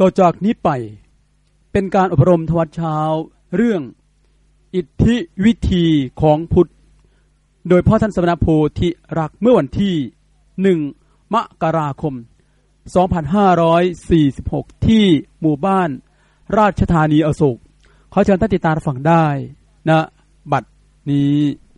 ต่อจากนี้ไปเป็นการอบรมธรรมเช้าเรื่องอิทธิวิธีของพุทธโดยพ่อท่านสมณโพธิรักเมื่อวันที่1 มกราคม 2546 ที่หมู่บ้านราชธานีอโศกขอเชิญท่านติดตามฟังได้ณบัดนี้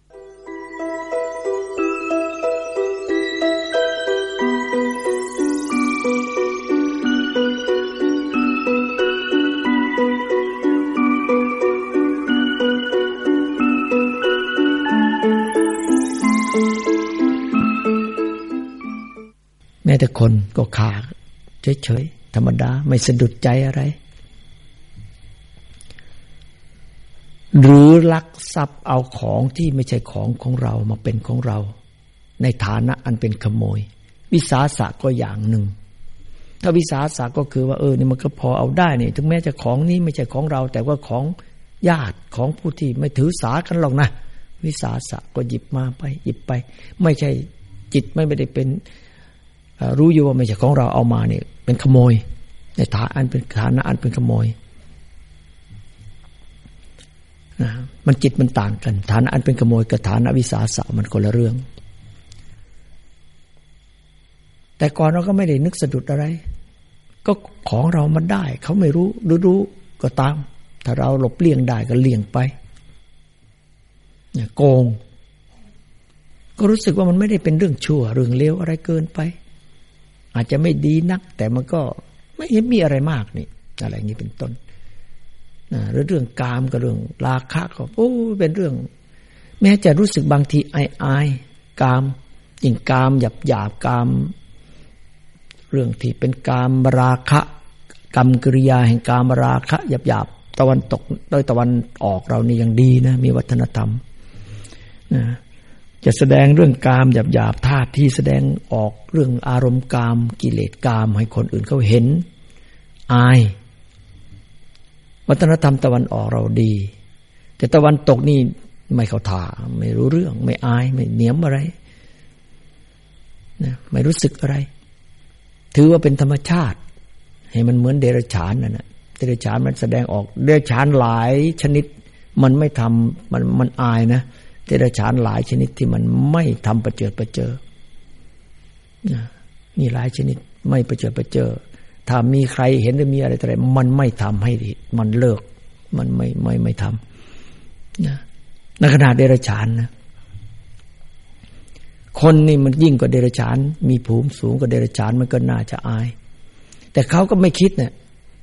แม้แต่คนก็ขาเฉยๆธรรมดาไม่สะดุดใจอะไรหรือลักทรัพย์เอาของที่ไม่ใช่ของเรามาเป็นของเราในฐานะอันเป็นขโมยวิสาสะก็อย่างหนึ่งถ้าวิสาสะก็คือว่านี่มันก็พอเอาได้นี่ถึงแม้จะของนี้ไม่ใช่ของเราแต่ว่าของญาติของผู้ที่ไม่ถือสากันหรอกนะวิสาสะก็หยิบมาไปหยิบไปไม่ใช่จิตไม่ได้เป็นรู้อยู่ว่าไม่ใช่ของเราเอามาเนี่ยเป็นขโมยในฐานะอันเป็นขโมยมันจิตมันต่างกันฐานะอันเป็นขโมยกับฐานะวิสาสะมันคนละเรื่องแต่ก่อนเราก็ไม่ได้นึกสะดุดอะไรก็ของเรามันได้เขาไม่รู้ก็ตามถ้าเราหลบเลี่ยงได้ก็เลี่ยงไปโกงก็รู้สึกว่ามันไม่ได้เป็นเรื่องชั่วเรื่องเลวอะไรเกินไปอาจจะไม่ดีนักแต่มันก็ไม่เห็นมีอะไรมากนี่อะไรอย่างนี้เป็นต้นหรือเรื่องกามกับเรื่องราคะก็เป็นเรื่องแม้จะรู้สึกบางทีอายกามยิ่งกามหยาบกามเรื่องที่เป็นกามราคะกรรมกิริยาแห่งกามราคะหยาบตะวันตกโดยตะวันออกเรานี่ยังดีนะมีวัฒนธรรมจะแสดงเรื่องกามหยาบท่าที่แสดงออกเรื่องอารมณ์กามกิเลสกามให้คนอื่นเขาเห็นอายวัฒนธรรมตะวันออกเราดีแต่ตะวันตกนี่ไม่เข้าท่าไม่รู้เรื่องไม่อายไม่เหนียมอะไรนะไม่รู้สึกอะไรถือว่าเป็นธรรมชาติให้มันเหมือนเดรัจฉานนั่นน่ะเดรัจฉานมันแสดงออกเดรัจฉานหลายชนิดมันไม่ทำมันอายนะเดรัจฉานหลายชนิดที่มันไม่ทำประเจิดประเจอมีหลายชนิดไม่ประเจิดประเจอถ้ามีใครเห็นหรือมีอะไรมันไม่ทำให้มันเลิกมันไม่ทำนะในขณะเดรัจฉานนะคนนี่มันยิ่งกว่าเดรัจฉานมีภูมิสูงกว่าเดรัจฉานมันก็น่าจะอายแต่เขาก็ไม่คิดนะ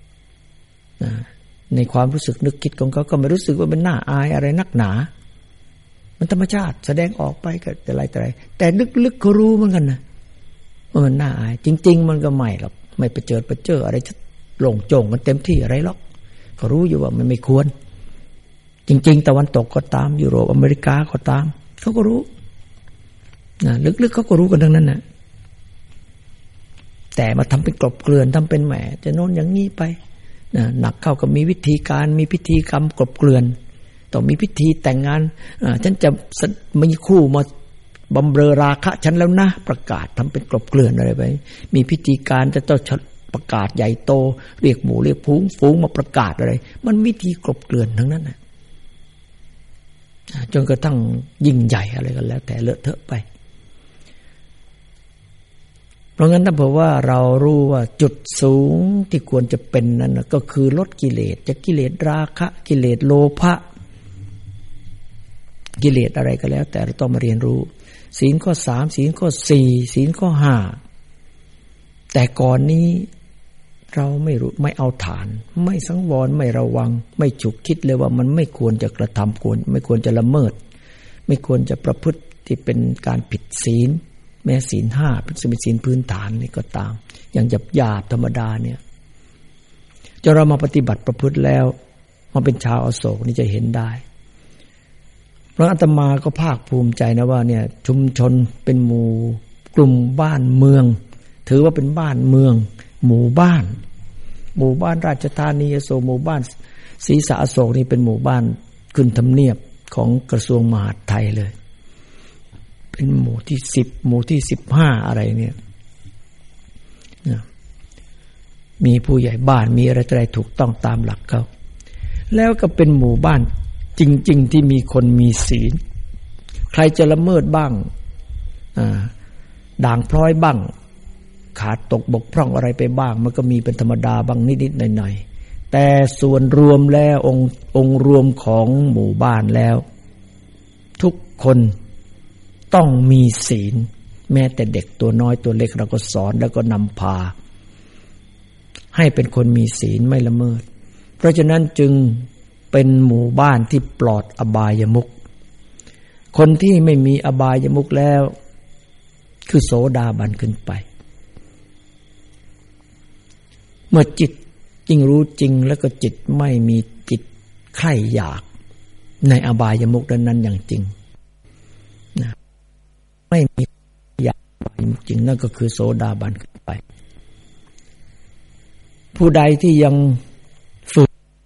ในความรู้สึกนึกคิดของเขาก็ไม่รู้สึกว่ามันน่าอายอะไรนักหนามันธรรมชาติแสดงออกไปก็อะไรแต่ลึกๆเขารู้เหมือนกันนะว่ามันน่าอายจริงๆมันก็ไม่หรอกไม่ไปเจออะไรจะโล่งโจ่งกันเต็มที่อะไรหรอกเขารู้อยู่ว่ามันไม่ควรจริงๆตะวันตกก็ตามยุโรปอเมริกาก็ตามเขาก็รู้นะลึกๆเขาก็รู้กันทั้งนั้นนะแต่มาทำเป็นกลบเกลื่อนทำเป็นแหมจะโน้นอย่างนี้ไปนะหนักเข้าก็มีวิธีการมีพิธีกรรมกลบเกลื่อนต้องมีพิธีแต่งงานฉันจะมีคู่มาบำเรอราคะฉันแล้วนะประกาศทำเป็นกลบเกลื่อนอะไรไปมีพิธีการจะต้องประกาศใหญ่โตเรียกหมู่เรียกฝูงมาประกาศอะไรมันวิธีกลบเกลื่อนทั้งนั้นนะจนกระทั่งยิ่งใหญ่อะไรกันแล้วแต่เลอะเทอะไปเพราะงั้นถ้าบอกว่าเรารู้ว่าจุดสูงที่ควรจะเป็นนั้นก็คือลดกิเลสจะกิเลสราคะกิเลสโลภะกิเลสอะไรก็แล้วแต่เราต้องมาเรียนรู้ศีลข้อ3ศีลข้อ4ศีลข้อ5แต่ก่อนนี้เราไม่รู้ไม่เอาฐานไม่สังวรไม่ระวังไม่ฉุกคิดเลยว่ามันไม่ควรจะกระทำไม่ควรจะละเมิดไม่ควรจะประพฤติที่เป็นการผิดศีลแม้ศีล5เป็นศีลพื้นฐานนี่ก็ตามอย่างหยาบธรรมดาเนี่ยจนเรามาปฏิบัติประพฤติแล้วมาเป็นชาวอโศกนี่จะเห็นได้เพราะอาตมาก็ภาคภูมิใจนะว่าเนี่ยชุมชนเป็นหมู่กลุ่มบ้านเมืองถือว่าเป็นบ้านเมืองหมู่บ้านราชธานีอโศกหมู่บ้านศรีสะอโศกนี่เป็นหมู่บ้านขึ้นทำเนียบของกระทรวงมหาดไทยเลยเป็นหมู่ที่10หมู่ที่15อะไรเนี่ยมีผู้ใหญ่บ้านมีอะไรถูกต้องตามหลักเขาแล้วก็เป็นหมู่บ้านจริงๆที่มีคนมีศีลใครจะละเมิดบ้างด่างพร้อยบ้างขาดตกบกพร่องอะไรไปบ้างมันก็มีเป็นธรรมดาบางนิดๆหน่อยๆแต่ส่วนรวมแล้วองค์รวมของหมู่บ้านแล้วทุกคนต้องมีศีลแม้แต่เด็กตัวน้อยตัวเล็กเราก็สอนแล้วก็นำพาให้เป็นคนมีศีลไม่ละเมิดเพราะฉะนั้นจึงเป็นหมู่บ้านที่ปลอดอบายมุขคนที่ไม่มีอบายมุขแล้วคือโสดาบันขึ้นไปเมื่อจิตจริงรู้จริงแล้วก็จิตไม่มีจิตใคร่อยากในอบายมุขนั้นอย่างจริงนะไม่มีอยากจริงนั่นก็คือโสดาบันขึ้นไปผู้ใดที่ยังฝึก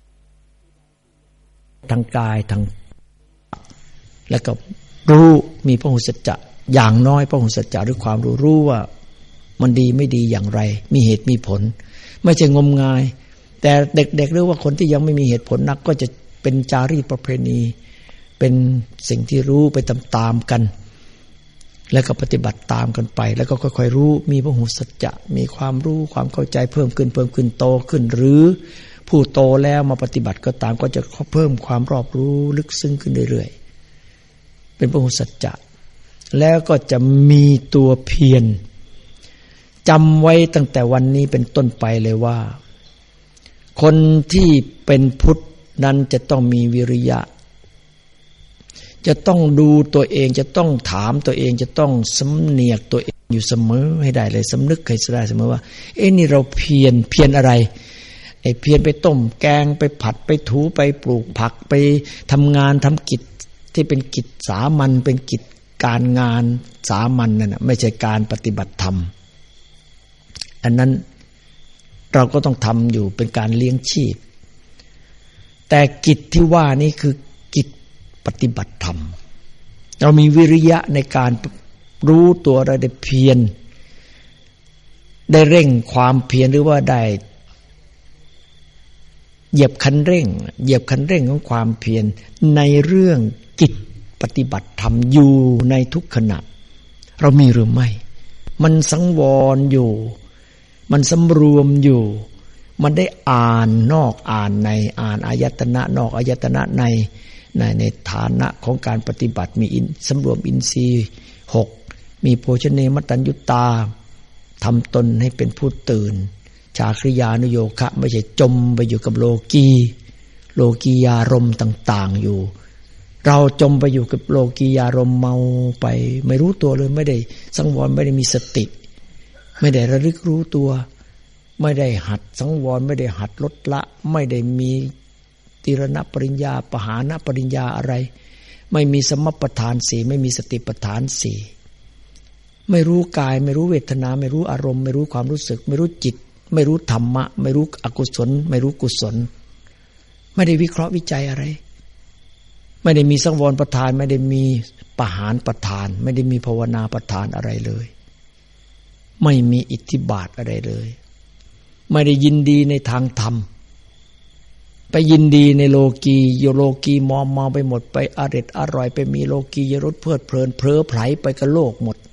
ทางกายทางแล้วก็รู้มีพหุสัจจะอย่างน้อยพหุสัจจะด้วยความรู้ว่ามันดีไม่ดีอย่างไรมีเหตุมีผลไม่ใช่งมงายแต่เด็กๆหรือว่าคนที่ยังไม่มีเหตุผลนักก็จะเป็นจารีตประเพณีเป็นสิ่งที่รู้ไปตามๆกันแล้วก็ปฏิบัติตามกันไปแล้วก็ค่อยๆรู้มีพหุสัจจะมีความรู้ความเข้าใจเพิ่มขึ้นโตขึ้นหรือผู้โตแล้วมาปฏิบัติก็ตามก็จะเพิ่มความรอบรู้ลึกซึ้งขึ้นเรื่อยๆเป็นพหุสัจจะแล้วก็จะมีตัวเพียรจำไว้ตั้งแต่วันนี้เป็นต้นไปเลยว่าคนที่เป็นพุทธนั้นจะต้องมีวิริยะจะต้องดูตัวเองจะต้องถามตัวเองจะต้องสำเนียกตัวเองอยู่เสมอให้ได้เลยสำนึกให้ได้เสมอว่านี่เราเพียรอะไรเพียรไปต้มแกงไปผัดไปถูไปปลูกผักไปทำงานทำกิจที่เป็นกิจสามัญเป็นกิจการงานสามัญนั่นน่ะไม่ใช่การปฏิบัติธรรมอันนั้นเราก็ต้องทำอยู่เป็นการเลี้ยงชีพแต่กิจที่ว่านี้คือกิจปฏิบัติธรรมเรามีวิริยะในการรู้ตัวเราได้เพียรได้เร่งความเพียรหรือว่าได้เหยียบคันเร่งของความเพียรในเรื่องกิจปฏิบัติธรรมอยู่ในทุกขณะเรามีหรือไม่มันสังวรอยู่มันสำรวมอยู่มันได้อ่านนอกอ่านในอ่านอายตนะนอกอายตนะในฐานะของการปฏิบัติมีสำรวมอินทรีย์6มีโภชเนมัตตัญญุตาทำตนให้เป็นผู้ตื่นชาคริยานุโยคะไม่ใช่จมไปอยู่กับโลกียารมณ์ต่างๆอยู่เราจมไปอยู่กับโลกียารมณ์เมาไปไม่รู้ตัวเลยไม่ได้สังวรไม่ได้มีสติไม่ได้ระลึกรู้ตัวไม่ได้หัดสังวรไม่ได้หัดลดละไม่ได้มีติรณปริญญาปหานปริญญาอะไรไม่มีสมปัฏฐาน4ไม่มีสติปัฏฐาน4ไม่รู้กายไม่รู้เวทนาไม่รู้อารมณ์ไม่รู้ความรู้สึกไม่รู้จิตไม่รู้ธรรมะไม่รู้อกุศลไม่รู้กุศลไม่ได้วิเคราะห์วิจัยอะไรไม่ได้มีสังวรประธานไม่ได้มีปหานประธานไม่ได้มีภาวนาประธานอะไรเลยไม่มีอิทธิบาทอะไรเลยไม่ได้ยินดีในทางธรรมไปยินดีในโลกีมอมเมาไปหมดไปอร่อยไปมีโลกียรสเพลิดเพลินเพ้อไผลไปกับโลกหมด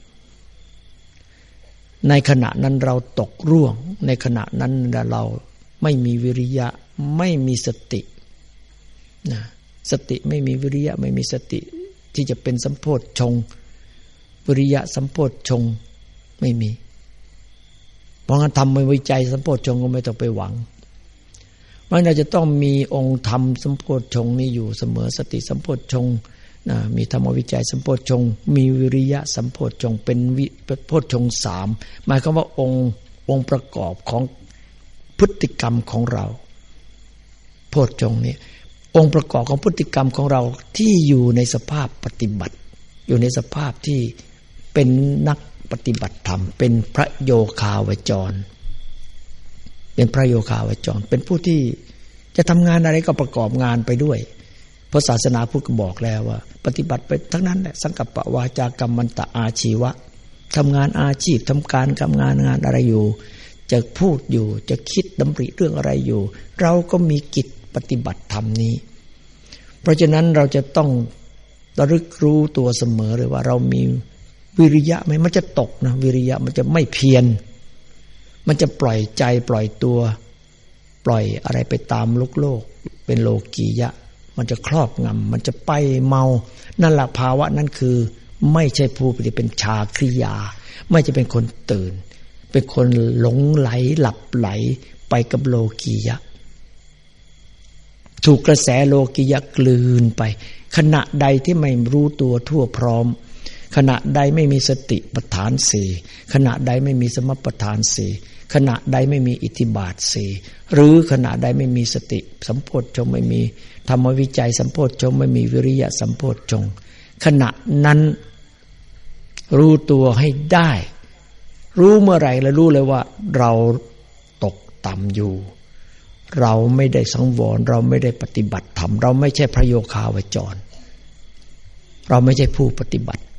ในขณะนั้นเราตกร่วงในขณะนั้นเราไม่มีวิริยะไม่มีสตินะสติไม่มีวิริยะไม่มีสติที่จะเป็นสัมโพชฌงค์วิริยะสัมโพชฌงค์ไม่มีเพราะงั้นทำวิจัยสัมโพชฌงค์ก็ไม่ต้องไปหวังมันจะต้องมีองค์ธรรมสัมโพชฌงค์นี้อยู่เสมอสติสัมโพชฌงค์มีธรรมวิจัยสัมโพชฌงค์มีวิริยะสัมโพชฌงค์เป็นโพชฌงค์3หมายความว่าองค์ประกอบของพฤติกรรมของเราโพชฌงค์นี้องค์ประกอบของพฤติกรรมของเราที่อยู่ในสภาพปฏิบัติอยู่ในสภาพที่เป็นนักปฏิบัติธรรมเป็นพระโยคาวจรเป็นพระโยคาวจรเป็นผู้ที่จะทำงานอะไรก็ประกอบงานไปด้วยเพราะศาสนาพุทธก็บอกแล้วว่าปฏิบัติไปทั้งนั้นแหละสังกัปปะวาจากัมมันตะอาชีวะทำงานอาชีพทำการทำงานอะไรอยู่จะพูดอยู่จะคิดดำริเรื่องอะไรอยู่เราก็มีกิจปฏิบัติธรรมนี้เพราะฉะนั้นเราจะต้องระลึกรู้ตัวเสมอเลยว่าเรามีวิริยะไหมมันจะตกนะวิริยะมันจะไม่เพียรมันจะปล่อยใจปล่อยตัวปล่อยอะไรไปตามโลกเป็นโลกียะมันจะครอบงำมันจะไปเมานั่นแหละภาวะนั้นคือไม่ใช่ผู้ปฏิเป็นชาคริยาไม่จะเป็นคนตื่นเป็นคนหลงไหลหลับไหลไปกับโลกียะถูกกระแสโลกียะกลืนไปขณะใดที่ไม่รู้ตัวทั่วพร้อมขณะใดไม่มีสติปัฏฐานสี่ขณะใดไม่มีสมปัฏฐานสี่ขณะใดไม่มีอิทธิบาทสี่หรือขณะใดไม่มีสติสัมโพชฌงค์ไม่มีธรรมวิจัยสัมโพชฌงค์ไม่มีวิริยะสัมโพชฌงค์ขณะนั้นรู้ตัวให้ได้รู้เมื่อไหร่แล้วรู้เลยว่าเราตกต่ำอยู่เราไม่ได้สังวรเราไม่ได้ปฏิบัติธรรมเราไม่ใช่พระโยคาวจรเราไม่ใช่ผู้ปฏิบัติ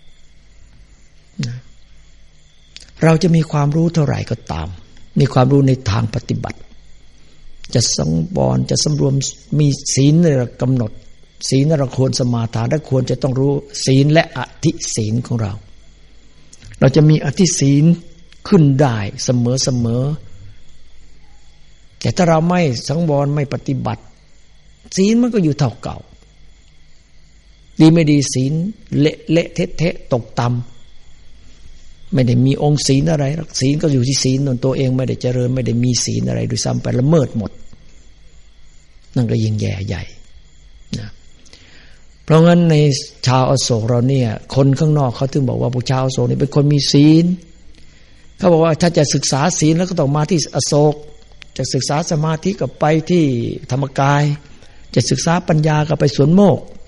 เราจะมีความรู้เท่าไหร่ก็ตามมีความรู้ในทางปฏิบัติจะสังวรจะสำรวมมีศีลเรากำหนดศีลเราควรสมาทานและควรจะต้องรู้ศีลและอธิศีลของเราเราจะมีอธิศีลขึ้นได้เสมอแต่ถ้าเราไม่สังวรไม่ปฏิบัติศีลมันก็อยู่เท่าเก่าดีไม่ดีศีลเละเทะตกต่ำไม่ได้มีองค์ศีลอะไรหรอกศีลก็อยู่ที่ศีลตัวเองไม่ได้เจริญไม่ได้มีศีลอะไรด้วยซ้ำไปละเมิดหมดนั่นก็ยิ่งแย่ใหญ่นะเพราะงั้นในชาวอโศกเราเนี่ยคนข้างนอกเขาถึงบอกว่าพวกชาวอโศกนี่เป็นคนมีศีลเขาบอกว่าถ้าจะศึกษาศีลแล้วก็ต้องมาที่อโศกจะศึกษาสมาธิก็ไปที่ธรรมกายจะศึกษาปัญญาก็ไปสวนโมกข์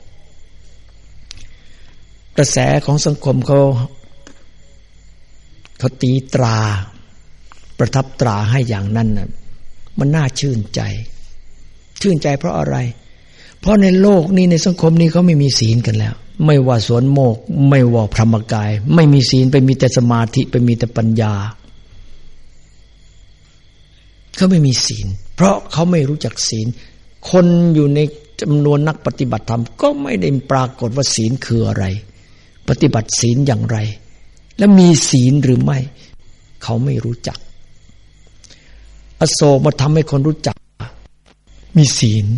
กระแสของสังคมเขาตีตราประทับตราให้อย่างนั้นน่ะมันน่าชื่นใจเพราะอะไรเพราะในโลกนี้ในสังคมนี้เขาไม่มีศีลกันแล้วไม่ว่าสวนโมกข์ไม่ว่าธรรมกายไม่มีศีลไปมีแต่สมาธิไปมีแต่ปัญญาเขาไม่มีศีลเพราะเขาไม่รู้จักศีลคนอยู่ในจำนวนนักปฏิบัติธรรมก็ไม่ได้ปรากฏว่าศีลคืออะไรปฏิบัติศีลอย่างไรและมีศีลหรือไม่เขาไม่รู้จักอโศกมาทำให้คนรู้จักมีศีล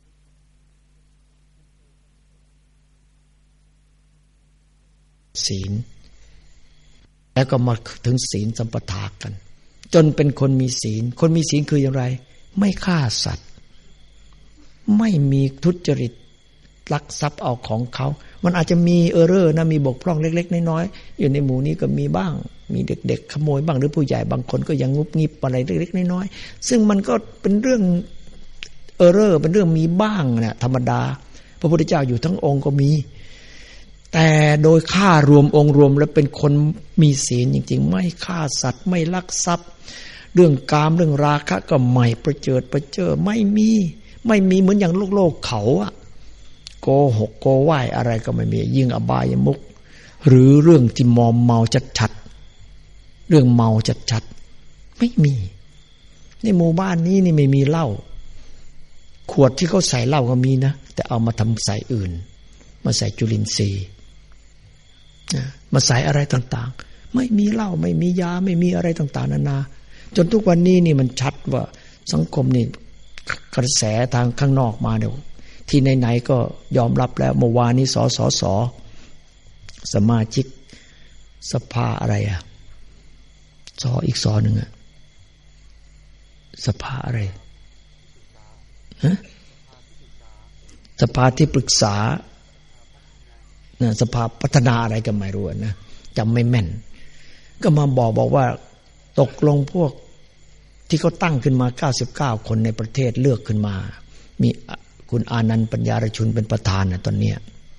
แล้วก็มาถึงศีลสัมปทากันจนเป็นคนมีศีลคนมีศีลคืออย่างไรไม่ฆ่าสัตว์ไม่มีทุจริตลักทรัพย์เอาของเขามันอาจจะมีเออร์เรอร์นะมีบกพร่องเล็กๆน้อยๆอยู่ในหมู่นี้ก็มีบ้างมีเด็กๆขโมยบ้างหรือผู้ใหญ่บางคนก็ยังงุบงิบอะไรเล็กๆน้อยๆซึ่งมันก็เป็นเรื่องเออร์เรอร์เป็นเรื่องมีบ้างนะธรรมดาพระพุทธเจ้าอยู่ทั้งองค์ก็มีแต่โดยค่ารวมองค์รวมแล้วเป็นคนมีศีลจริงๆไม่ฆ่าสัตว์ไม่ลักทรัพย์เรื่องกามเรื่องราคะก็ไม่ประเจิดไม่มีเหมือนอย่างโลกเขาอะโกหกโกไหว้อะไรก็ไม่มียิ่งอบายมุขหรือเรื่องที่มอมเมาชัดๆเรื่องเมาชัดๆไม่มีในหมู่บ้านนี้นี่ไม่มีเหล้าขวดที่เขาใส่เหล้าก็มีนะแต่เอามาทำใส่อื่นมาใส่จุลินทรีย์มาใส่อะไรต่างๆไม่มีเหล้าไม่มียาไม่มีอะไรต่างๆนานาจนทุกวันนี้นี่มันชัดว่าสังคมนี่กระแสทางข้างนอกมาเนี่ยที่ไหนๆก็ยอมรับแล้วเมื่อวานนี้สสมาชิกสภาอะไรอ่ะอีกหนึ่งอ่ะสภาอะไรฮะสภาที่ปรึกษาสภาพัฒนาอะไรก็ไม่รู้นะจำไม่แม่นก็มาบอกว่าตกลงพวกที่เขาตั้งขึ้นมา99คนในประเทศเลือกขึ้นมามีคุณอานันต์ปัญญารชุนเป็นประธานนะตอนนี้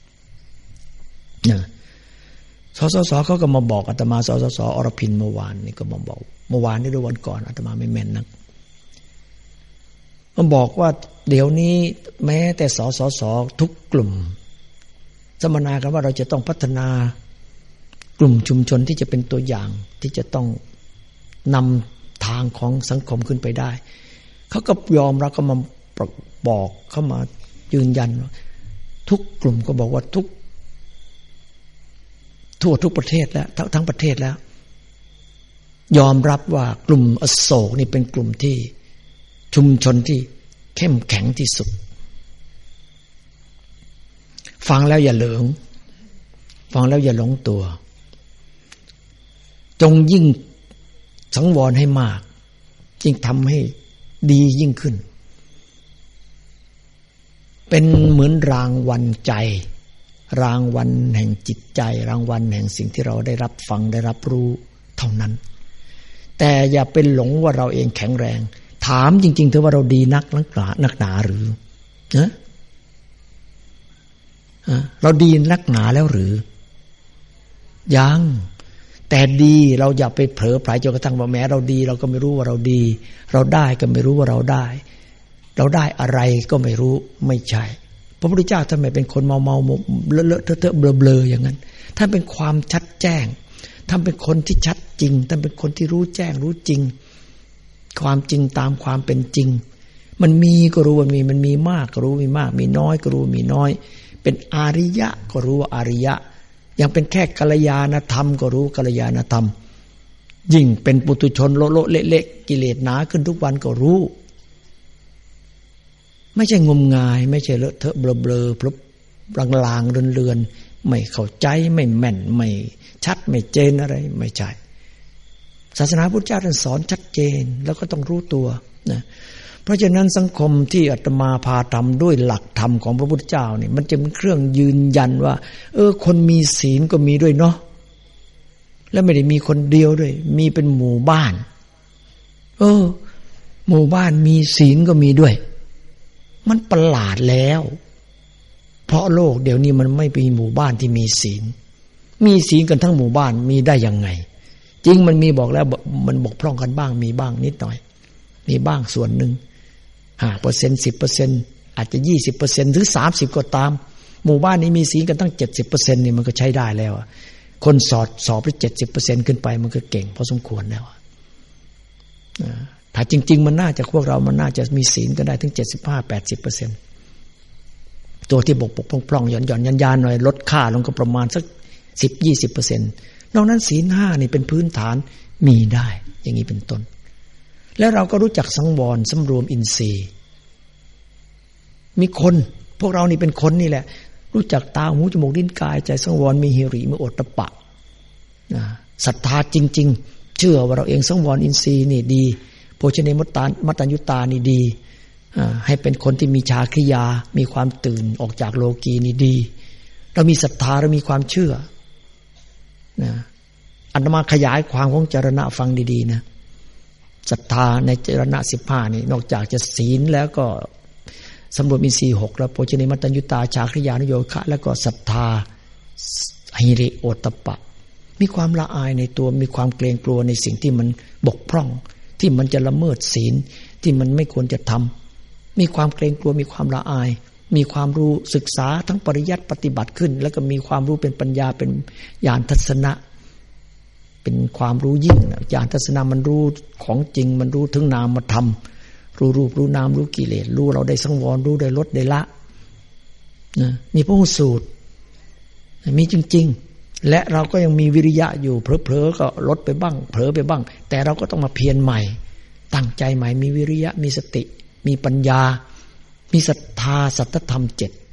สสเขาก็มาบอกอาตมาสสอรพินเมื่อวานนี่ก็มาบอกเมื่อวานนี่ด้วยวันก่อนอาตมาไม่แม่นนักมันบอกว่าเดี๋ยวนี้แม้แต่สสทุกกลุ่มสัมมนากันว่าเราจะต้องพัฒนากลุ่มชุมชนที่จะเป็นตัวอย่างที่จะต้องนำทางของสังคมขึ้นไปได้เขาก็ยอมรับก็มาบอกเข้ามายืนยันทุกกลุ่มก็บอกว่าทั่วทุกประเทศแล้วทั้งประเทศแล้วยอมรับว่ากลุ่มอโศกนี่เป็นกลุ่มที่ชุมชนที่เข้มแข็งที่สุดฟังแล้วอย่าเหลิงฟังแล้วอย่าหลงตัวจงยิ่งสังวรให้มากยิ่งทำให้ดียิ่งขึ้นเป็นเหมือนรางวัลใจรางวัลแห่งจิตใจรางวัลแห่งสิ่งที่เราได้รับฟังได้รับรู้เท่านั้นแต่อย่าเป็นหลงว่าเราเองแข็งแรงถามจริงๆเถอะว่าเราดีนักหนาหรือนะเราดีนักหนาแล้วหรือยังแต่ดีเราอย่าไปเผลอไผลจนกระทั่งว่าแม้เราดีเราก็ไม่รู้ว่าเราดีเราได้ก็ไม่รู้ว่าเราได้อะไรก็ไม่รู้ไม่ใช่พระพุทธเจ้าท่านไม่เป็นคนเมาเลอะเทอะเบลออย่างนั้นท่านเป็นความชัดแจ้งท่านเป็นคนที่ชัดจริงท่านเป็นคนที่รู้แจ้งรู้จริงความจริงตามความเป็นจริงมันมีก็รู้ว่ามีมันมีมากก็รู้มีมากมีน้อยก็รู้มีน้อยเป็นอาริยะก็รู้ว่าอาริยะยังเป็นแค่กัลยาณธรรมก็รู้กัลยาณธรรมยิ่งเป็นปุถุชนโลเละๆกิเลสหนาขึ้นทุกวันก็รู้ไม่ใช่งมงายไม่ใช่เลอะเทอะเบลอๆพลบลางๆเลือนๆไม่เข้าใจไม่แม่นไม่ชัดไม่เจนอะไรไม่ใช่ศาสนาพุทธเจ้าท่านสอนชัดเจนแล้วก็ต้องรู้ตัวนะเพราะฉะนั้นสังคมที่อาตมาพาทำด้วยหลักธรรมของพระพุทธเจ้านี่มันจะเป็นเครื่องยืนยันว่าคนมีศีลก็มีด้วยเนาะแล้วไม่ได้มีคนเดียวด้วยมีเป็นหมู่บ้านหมู่บ้านมีศีลก็มีด้วยมันประหลาดแล้วเพราะโลกเดี๋ยวนี้มันไม่มีหมู่บ้านที่มีศีลกันทั้งหมู่บ้านมีได้ยังไงจริงมันมีบอกแล้วมันบกพร่องกันบ้างมีบ้างนิดหน่อยมีบ้างส่วนหนึ่ง5% 10% อาจจะ 20% หรือ 30% ก็ตามหมู่บ้านนี้มีศีลกันตั้ง 70% นี่มันก็ใช้ได้แล้วคนสอบได้ 70% ขึ้นไปมันก็เก่งพอสมควรแล้วถ้าจริงๆมันน่าจะพวกเรามันน่าจะมีศีลกันได้ถึง 75-80% ตัวที่บกพร่องๆหย่อนๆยานๆหน่อยลดค่าลงก็ประมาณสัก 10-20% นอกนั้นศีล5นี่เป็นพื้นฐานมีได้อย่างนี้เป็นต้นแล้วเราก็รู้จักสังวรสำรวมอินทรีย์มีคนพวกเรานี่เป็นคนนี่แหละรู้จักตาหูจมูกลิ้นกายใจสังวรมีหิริมีโอตตัปปะศรัทธาจริงๆเชื่อว่าเราเองสังวรอินทรีย์นี่ดีโภชเนมัตตัญญุตานี่ดีให้เป็นคนที่มีชาคริยามีความตื่นออกจากโลกีนี่ดีเรามีศรัทธาเรามีความเชื่ออาตมาขยายความของจรณะฟังดีๆนะศรัทธาในจรณะ15นี่นอกจากจะศีลแล้วก็สำรวมอินทรีย์6แล้วโภชเนมัตตัญญุตาชาคริยานุโยคะแล้วก็ศรัทธาหิริโอตตัปปะมีความละอายในตัวมีความเกรงกลัวในสิ่งที่มันบกพร่องที่มันจะละเมิดศีลที่มันไม่ควรจะทำมีความเกรงกลัวมีความละอายมีความรู้ศึกษาทั้งปริยัติปฏิบัติขึ้นแล้วก็มีความรู้เป็นปัญญาเป็นญาณทัศนะเป็นความรู้ยิ่งญาณทัศนะมันรู้ของจริงมันรู้ถึงนามธรรมรู้รูปรู้นามรู้กิเลสรู้เราได้สังวรรู้ได้ลดได้ละนะมีพระหูสูตรมีจริงๆและเราก็ยังมีวิริยะอยู่เผลอๆก็ลดไปบ้างเผลอไปบ้างแต่เราก็ต้องมาเพียรใหม่ตั้งใจใหม่มีวิริยะมีสติมีปัญญามีศรัทธาสัทธธรรม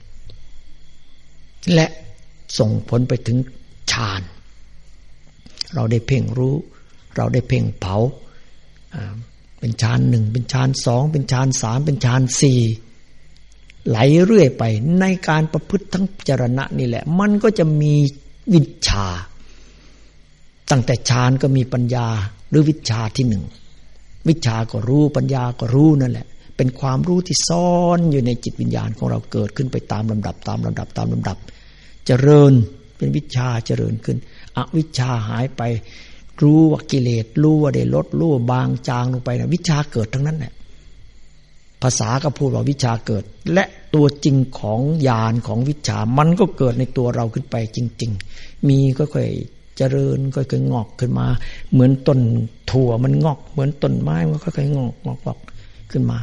7และส่งผลไปถึงฌานเราได้เพ่งรู้เราได้เพ่งเผาเป็นฌาน1เป็นฌาน2เป็นฌาน3เป็นฌาน4ไหลเรื่อยไปในการประพฤติทั้งจรณะนี่แหละมันก็จะมีวิชาตั้งแต่ฌานก็มีปัญญาหรือวิชาที่1วิชาก็รู้ปัญญาก็รู้นั่นแหละเป็นความรู้ที่ซ่อนอยู่ในจิตวิญญาณของเราเกิดขึ้นไปตามลำดับเจริญเป็นวิชาเจริญขึ้นอวิชชาหายไปรู้ว่ากิเลสรู้ว่าได้ลดรู้ว่าบางจางลงไปนะวิชาเกิดทั้งนั้นแหละภาษาก็พูดว่าวิชาเกิดและตัวจริงของญาณของวิชามันก็เกิดในตัวเราขึ้นไปจริงๆมีก็ค่อยเจเจริญค่อยๆงอกขึ้นมาเหมือนต้นถั่วมันงอกเหมือนต้นไม้มันค่อยๆงอกขึ้นมา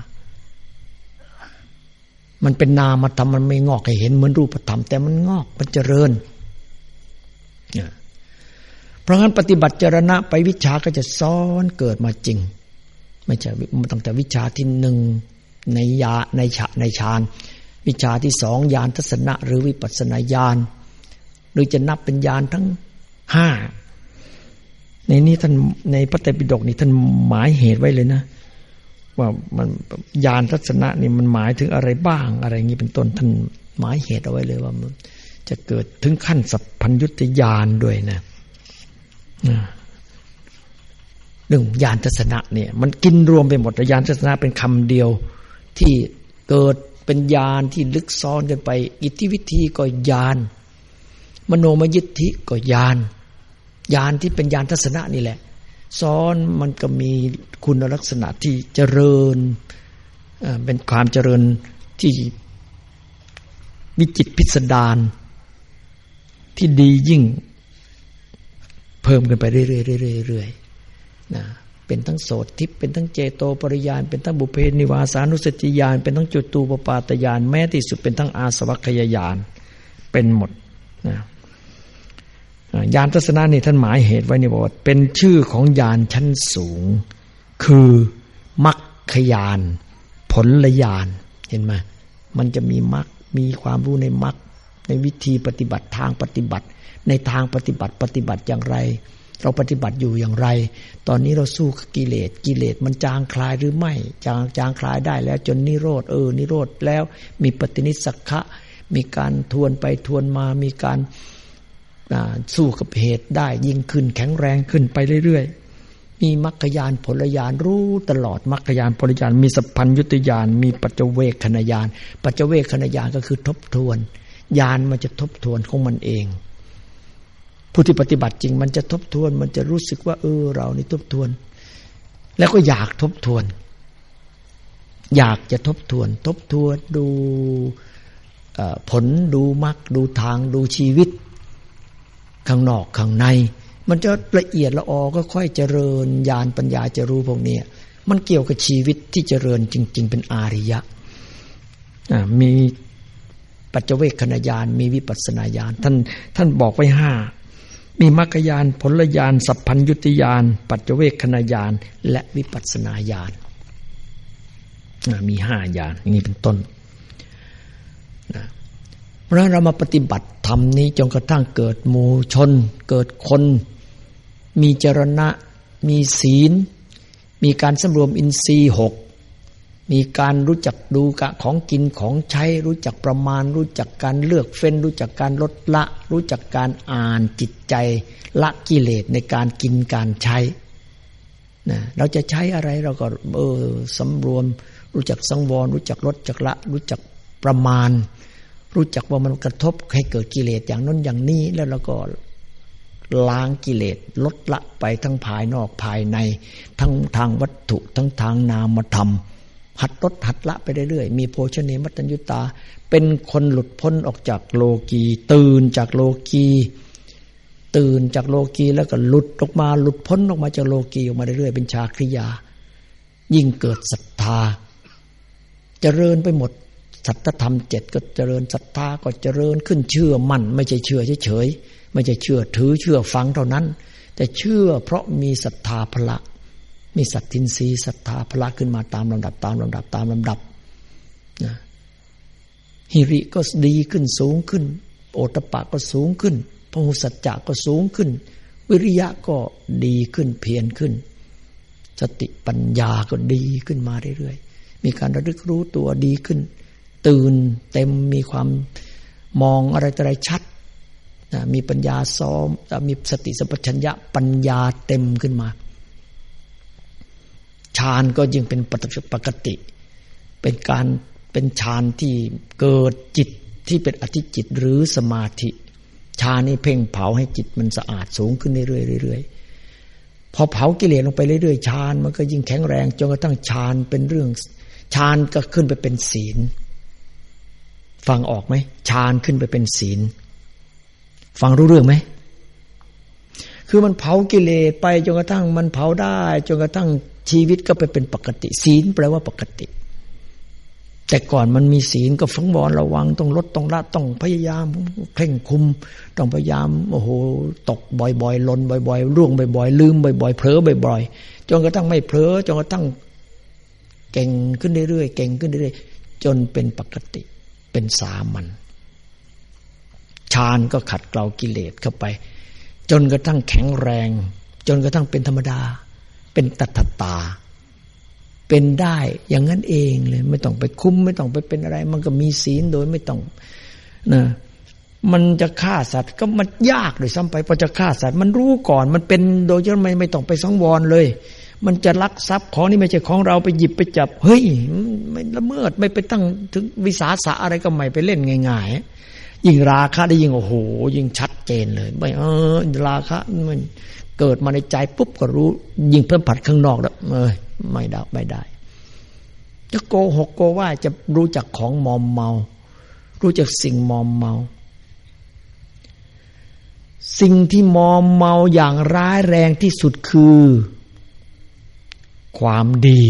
มันเป็นนามธรรมมันไม่งอกให้เห็นเหมือนรูปธรรมแต่มันงอกมันเจริญเพราะงั้นปฏิบัติจรณะไปวิชาก็จะซ้อนเกิดมาจริงไม่ใช่ตั้งแต่วิชาที่หนึ่งในฌานวิชาที่สองญาณทัศนะหรือวิปัสสนาญาณหรือจะนับเป็นญาณทั้ง5ในนี้ท่านในพระไตรปิฎกนี่ท่านหมายเหตุไว้เลยนะว่ามันญาณทัศนะนี่มันหมายถึงอะไรบ้างอะไรอย่างนี้เป็นต้นท่านหมายเหตุเอาไว้เลยว่ามันจะเกิดถึงขั้นสัพพัญญุตญาณด้วยนะเรื่องญาณทัศนะเนี่ยมันกินรวมไปหมดญาณทัศนะเป็นคำเดียวที่เกิดเป็นญาณที่ลึกซ้อนกันไปอิทธิวิธีก็ญาณมโนมยิทธิก็ญาณที่เป็นญาณทัศนะนี่แหละซ้อนมันก็มีคุณลักษณะที่เจริญเป็นความเจริญที่วิจิตรพิสดารที่ดียิ่งเพิ่มกันไปเรื่อยๆนะเป็นทั้งโสตทิพย์เป็นทั้งเจโตปริญาณเป็นทั้งบุพเพนิวาสานุสติญาณเป็นทั้งจุตูปปาตญาณแม้ที่สุดเป็นทั้งอาสวัคคยญาณเป็นหมดนะญาณทัศนะนี่ท่านหมายเหตุไว้ในบทเป็นชื่อของญาณชั้นสูงคือมรรคญาณผลญาณเห็นไหมมันจะมีมรรคมีความรู้ในมรรคในวิธีปฏิบัติทางปฏิบัติในทางปฏิบัติอย่างไรเราปฏิบัติอยู่อย่างไรตอนนี้เราสู้กับกิเลสมันจางคลายหรือไม่จางคลายได้แล้วจนนิโรธนิโรธแล้วมีปฏินิสสักขะมีการทวนไปทวนมามีการสู้กับเหตุได้ยิ่งขึ้นแข็งแรงขึ้นไปเรื่อยๆมีมรรคญาณผลญาณรู้ตลอดมรรคญาณผลญาณมีสัพพัญญุตญาณมีปัจเจเวคขณญาณปัจเจเวคขณญาณก็คือทบทวนญาณมันจะทบทวนของมันเองผู้ที่ปฏิบัติจริงมันจะทบทวนมันจะรู้สึกว่าเรานี่ทบทวนแล้วก็อยากทบทวนอยากจะทบทวนดูผลดูมรรคดูทางดูชีวิตข้างนอกข้างในมันจะละเอียดละออก็ค่อยเจริญญาณปัญญาจะรู้พวกนี้มันเกี่ยวกับชีวิตที่เจริญจริงๆเป็นอาริยะมีปัจเจเวคขณญาณมีวิปัสสนาญาณท่านบอกไว้5มีมรรคญาณผลญาณสัพพัญญุตญาณปัจเจเวคขณญาณและวิปัสสนาญาณมี5ญาณอย่างนี้เป็นต้นเพราะเรามาปฏิบัติธรรมนี้จนกระทั่งเกิดหมู่ชนเกิดคนมีจรณะมีศีลมีการสำรวมอินทรีย์6มีการรู้จักดูกะของกินของใช้รู้จักประมาณรู้จักการเลือกเฟ้นรู้จักการลดละรู้จักการอ่านจิตใจละกิเลสในการกินการใช้นะเราจะใช้อะไรเราก็สำรวมรู้จักสังวรรู้จักลดจักละรู้จักประมาณรู้จักว่ามันกระทบให้เกิดกิเลสอย่างนั้นอย่างนี้แล้วเราก็ล้างกิเลสลดละไปทั้งภายนอกภายในทั้งทางวัตถุทั้งทางนามธรรมหัดลดหัดละไปเรื่อยๆมีโภชเนมัตตัญญุตาเป็นคนหลุดพ้นออกจากโลกีตื่นจากโลกีแล้วก็หลุดออกมาหลุดพ้นออกมาจากโลกีออกมาเรื่อยๆเป็นชาคริยายิ่งเกิดศรัทธาเจริญไปหมดสัทธธรรม7ก็เจริญศรัทธาก็เจริญขึ้นเชื่อมั่นไม่ใช่เชื่อเฉยๆไม่ใช่เชื่อถือเชื่อฟังเท่านั้นแต่เชื่อเพราะมีศรัทธาพละมีสัตทินรีศรัทธาพละขึ้นมาตามลำดับนะหิริก็ดีขึ้นสูงขึ้นโอตตัปปะก็สูงขึ้นพหุสัจจะก็สูงขึ้นวิริยะก็ดีขึ้นเพียรขึ้นสติปัญญาก็ดีขึ้นมาเรื่อยๆมีการระลึกรู้ตัวดีขึ้นตื่นเต็มมีความมองอะไรต่ออะไรชัดมีปัญญาซ้อมมีสติสัมปชัญญะปัญญาเต็มขึ้นมาฌานก็ยิ่งเป็นปกติเป็นฌานที่เกิดจิตที่เป็นอธิจิตหรือสมาธิฌานนี่เพ่งเผาให้จิตมันสะอาดสูงขึ้นเรื่อยๆพอเผากิเลสลงไปเรื่อยๆฌานมันก็ยิ่งแข็งแรงจนกระทั่งฌานเป็นเรื่องฌานก็ขึ้นไปเป็นศีลฟังออกไหมฌานขึ้นไปเป็นศีลฟังรู้เรื่องไหมคือมันเผากิเลสไปจนกระทั่งมันเผาได้จนกระทั่งชีวิตก็ไปเป็นปกติศีลแปลว่าปกติแต่ก่อนมันมีศีลก็สังวรระวังต้องลดต้องละต้องพยายามเคร่งคุมต้องพยายามโอ้โหตกบ่อยๆหล่นบ่อยๆร่วงบ่อยๆลืมบ่อยๆเผลอบ่อยๆจนกระทั่งไม่เผลอจนกระทั่งเก่งขึ้นเรื่อยๆเก่งขึ้นเรื่อยๆจนเป็นปกติเป็นสามัญฌานก็ขัดเกลากิเลสเข้าไปจนกระทั่งแข็งแรงจนกระทั่งเป็นธรรมดาเป็นตัทตาเป็นได้อย่างนั้นเองเลยไม่ต้องไปคุ้มไม่ต้องไปเป็นอะไรมันก็มีศีลโดยไม่ต้องนะมันจะฆ่าสัตว์ก็มันยากเลยซ้ำไปพอจะฆ่าสัตว์มันรู้ก่อนมันเป็นโดยที่ไม่ต้องไปสังวรเลยมันจะลักทรัพย์ของนี่ไม่ใช่ของเราไปหยิบไปจับเฮ้ยไม่ละเมิดไม่ไปตั้งถึงวิสาสะอะไรก็ไม่ไปเล่นง่ายๆยิ่งราคะได้ยิ่งโอ้โหยิ่งชัดเจนเลยไม่ราคะมันเกิดมาในใจปุ๊บก็รู้ยิ่งเพิ่มผัดข้างนอกแล้วไม่ได้จะโกหกโกว่าจะรู้จักของมอมเมารู้จักสิ่งมอมเมาสิ่งที่มอมเมาอย่างร้ายแรงที่สุดคือความดี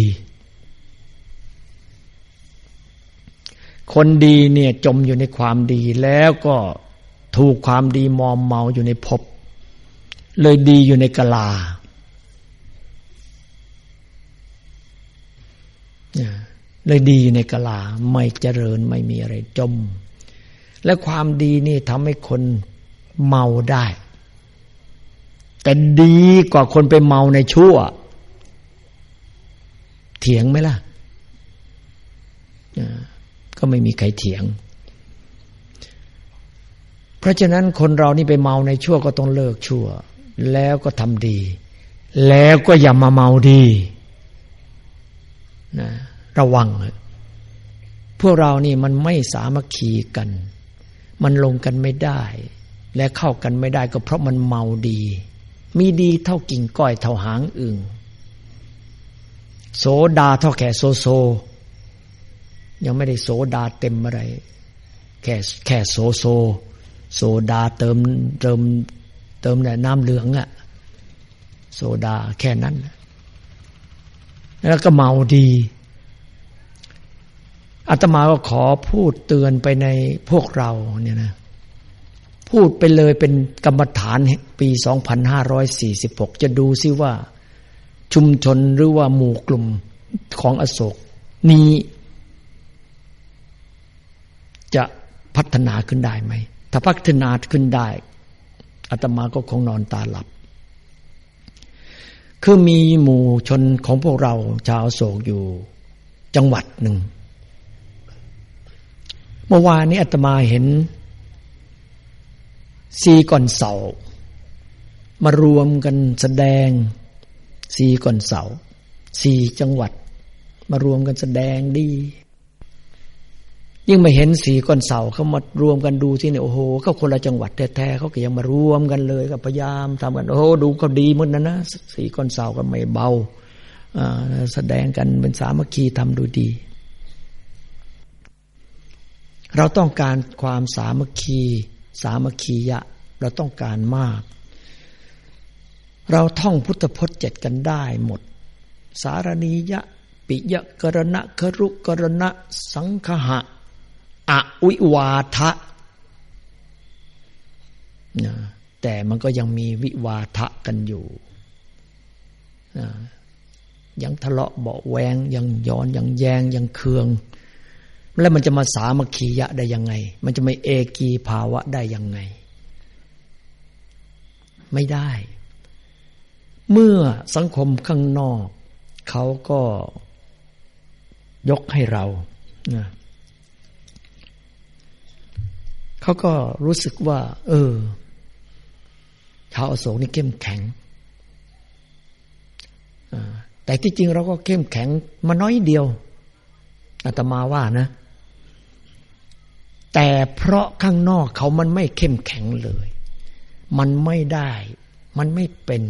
คนดีเนี่ยจมอยู่ในความดีแล้วก็ถูกความดีมอมเมาอยู่ในภพเลยดีอยู่ในกะลาเลยดีอยู่ในกะลาไม่เจริญไม่มีอะไรจมและความดีนี่ทำให้คนเมาได้แต่ดีกว่าคนไปเมาในชั่วเถียงไหมล่ะก็ไม่มีใครเถียงเพราะฉะนั้นคนเรานี่ไปเมาในชั่วก็ต้องเลิกชั่วแล้วก็ทำดีแล้วก็อย่ามาเมาดีนะระวังพวกเรานี่มันไม่สามัคคีกันมันลงกันไม่ได้และเข้ากันไม่ได้ก็เพราะมันเมาดีมีดีเท่ากิ่งก้อยเท่าหางอึ่งโสดาเท่าแค่โซยังไม่ได้โสดาเต็มอะไรแค่โซดาเติมแต่น้ำเหลืองอะโซดาแค่นั้นแล้วก็เมาดีอาตมาก็ขอพูดเตือนไปในพวกเราเนี่ยนะพูดไปเลยเป็นกรรมฐานปี 2546 จะดูซิว่าชุมชนหรือว่าหมู่กลุ่มของอโศกนี้จะพัฒนาขึ้นได้ไหมถ้าพัฒนาขึ้นได้อาตมาก็คงนอนตาหลับคือมีหมู่ชนของพวกเราชาวอโศกอยู่จังหวัดหนึ่งเมื่อวานนี้อาตมาเห็น4 ก่อนเสามารวมกันแสดง4 ก่อนเสา4 จังหวัดมารวมกันแสดงดียิ่งมาเห็น4 ก่อนเสาเขามารวมกันดูที่เนี่ยโอ้โหเขาคนละจังหวัดแท้ๆเขาก็ยังมารวมกันเลยก็พยายามทำกันโอ้โหดูเขาดีหมดนะ4 ก่อนเสาก็ไม่เบาแสดงกันเป็นสามัคคีทำดูดีเราต้องการความสามัคคียะเราต้องการมากเราท่องพุทธพจน์ 7กันได้หมดสารณียะปิยะกรณะครุกรณะสังคหะอวิวาทะแต่มันก็ยังมีวิวาทะกันอยู่ยังทะเลาะเบาะแวงยังย้อนยังแยงยังเคืองแล้วมันจะมาสามัคคียะได้ยังไงมันจะไม่เอกีภาวะได้ยังไงไม่ได้เมื่อสังคมข้างนอกเขาก็ยกให้เราเขาก็รู้สึกว่าชาวอโศกนี่เข้มแข็งแต่ที่จริงเราก็เข้มแข็งมาน้อยเดียวอาตมาว่านะแต่เพราะข้างนอกเขามันไม่เข้มแข็งเลยมันไม่ได้มันไม่เป็น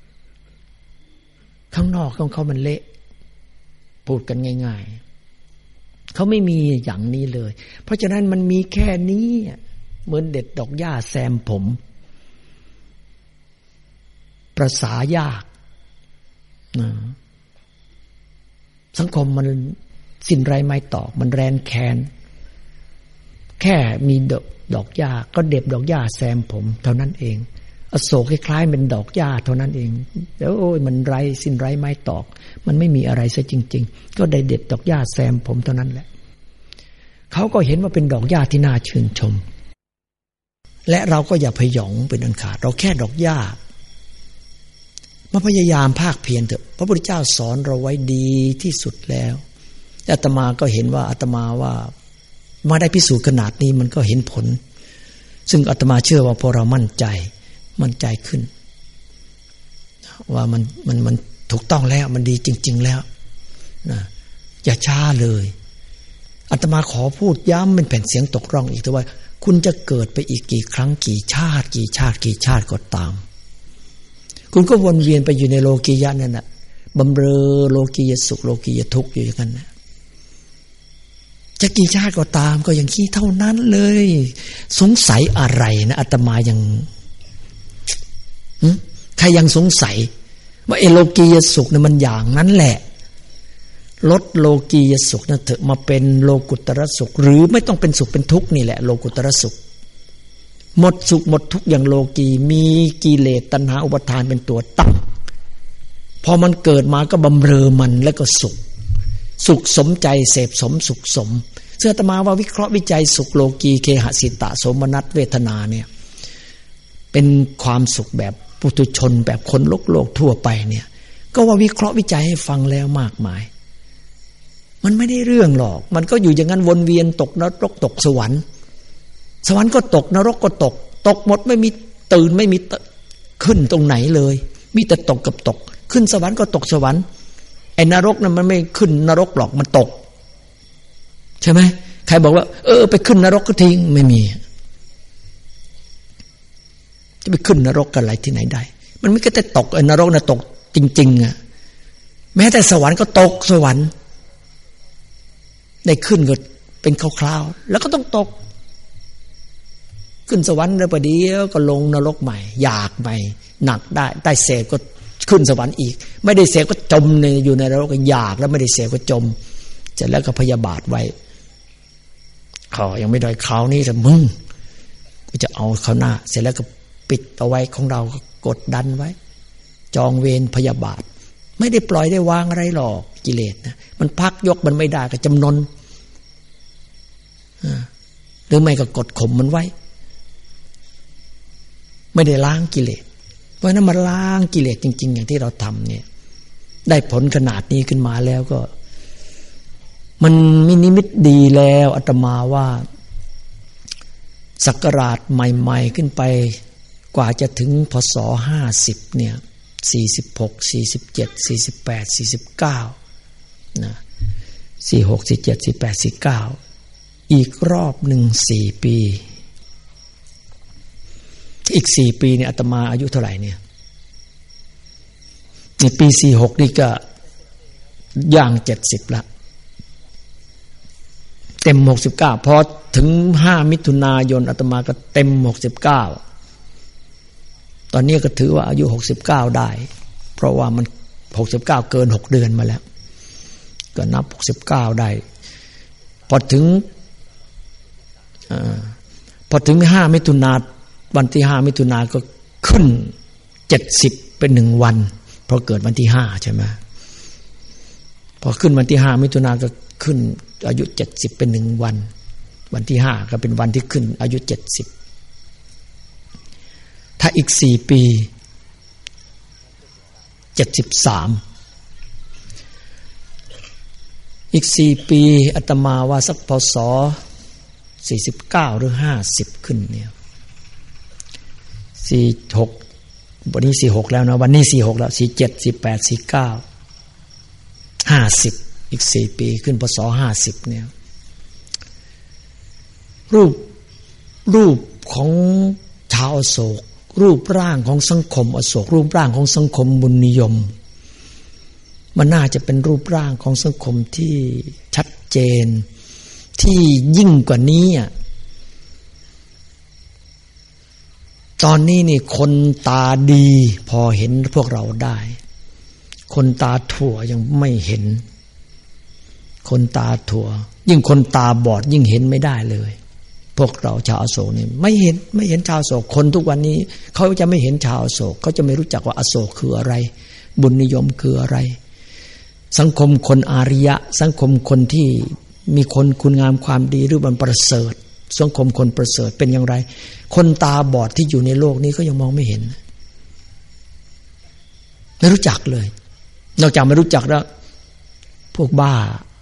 ข้างนอกของเขามันเละพูดกันง่ายๆเขาไม่มีอย่างนี้เลยเพราะฉะนั้นมันมีแค่นี้เหมือนเด็ดดอกหญ้าแซมผมประสายากสังคมมันสิ้นไรไม้ตอกมันแรนแคนแค่มีดอกหญ้าก็เด็บดอกหญ้าแซมผมเท่านั้นเองอโศกคล้ายๆเป็นดอกหญ้าเท่านั้นเองแล้วโอ้ยมันไรสิ้นไรไม้ตอกมันไม่มีอะไรซะจริงๆก็ได้เด็ดดอกหญ้าแซมผมเท่านั้นแหละเขาก็เห็นว่าเป็นดอกหญ้าที่น่าชื่นชมและเราก็อย่าพยองเป็นอันขาดเราแค่ดอกหญ้ามาพยายามภาคเพียรเถอะพระพุทธเจ้าสอนเราไว้ดีที่สุดแล้วอาตมาก็เห็นว่าอาตมาว่ามาได้พิสูจน์ขนาดนี้มันก็เห็นผลซึ่งอาตมาเชื่อว่าพอเรามั่นใจขึ้นว่ามันถูกต้องแล้วมันดีจริงๆแล้วนะอย่าช้าเลยอาตมาขอพูดย้ำเป็นแผ่นเสียงตกร่องอีกแต่ว่าคุณจะเกิดไปอีกกี่ครั้งกี่ชาติก็ตามคุณก็วนเวียนไปอยู่ในโลกียะนั่นน่ะบำเรอโลกียสุขโลกียทุกข์อยู่อย่างนั้นนะจะกี่ชาติก็ตามก็อย่างนี้เท่านั้นเลยสงสัยอะไรนะอาตมายังใครยังสงสัยว่าโลกียสุขเนี่ยมันอย่างนั้นแหละลดโลกียสุขนั่นเถอะมาเป็นโลกุตตรสุขหรือไม่ต้องเป็นสุขเป็นทุกข์นี่แหละโลกุตตรสุขหมดสุขหมดทุกข์อย่างโลกีมีกิเลสตัณหาอุปาทานเป็นตัวตั้งพอมันเกิดมาก็บำเรอมันแล้วก็สุขสมใจเสพสมสุขสมเสื้ออาตมาว่าวิเคราะห์วิจัยสุขโลกีเคหสิตะโสมนัสเวทนาเนี่ยเป็นความสุขแบบปุถุชนแบบคนโลกทั่วไปเนี่ยก็ว่าวิเคราะห์วิจัยให้ฟังแล้วมากมายมันไม่ได้เรื่องหรอกมันก็อยู่อย่างนั้นวนเวียนตกนรกตกสวรรค์ก็ตกนรกก็ตกหมดไม่มีตื่นไม่มีขึ้นตรงไหนเลยมีแต่ตกกับตกขึ้นสวรรค์ก็ตกสวรรค์ไอ้นรกนั้นมันไม่ขึ้นนรกหรอกมันตกใช่ไหมใครบอกว่าไปขึ้นนรกก็ทิ้งไม่มีจะไปขึ้นนรกกันอะไรที่ไหนได้มันไม่ก็แต่ตกนรกน่ะตกจริงๆอ่ะแม้แต่สวรรค์ก็ตกสวรรค์ได้ขึ้นก็เป็นคราวๆแล้วก็ต้องตกขึ้นสวรรค์แล้วประเดี๋ยวก็ลงนรกใหม่อยากใหม่หนักได้เสพก็ขึ้นสวรรค์อีกไม่ได้เสพก็จมอยู่ในนรกก็อยากแล้วไม่ได้เสพก็จมเสร็จแล้วก็พยาบาทไว้ยังไม่ได้คราวนี้แต่มึงก็จะเอาเขาหน้าเสร็จแล้วก็ปิดเอาไว้ของเราก็กดดันไว้จองเวรพยาบาทไม่ได้ปล่อยได้วางอะไรหรอกกิเลสนะมันพักยกมันไม่ได้ก็จำนนหรือไม่ก็กดข่มมันไว้ไม่ได้ล้างกิเลสเพราะนั้นมาล้างกิเลสจริงๆอย่างที่เราทำเนี่ยได้ผลขนาดนี้ขึ้นมาแล้วก็มันมีนิมิตดีแล้วอาตมาว่าศักราชใหม่ๆขึ้นไปกว่าจะถึงพศ50เนี่ย46 47 48 49นะ46 47 48 49อีกรอบหนึ่ง4 ปีอีก4 ปีเนี่ยอาตมาอายุเท่าไหร่เนี่ยในปี46นี่ก็ย่าง70ละเต็ม69พอถึง5 มิถุนายนอาตมาก็เต็ม69ตอนนี้ก็ถือว่าอายุ69ได้เพราะว่ามัน69เกิน6 เดือนมาแล้วก็นับ69ได้พอถึง5 มิถุนายนวันที่5 มิถุนายนก็ขึ้น70เป็น1 วันเพราะเกิดวันที่5ใช่ไหมพอขึ้นวันที่5 มิถุนายนก็ขึ้นอายุ70เป็น1 วันวันที่5ก็เป็นวันที่ขึ้นอายุ70ถ้าอีก4 ปี73อีก4 ปีอาตมาว่าสักพศ49หรือ50ขึ้นเนี่ย46วันนี้46แล้วนะวันนี้46แล้ว47 48 49 50อีก4 ปีขึ้นพศ50เนี่ยรูปของชาวอโศกรูปร่างของสังคมอโศกรูปร่างของสังคมบุญนิยมมันน่าจะเป็นรูปร่างของสังคมที่ชัดเจนที่ยิ่งกว่านี้ตอนนี้นี่คนตาดีพอเห็นพวกเราได้คนตาถั่วยังไม่เห็นคนตาถั่วยิ่งคนตาบอดยิ่งเห็นไม่ได้เลยพวกเราชาวอโศกนี่ไม่เห็นชาวอโศกคนทุกวันนี้เขาจะไม่เห็นชาวอโศกเขาจะไม่รู้จักว่าอโศกคืออะไรบุญนิยมคืออะไรสังคมคนอาริยะสังคมคนที่มีคนคุณงามความดีหรือมันประเสริฐสังคมคนประเสริฐเป็นอย่างไรคนตาบอดที่อยู่ในโลกนี้ก็ยังมองไม่เห็นไม่รู้จักเลยนอกจากไม่รู้จักแล้วพวกบ้า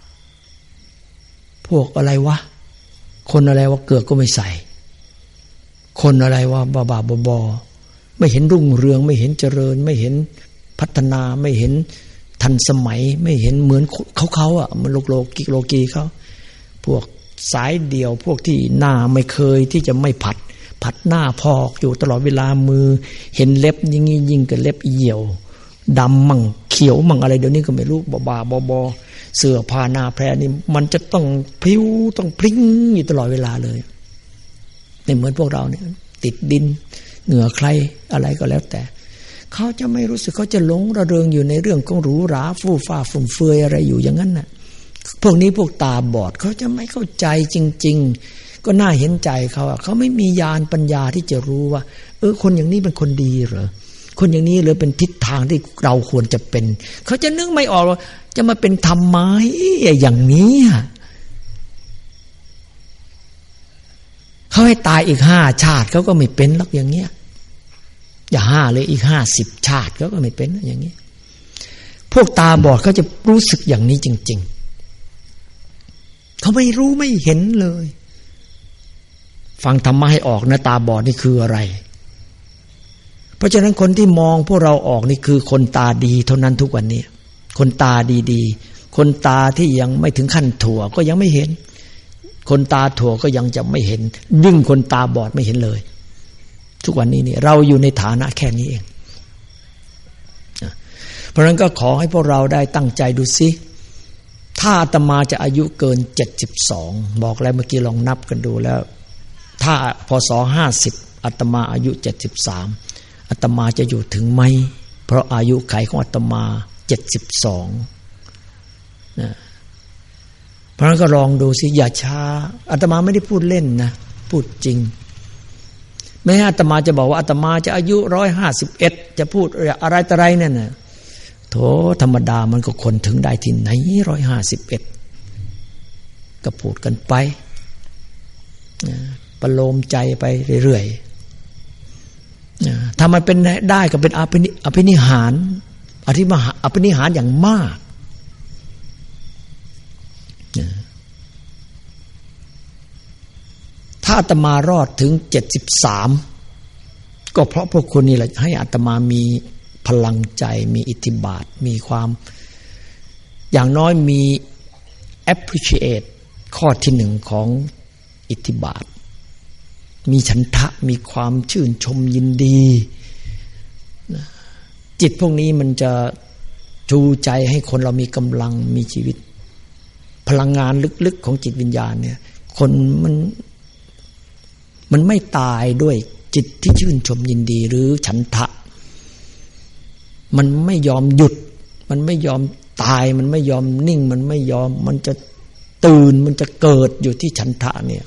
พวกอะไรวะคนอะไรวะเกือกก็ไม่ใส่คนอะไรวะบ้าๆบอๆไม่เห็นรุ่งเรืองไม่เห็นเจริญไม่เห็นพัฒนาไม่เห็นทันสมัยไม่เห็นเหมือนเขาอ่ะมันโลกีเขาพวกสายเดี่ยวพวกที่หน้าไม่เคยที่จะไม่ผัดหน้าพอกอยู่ตลอดเวลามือเห็นเล็บยิ่งกับเล็บเหี่ยวดำมั่งเขียวมั่งอะไรเดี๋ยวนี้ก็ไม่รู้บ้าบอเสื้อผ้าหน้าแพรนี่มันจะต้องพลิ้วต้องพลิ้งอยู่ตลอดเวลาเลยไม่เหมือนพวกเราเนี่ยติดดินเหงื่อใครอะไรก็แล้วแต่เขาจะไม่รู้สึกเขาจะหลงระเริงอยู่ในเรื่องของหรูหราฟู่ฟ้าฟุ่มเฟือยอะไรอยู่อย่างนั้นน่ะพวกนี้พวกตาบอดเขาจะไม่เข้าใจจริงๆก็น่าเห็นใจเขาอ่ะเขาไม่มีญาณปัญญาที่จะรู้ว่าคนอย่างนี้เป็นคนดีเหรอคนอย่างนี้เลยเป็นทิศทางที่เราควรจะเป็นเขาจะนึกไม่ออกว่าจะมาเป็นธรรมะอย่างนี้เขาให้ตายอีก5 ชาติเขาก็ไม่เป็นหรอกอย่างเงี้ยอย่า5เลยอีก50 ชาติเขาก็ไม่เป็นอย่างนี้พวกตาบอดเขาจะรู้สึกอย่างนี้จริงๆเขาไม่รู้ไม่เห็นเลยฟังธรรมะให้ออกนะตาบอดนี่คืออะไรเพราะฉะนั้นคนที่มองพวกเราออกนี่คือคนตาดีเท่านั้นทุกวันนี้คนตาดีๆคนตาที่ยังไม่ถึงขั้นถั่วก็ยังไม่เห็นคนตาถั่วก็ยังจะไม่เห็นยิ่งคนตาบอดไม่เห็นเลยทุกวันนี้นี่เราอยู่ในฐานะแค่นี้เองเพราะฉะนั้นก็ขอให้พวกเราได้ตั้งใจดูสิถ้าอาตมาจะอายุเกิน72บอกแล้วเมื่อกี้ลองนับกันดูแล้วถ้าพศ50อาตมาอายุ73อาตมาจะอยู่ถึงไหมเพราะอายุไขของอาตมา72นะเพราะนั้นก็ลองดูสิอย่าช้าอาตมาไม่ได้พูดเล่นนะพูดจริงแม้อาตมาจะบอกว่าอาตมาจะอายุ151จะพูดอะไรต่ออะไรนั่นน่ะโธ่ธรรมดามันก็คนถึงได้ที่ไหน151ก็พูดกันไปประโลมใจไปเรื่อยๆถ้ามันเป็นได้ก็เป็นอภินิหารอภินิหารอย่างมากถ้าอาตมารอดถึง73ก็เพราะพวกคุณนี่แหละให้อาตมามีพลังใจมีอิทธิบาทมีความอย่างน้อยมี appreciate ข้อที่1ของอิทธิบาทมีฉันทะมีความชื่นชมยินดีจิตพวกนี้มันจะจูใจให้คนเรามีกำลังมีชีวิตพลังงานลึกๆของจิตวิญญาณเนี่ยคนมันไม่ตายด้วยจิตที่ชื่นชมยินดีหรือฉันทะมันไม่ยอมหยุดมันไม่ยอมตายมันไม่ยอมนิ่งมันไม่ยอมมันจะตื่นมันจะเกิดอยู่ที่ฉันทะเนี่ย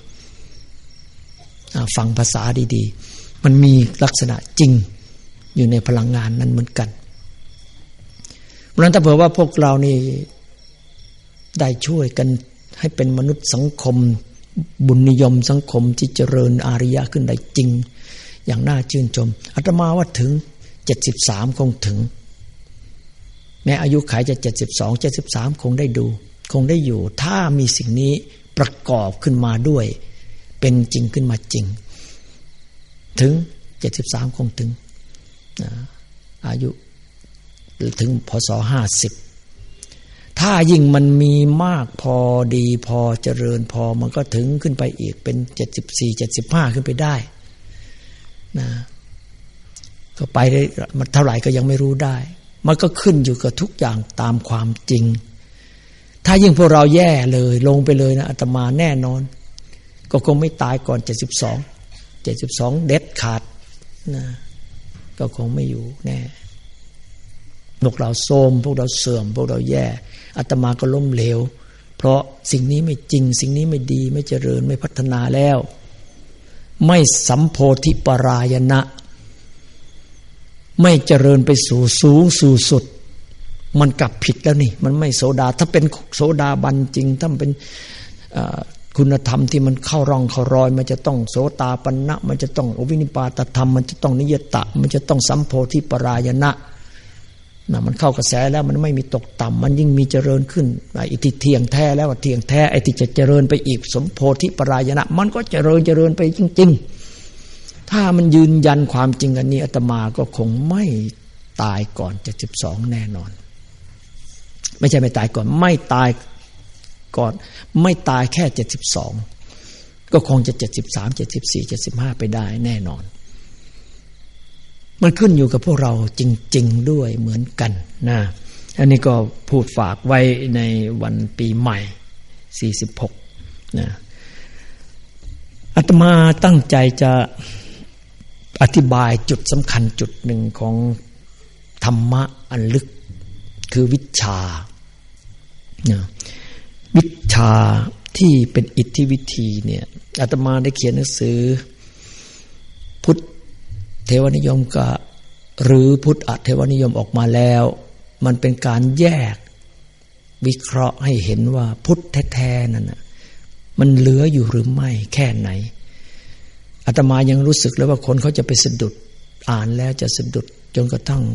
ฟังภาษาดีๆมันมีลักษณะจริงอยู่ในพลังงานนั้นเหมือนกันเพราะฉะนั้นถ้าเผื่อว่าพวกเรานี่ได้ช่วยกันให้เป็นมนุษย์สังคมบุญนิยมสังคมที่เจริญอาริยะขึ้นได้จริงอย่างน่าชื่นชมอาตมาว่าถึง73คงถึงแม้อายุขัยจะ72 73คงได้ดูคงได้อยู่ถ้ามีสิ่งนี้ประกอบขึ้นมาด้วยเป็นจริงขึ้นมาจริงถึง73คงถึงอายุถึงพศ50ถ้ายิ่งมันมีมากพอดีพอเจริญพอมันก็ถึงขึ้นไปอีกเป็น74 75ขึ้นไปได้นะก็ไปได้มันเท่าไหร่ก็ยังไม่รู้ได้มันก็ขึ้นอยู่กับทุกอย่างตามความจริงถ้ายิ่งพวกเราแย่เลยลงไปเลยนะอาตมาแน่นอนก็คงไม่ตายก่อน72เด็ดขาดนะก็คงไม่อยู่แน่พวกเราโทรมพวกเราเสื่อมพวกเราแย่อาตมาก็ล้มเหลวเพราะสิ่งนี้ไม่จริงสิ่งนี้ไม่ดีไม่เจริญไม่พัฒนาแล้วไม่สัมโพธิปรายณะไม่เจริญไปสู่สูงสู่สุดมันกลับผิดแล้วนี่มันไม่โสดาถ้าเป็นโสดาบันจริงถ้าเป็นคุณธรรมที่มันเข้าร่องเข้ารอยมันจะต้องโสตาปันนะมันจะต้องอวินิปาตธรรมมันจะต้องนิยตะมันจะต้องสัมโพธิปรายณะนะมันเข้ากระแสแล้วมันไม่มีตกต่ำมันยิ่งมีเจริญขึ้นไอ้ที่เที่ยงแท้แล้วเที่ยงแท้ไอ้ที่จะเจริญไปอีกสมโพธิปรายณะมันก็เจริญไปจริงๆถ้ามันยืนยันความจริงอันนี้อาตมาก็คงไม่ตายก่อน72แน่นอนไม่ใช่ไม่ตายก่อนไม่ตายก่อนไม่ตายแค่72ก็คงจะ73 74 75ไปได้แน่นอนมันขึ้นอยู่กับพวกเราจริงๆด้วยเหมือนกันนะอันนี้ก็พูดฝากไว้ในวันปีใหม่46นะอาตมาตั้งใจจะอธิบายจุดสำคัญจุดหนึ่งของธรรมะอันลึกคือวิชชานะวิชชาที่เป็นอิทธิวิธีเนี่ยอาตมาได้เขียนหนังสือพุทธเทวนิยมกับหรือพุทธอเทวนิยมออกมาแล้วมันเป็นการแยกวิเคราะห์ให้เห็นว่าพุทธแท้ๆนั่นน่ะมันเหลืออยู่หรือไม่แค่ไหนอาตมายังรู้สึกเลยว่าคนเขาจะไปสะดุดอ่านแล้วจะสะดุดจนกระทั่ง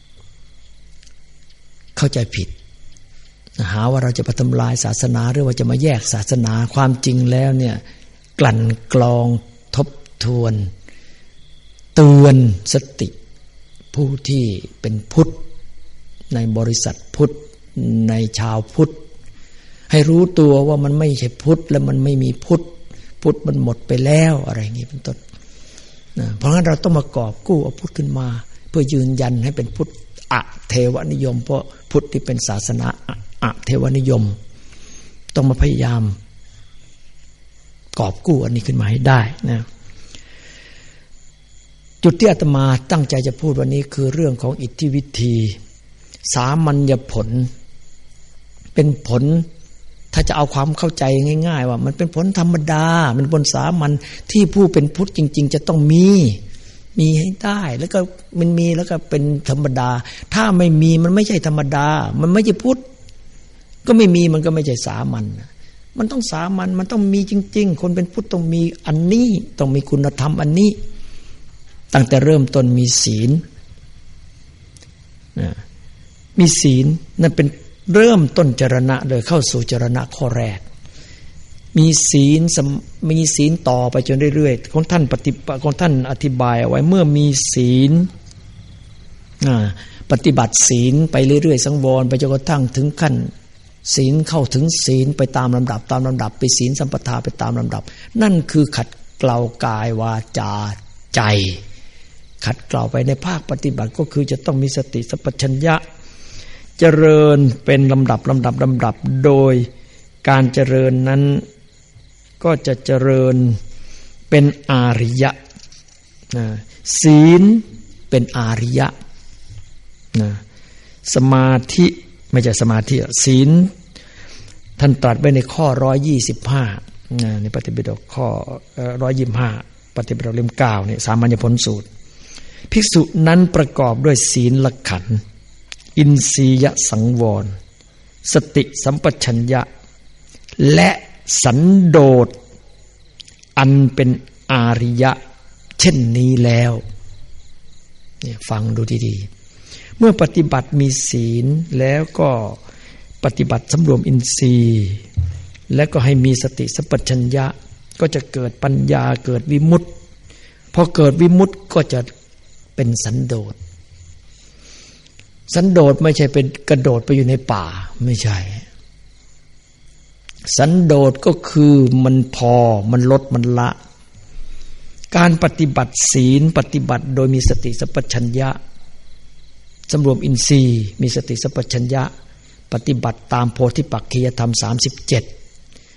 เข้าใจผิดหาว่าเราจะไปทำลายศาสนาหรือว่าจะมาแยกศาสนาความจริงแล้วเนี่ยกลั่นกรองทบทวนเตือนสติผู้ที่เป็นพุทธในบริษัทพุทธในชาวพุทธให้รู้ตัวว่ามันไม่ใช่พุทธและมันไม่มีพุทธมันหมดไปแล้วอะไรอย่างนี้เป็นต้นนะเพราะงั้นเราต้องมากอบกู้เอาพุทธขึ้นมาเพื่อยืนยันให้เป็นพุทธอเทวนิยมเพราะพุทธที่เป็นศาสนาอเทวนิยมต้องมาพยายามกอบกู้อันนี้ขึ้นมาให้ได้นะจุดที่อาตมาตั้งใจจะพูดวันนี้คือเรื่องของอิทธิวิธีสามัญญผลเป็นผลถ้าจะเอาความเข้าใจง่ายๆว่ามันเป็นผลธรรมดามันผลสามัญที่ผู้เป็นพุทธจริงๆจะต้องมีให้ได้แล้วก็มันมีแล้วก็เป็นธรรมดาถ้าไม่มีมันไม่ใช่ธรรมดามันไม่ใช่พุทธก็ไม่มีมันก็ไม่ใช่สามัญมันต้องสามัญมันต้องมีจริงๆคนเป็นพุทธต้องมีอันนี้ต้องมีคุณธรรมอันนี้ตั้งแต่เริ่มต้นมีศีลมีศีลนั่นเป็นเริ่มต้นจรณะเลยเข้าสู่จรณะข้อแรกมีศีลต่อไปจนเรื่อยๆของท่านของท่านอธิบายเอาไว้เมื่อมีศีลปฏิบัติศีลไปเรื่อยๆสังวรไปจนกระทั่งถึงขั้นศีลเข้าถึงศีลไปตามลำดับไปศีลสัมปทาไปตามลำดับนั่นคือขัดเกลากายวาจาใจขัดเกลาไปในภาคปฏิบัติก็คือจะต้องมีสติสัพพัญญะเจริญเป็นลำดับโดยการเจริญนั้นก็จะเจริญเป็นอาริยะศีลเป็นอาริยะสมาธิไม่ใช่สมาธิศีลท่านตรัสไว้ในข้อ125ในปฏิปิฎกข้อ125ปฏิปิฎกเล่ม9เนี่ยสามัญญผลสูตรภิกษุนั้นประกอบด้วยศีลขันธ์อินทรียสังวรสติสัมปชัญญะและสันโดษอันเป็นอาริยะเช่นนี้แล้วเนี่ยฟังดูดีๆเมื่อปฏิบัติมีศีลแล้วก็ปฏิบัติสำรวมอินทรีย์และก็ให้มีสติสัมปชัญญะก็จะเกิดปัญญาเกิดวิมุตติพอเกิดวิมุตติก็จะเป็นสันโดษสันโดษไม่ใช่เป็นกระโดดไปอยู่ในป่าไม่ใช่สันโดษก็คือมันพอมันลดมันละการปฏิบัติศีลปฏิบัติโดยมีสติสัมปชัญญะสำรวมอินทรีย์มีสติสัมปชัญญะปฏิบัติตามโพธิปักขิยธรรม37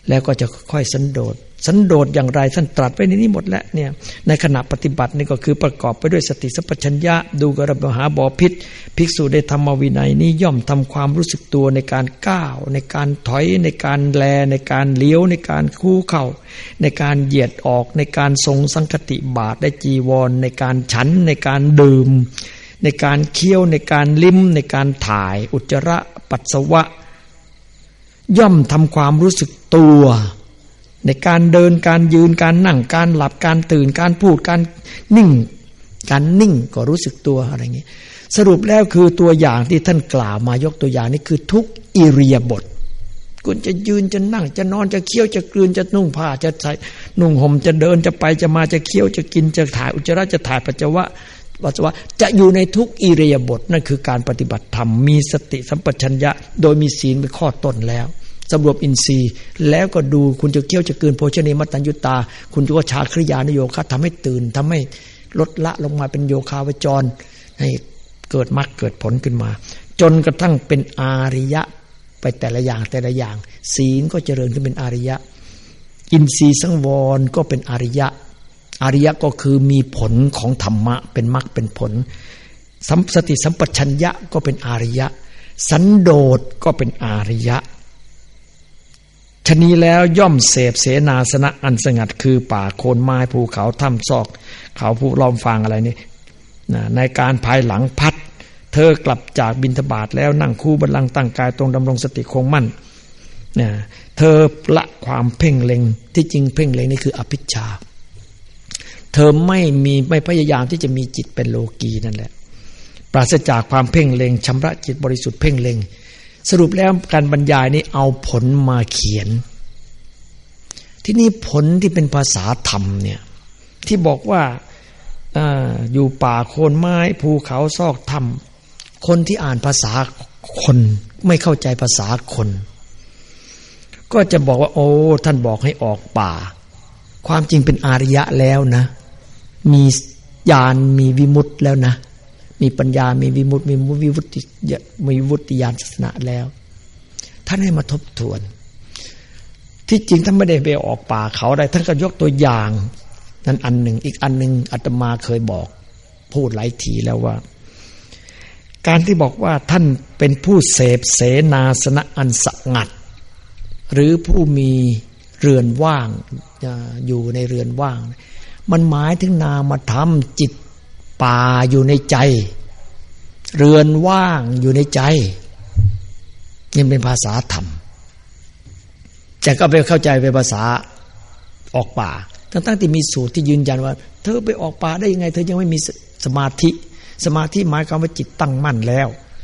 แล้วก็จะค่อยสันโดษอย่างไรท่านตรัสไว้ในนี้หมดแล้วเนี่ยในขณะปฏิบัตินี่ก็คือประกอบไปด้วยสติสัมปชัญญะดูกระมหาบพิตรภิกษุในธรรมวินัยนี้ย่อมทำความรู้สึกตัวในการก้าวในการถอยในการแลในการเลี้ยวในการคู่เข้าในการเหยียดออกในการทรงสังคติบาตรและจีวรในการฉันในการดื่มในการเคี้ยวในการลิ้มในการถ่ายอุจจาระปัสสาวะย่อมทำความรู้สึกตัวในการเดินการยืนการนั่งการหลับการตื่นการพูดการนิ่งก็รู้สึกตัวอะไรอย่างนี้สรุปแล้วคือตัวอย่างที่ท่านกล่าวมายกตัวอย่างนี้คือทุกอิริยาบถคุณจะยืนจะนั่งจะนอนจะเคี้ยวจะกลืนจะนุ่งผ้าจะใส่นุ่งห่มจะเดินจะไปจะมาจะเคี้ยวจะกินจะถ่ายอุจจาระจะถ่ายปัสสาวะจะอยู่ในทุกอิริยาบถนั่นคือการปฏิบัติธรรมมีสติสัมปชัญญะโดยมีศีลเป็นข้อต้นแล้วสำรวมอินทรีย์แล้วก็ดูคุณจะเคี้ยวจะกลืนโภชเนมัตตัญญุตาคุณจะว่าชาคริยานโยคะทำให้ตื่นทำให้ลดละลงมาเป็นโยคาวจรให้เกิดมรรคเกิดผลขึ้นมาจนกระทั่งเป็นอาริยะไปแต่ละอย่างศีลก็เจริญขึ้นเป็นอาริยะอินทรีย์สังวรก็เป็นอาริยะก็คือมีผลของธรรมะเป็นมรรคเป็นผลสติสัมปชัญญะก็เป็นอาริยะสันโดษก็เป็นอาริยะชนี้แล้วย่อมเสพเสนาสนะอันสงัดคือป่าโคนไม้ภูเขาถ้ำซอกเขาภูล้อมฟางอะไรนี่ในการภายหลังพัดเธอกลับจากบิณฑบาตแล้วนั่งคู่บัลลังก์ตั้งกายตรงดำรงสติคงมั่นเธอละความเพ่งเล็งที่จริงเพ่งเล็งนี่คืออภิชฌาเธอไม่พยายามที่จะมีจิตเป็นโลกีนั่นแหละปราศจากความเพ่งเล็งชำระจิตบริสุทธิ์เพ่งเล็งสรุปแล้วการบรรยายนี้เอาผลมาเขียนที่นี่ผลที่เป็นภาษาธรรมเนี่ยที่บอกว่าอยู่ป่าโคนไม้ภูเขาซอกถ้ำคนที่อ่านภาษาคนไม่เข้าใจภาษาคนก็จะบอกว่าโอ้ท่านบอกให้ออกป่าความจริงเป็นอาริยะแล้วนะมีญาณมีวิมุตติแล้วนะมีปัญญามีวิมุตติมีวิวุตติญาณทัศนะแล้วท่านให้มาทบทวนที่จริงท่านไม่ได้ไปออกป่าเขาได้ท่านก็ยกตัวอย่างนั้นอันหนึ่งอีกอันหนึ่งอาตมาเคยบอกพูดหลายทีแล้วว่าการที่บอกว่าท่านเป็นผู้เสพเสนาสนะอันสงัดหรือผู้มีเรือนว่างอยู่ในเรือนว่างมันหมายถึงนามธรรมจิตป่าอยู่ในใจเรือนว่างอยู่ในใจนี่เป็นภาษาธรรมแต่ก็ไปเข้าใจเป็นภาษาออกป่าทั้งที่มีสูตรที่ยืนยันว่าเธอไปออกป่าได้ยังไงเธอยังไม่มีสมาธิหมายความว่าจิตตั้งมั่นแล้ว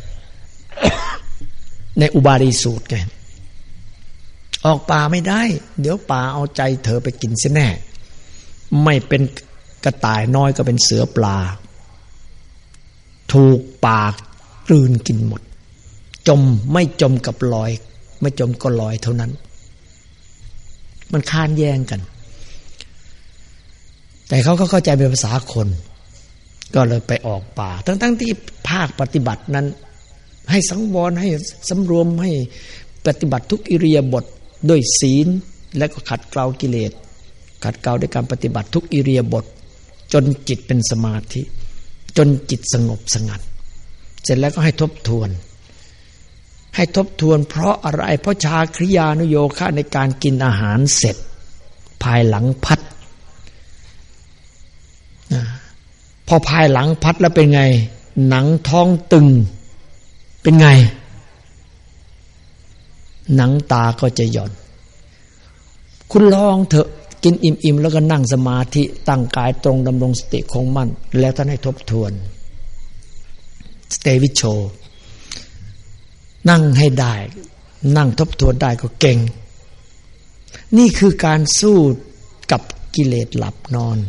ในอุบาลีสูตรไงออกป่าไม่ได้เดี๋ยวป่าเอาใจเธอไปกินเสียแน่ไม่เป็นกระต่ายน้อยก็เป็นเสือปลาถูกป่ากลืนกินหมดไม่จมกับลอยไม่จมก็ลอยเท่านั้นมันค้านแย้งกันแต่เขาก็เข้าใจเป็นภาษาคนก็เลยไปออกป่าทั้งที่ภาคปฏิบัตินั้นให้สังวรให้สำรวมให้ปฏิบัติทุกอิริยาบถด้วยศีลและก็ขัดเกลากิเลสขัดเกลาด้วยการปฏิบัติทุกอิริยาบถจนจิตเป็นสมาธิจนจิตสงบสงัดเสร็จแล้วก็ให้ทบทวนเพราะอะไรเพราะชาคริยานุโยคะในการกินอาหารเสร็จภายหลังพัดพอภายหลังพัดแล้วเป็นไงหนังท้องตึงเป็นไงหนังตาก็จะหย่อนคุณลองเถอะกินอิ่มๆแล้วก็นั่งสมาธิตั้งกายตรงดำรงสติคงมั่นแล้วท่านให้ทบทวนสเตวิโชนั่งให้ได้นั่งทบทวนได้ก็เก่งนี่คือการสู้กับกิเลสหลับนอน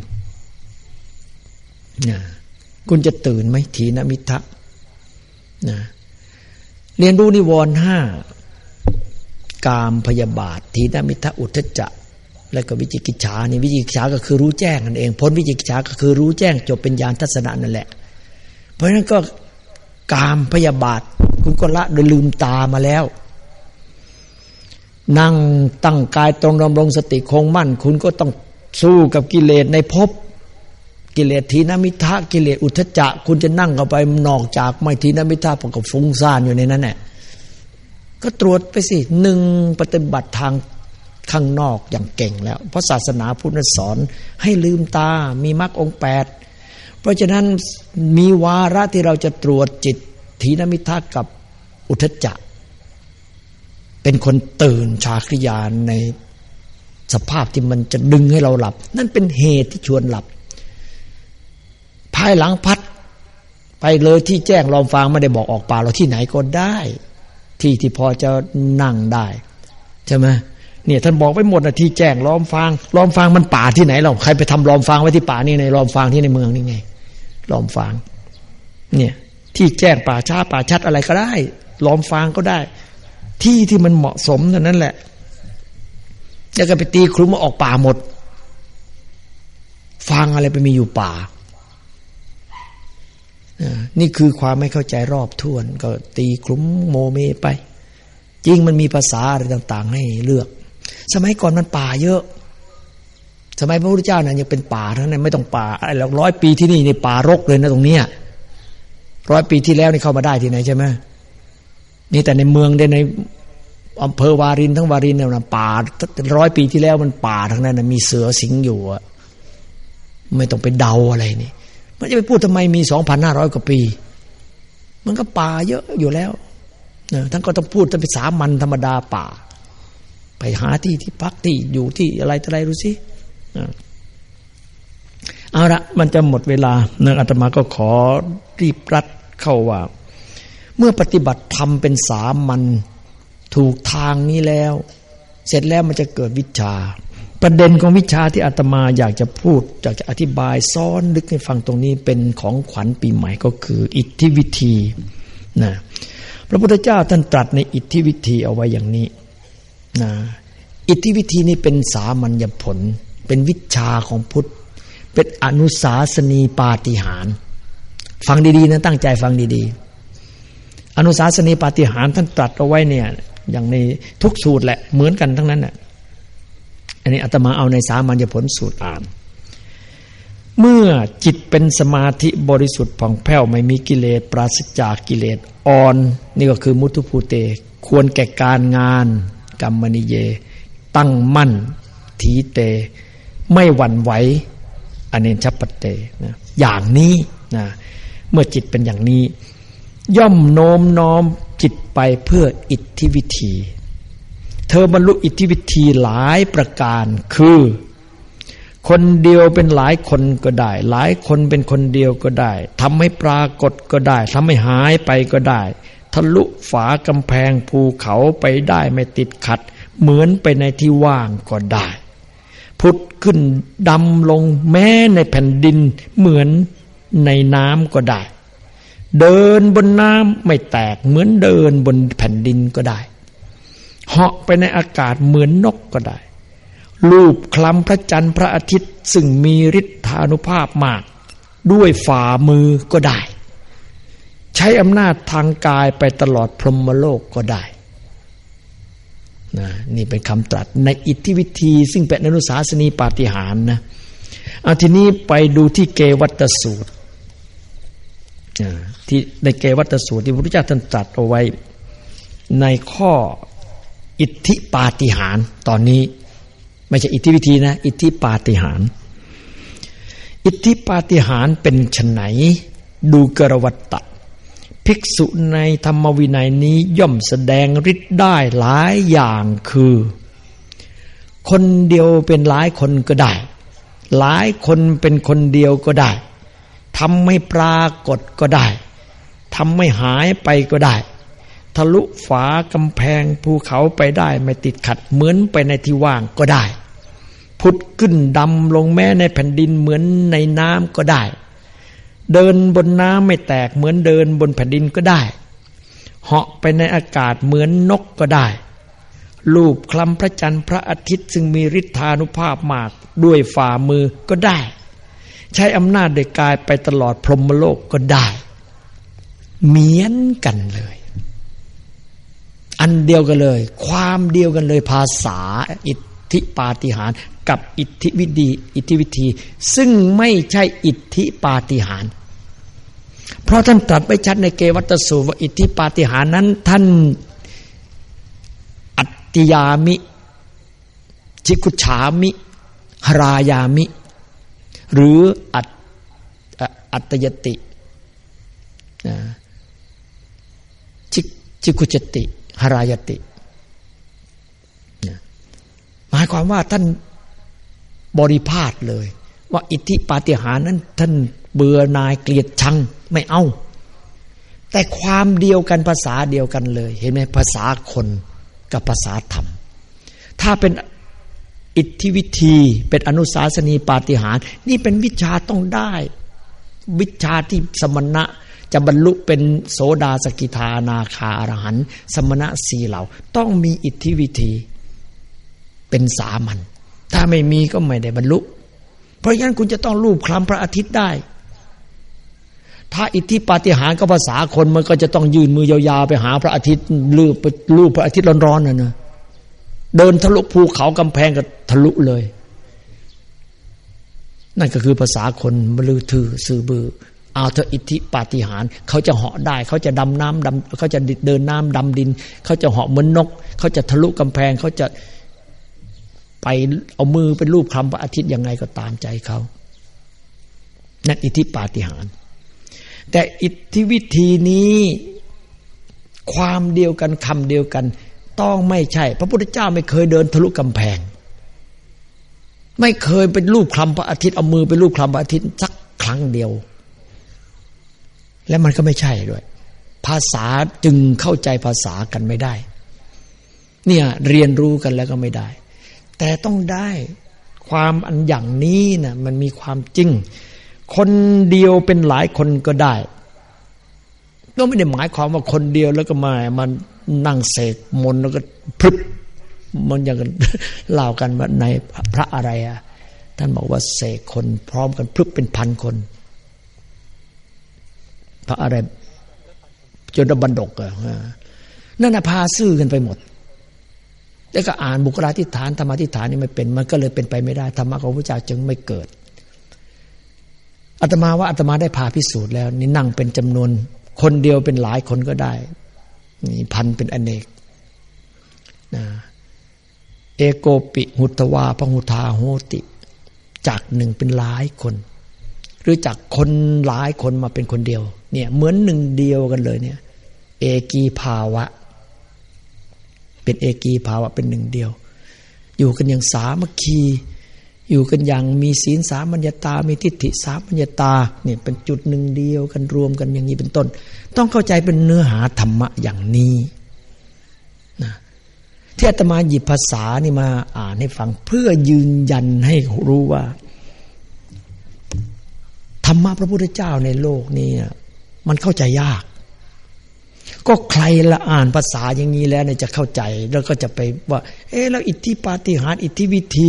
คุณจะตื่นไหมถีนมิทะเรียนรู้นิวรณ์5กามพยาบาทถีนมิทะอุทธัจจะและก็วิจิกิจฉานี่วิจิกิจฉาก็คือรู้แจ้งนั่นเองพ้นวิจิกิจฉาก็คือรู้แจ้งจบเป็นญาณทัศนะนั่นแหละเพราะฉะนั้นก็กามพยาบาทคุณก็ละโดยลืมตามาแล้วนั่งตั้งกายตรงดำรงสติคงมั่นคุณก็ต้องสู้กับกิเลสในภพกิเลสทีนมิทะกิเลสอุทธัจจะคุณจะนั่งเข้าไปนอกจากไม่ทีนมิทะเพราะกับฟุ้งซ่านอยู่ในนั้นแหละก็ตรวจไปสิหนึ่งปฏิบัติทางข้างนอกอย่างเก่งแล้วเพราะศาสนาพุทธสอนให้ลืมตามีมรรคองค์8เพราะฉะนั้นมีวาระที่เราจะตรวจจิตทีนมิทะกับอุทธัจจะเป็นคนตื่นชาคริยานในสภาพที่มันจะดึงให้เราหลับนั่นเป็นเหตุที่ชวนหลับภายหลังพัดไปเลยที่แจ้งลมฟางไม่ได้บอกออกป่าเราที่ไหนก็ได้ที่พอจะนั่งได้ใช่ไหมเนี่ยท่านบอกไว้หมดนะที่แจ้งล้อมฟางมันป่าที่ไหนเราใครไปทำล้อมฟางไว้ที่ป่านี่ในล้อมฟางที่ในเมืองนี่ไงล้อมฟางเนี่ยที่แจ้งป่าช้าป่าชัดอะไรก็ได้ล้อมฟางก็ได้ที่มันเหมาะสมเท่านั้นแหละแล้วก็ไปตีคลุ้มมาออกป่าหมดฟางอะไรไปมีอยู่ป่านี่คือความไม่เข้าใจรอบถ้วนก็ตีคลุ้มโมเมไปจริงมันมีภาษาอะไรต่างๆให้เลือกสมัยก่อนมันป่าเยอะสมัยพระพุทธเจ้านั้นยังเป็นป่าทั้งนั้นไม่ต้องป่าอะไรหรอก100 ปีที่นี่ในป่ารกเลยนะตรงเนี้ย100 ปีที่แล้วนี่เข้ามาได้ที่ไหนใช่ไหมนี่แต่ในเมืองในอำเภอวารินทั้งวารินเนี่ยนะป่า100 ปีที่แล้วมันป่าทั้งนั้นนะมีเสือสิงอยู่อะไม่ต้องไปเดาอะไรนี่มันจะไปพูดทำไมมี 2,500 กว่าปีมันก็ป่าเยอะอยู่แล้วท่านก็ต้องพูดเป็นสามัญธรรมดาป่าไปหาที่พักที่อยู่ที่อะไรต่ออะไรรู้สิเอาละมันจะหมดเวลาอาตมาก็ขอรีบรัดเข้าว่าเมื่อปฏิบัติธรรมเป็นสามัญถูกทางนี้แล้วเสร็จแล้วมันจะเกิดวิชาประเด็นของวิชาที่อาตมาอยากจะพูดอยากจะอธิบายซ้อนลึกให้ฟังตรงนี้เป็นของขวัญปีใหม่ก็คืออิทธิวิธีนะพระพุทธเจ้าท่านตรัสในอิทธิวิธีเอาไว้อย่างนี้นะอิทธิวิธีนี้เป็นสามัญญผลเป็นวิชาของพุทธเป็นอนุสาสนีปาฏิหาริย์ฟังดีๆนะตั้งใจฟังดีๆอนุสาสนีปาฏิหาริย์ท่านตรัสเอาไว้เนี่ยอย่างในทุกสูตรแหละเหมือนกันทั้งนั้นน่ะอันนี้อาตมาเอาในสามัญญผลสูตรอ่านเมื่อจิตเป็นสมาธิบริสุทธิ์ผ่องแผ้วไม่มีกิเลสปราศจากกิเลสอ่อนนี่ก็คือมุทุภูเตควรแก่การงานกัมมนิเยตั้งมั่นถีเตไม่หวั่นไหวอเนชปเตนะอย่างนี้นะเมื่อจิตเป็นอย่างนี้ย่อมโน้มน้อมจิตไปเพื่ออิทธิวิธีเธอบรรลุอิทธิวิธีหลายประการคือคนเดียวเป็นหลายคนก็ได้หลายคนเป็นคนเดียวก็ได้ทำให้ปรากฏก็ได้ทำให้หายไปก็ได้ทะลุฝากำแพงภูเขาไปได้ไม่ติดขัดเหมือนไปในที่ว่างก็ได้พุทธขึ้นดำลงแม้ในแผ่นดินเหมือนในน้ำก็ได้เดินบนน้ำไม่แตกเหมือนเดินบนแผ่นดินก็ได้เหาะไปในอากาศเหมือนนกก็ได้ลูบคลำพระจันทร์พระอาทิตย์ซึ่งมีฤทธานุภาพมากด้วยฝ่ามือก็ได้ใช้อำนาจทางกายไปตลอดพรหมโลกก็ได้นะนี่เป็นคำตรัสในอิทธิวิธีซึ่งเป็นอนุสาสนีปาฏิหาริย์นะเอาทีนี้ไปดูที่เกวัตตสูตรที่ในเกวัตตสูตรที่พระพุทธเจ้าท่านตรัสเอาไว้ในข้ออิทธิปาฏิหาริย์ตอนนี้ไม่ใช่อิทธิวิธีนะอิทธิปาฏิหาริย์อิทธิปาฏิหาริย์เป็นไฉนดูกรวัตตะภิกษุในธรรมวินัยนี้ย่อมแสดงฤทธิ์ได้หลายอย่างคือคนเดียวเป็นหลายคนก็ได้หลายคนเป็นคนเดียวก็ได้ทำให้ปรากฏก็ได้ทำให้หายไปก็ได้ทะลุฝากำแพงภูเขาไปได้ไม่ติดขัดเหมือนไปในที่ว่างก็ได้พุทธขึ้นดำลงแม้ในแผ่นดินเหมือนในน้ำก็ได้เดินบนน้ำไม่แตกเหมือนเดินบนแผ่นดินก็ได้เหาะไปในอากาศเหมือนนกก็ได้ลูบคลำพระจันทร์พระอาทิตย์ซึ่งมีฤทธานุภาพมากด้วยฝ่ามือก็ได้ใช้อำนาจโดยกายไปตลอดพรหมโลกก็ได้เหมือนกันเลยอันเดียวกันเลยความเดียวกันเลยภาษาอิทธิปาฏิหาริย์กับอิทธิวิธีซึ่งไม่ใช่อิทธิปาฏิหาริย์เพราะท่านตรัสไว้ชัดในเกวัตสูตรว่าอิทธิปาฏิหาริย์นั้นท่านอัตติยามิจิกุจฉามิหรายามิหรืออัตตยติจิกุจติหรายติหมายความว่าท่านบริพาทเลยว่าอิทธิปาฏิหาริย์นั้นท่านเบื่อหน่ายเกลียดชังไม่เอาแต่ความเดียวกันภาษาเดียวกันเลยเห็นไหมภาษาคนกับภาษาธรรมถ้าเป็นอิทธิวิธีเป็นอนุสาสนีปาฏิหาริย์นี่เป็นวิชาต้องได้วิชาที่สมณะจะบรรลุเป็นโสดาสกิทาอนาคาอรหันต์สมณะสี่เหล่าต้องมีอิทธิวิธีเป็นสามัญถ้าไม่มีก็ไม่ได้บรรลุเพราะฉะนั้นคุณจะต้องรูปคลำพระอาทิตย์ได้ถ้าอิทธิปาฏิหาริย์ก็ภาษาคนมันก็จะต้องยื่นมือยาวๆไปหาพระอาทิตย์รูปพระอาทิตย์ร้อนๆนะเดินทะลุภูเขากำแพงก็ทะลุเลยนั่นก็คือภาษาคนบลือถือสื่อบือเอาเถอะอิทธิปาฏิหาริย์เขาจะเหาะได้เขาจะดำน้ำเขาจะเดินน้ำดำดินเขาจะเหาะเหมือนนกเขาจะทะลุกำแพงเขาจะไปเอามือเป็นรูปคลำพระอาทิตย์ยังไงก็ตามใจเขานั่นอิทธิปาฏิหาริย์แต่อิทธิวิธีนี้ความเดียวกันคำเดียวกันต้องไม่ใช่พระพุทธเจ้าไม่เคยเดินทะลุกำแพงไม่เคยเป็นรูปคลำพระอาทิตย์เอามือเป็นรูปคลำพระอาทิตย์สักครั้งเดียวและมันก็ไม่ใช่ด้วยภาษาจึงเข้าใจภาษากันไม่ได้เนี่ยเรียนรู้กันแล้วก็ไม่ได้แต่ต้องได้ความอันอย่างนี้นะมันมีความจริงคนเดียวเป็นหลายคนก็ได้ก็ไม่ได้หมายความว่าคนเดียวแล้วก็มานั่งเสกมนต์แล้วก็พรึบมันอย่างกันเล่ากันว่าในพระอะไรอ่ะท่านบอกว่าเสกคนพร้อมกันพรึบเป็นพันคนพระอะไรจนบันดกอ่ะนั่นน่ะพาซื่อกันไปหมดแล้วก็อ่านบุคลาธิฐานธรรมาธิฐานนี่ไม่เป็นมันก็เลยเป็นไปไม่ได้ธรรมะของพระเจ้าจึงไม่เกิดอาตมาว่าอาตมาได้พาพิสูจน์แล้วนี่นั่งเป็นจำนวนคนเดียวเป็นหลายคนก็ได้นี่พันเป็นอเนกนะเอโกปิหุตวาพหุทาโหติจากหนึ่งเป็นหลายคนหรือจากคนหลายคนมาเป็นคนเดียวเนี่ยเหมือนหนึ่งเดียวกันเลยเนี่ยเอกีภาวะเป็นเอกีภาวะเป็นหนึ่งเดียวอยู่กันอย่างสามัคคีอยู่กันอย่างมีศีลสามัญญตามีทิฏฐิสามัญญตาเนี่ยเป็นจุดหนึ่งเดียวกันรวมกันอย่างนี้เป็นต้นต้องเข้าใจเป็นเนื้อหาธรรมะอย่างนี้นะที่อาตมาหยิบภาษานี่มาอ่านให้ฟังเพื่อยืนยันให้รู้ว่าธรรมะพระพุทธเจ้าในโลกนี้มันเข้าใจยากก็ใครละอ่านภาษาอย่างนี้แล้วเนี่ยจะเข้าใจแล้วก็จะไปว่าแล้วอิทธิปาฏิหาริย์อิทธิวิธี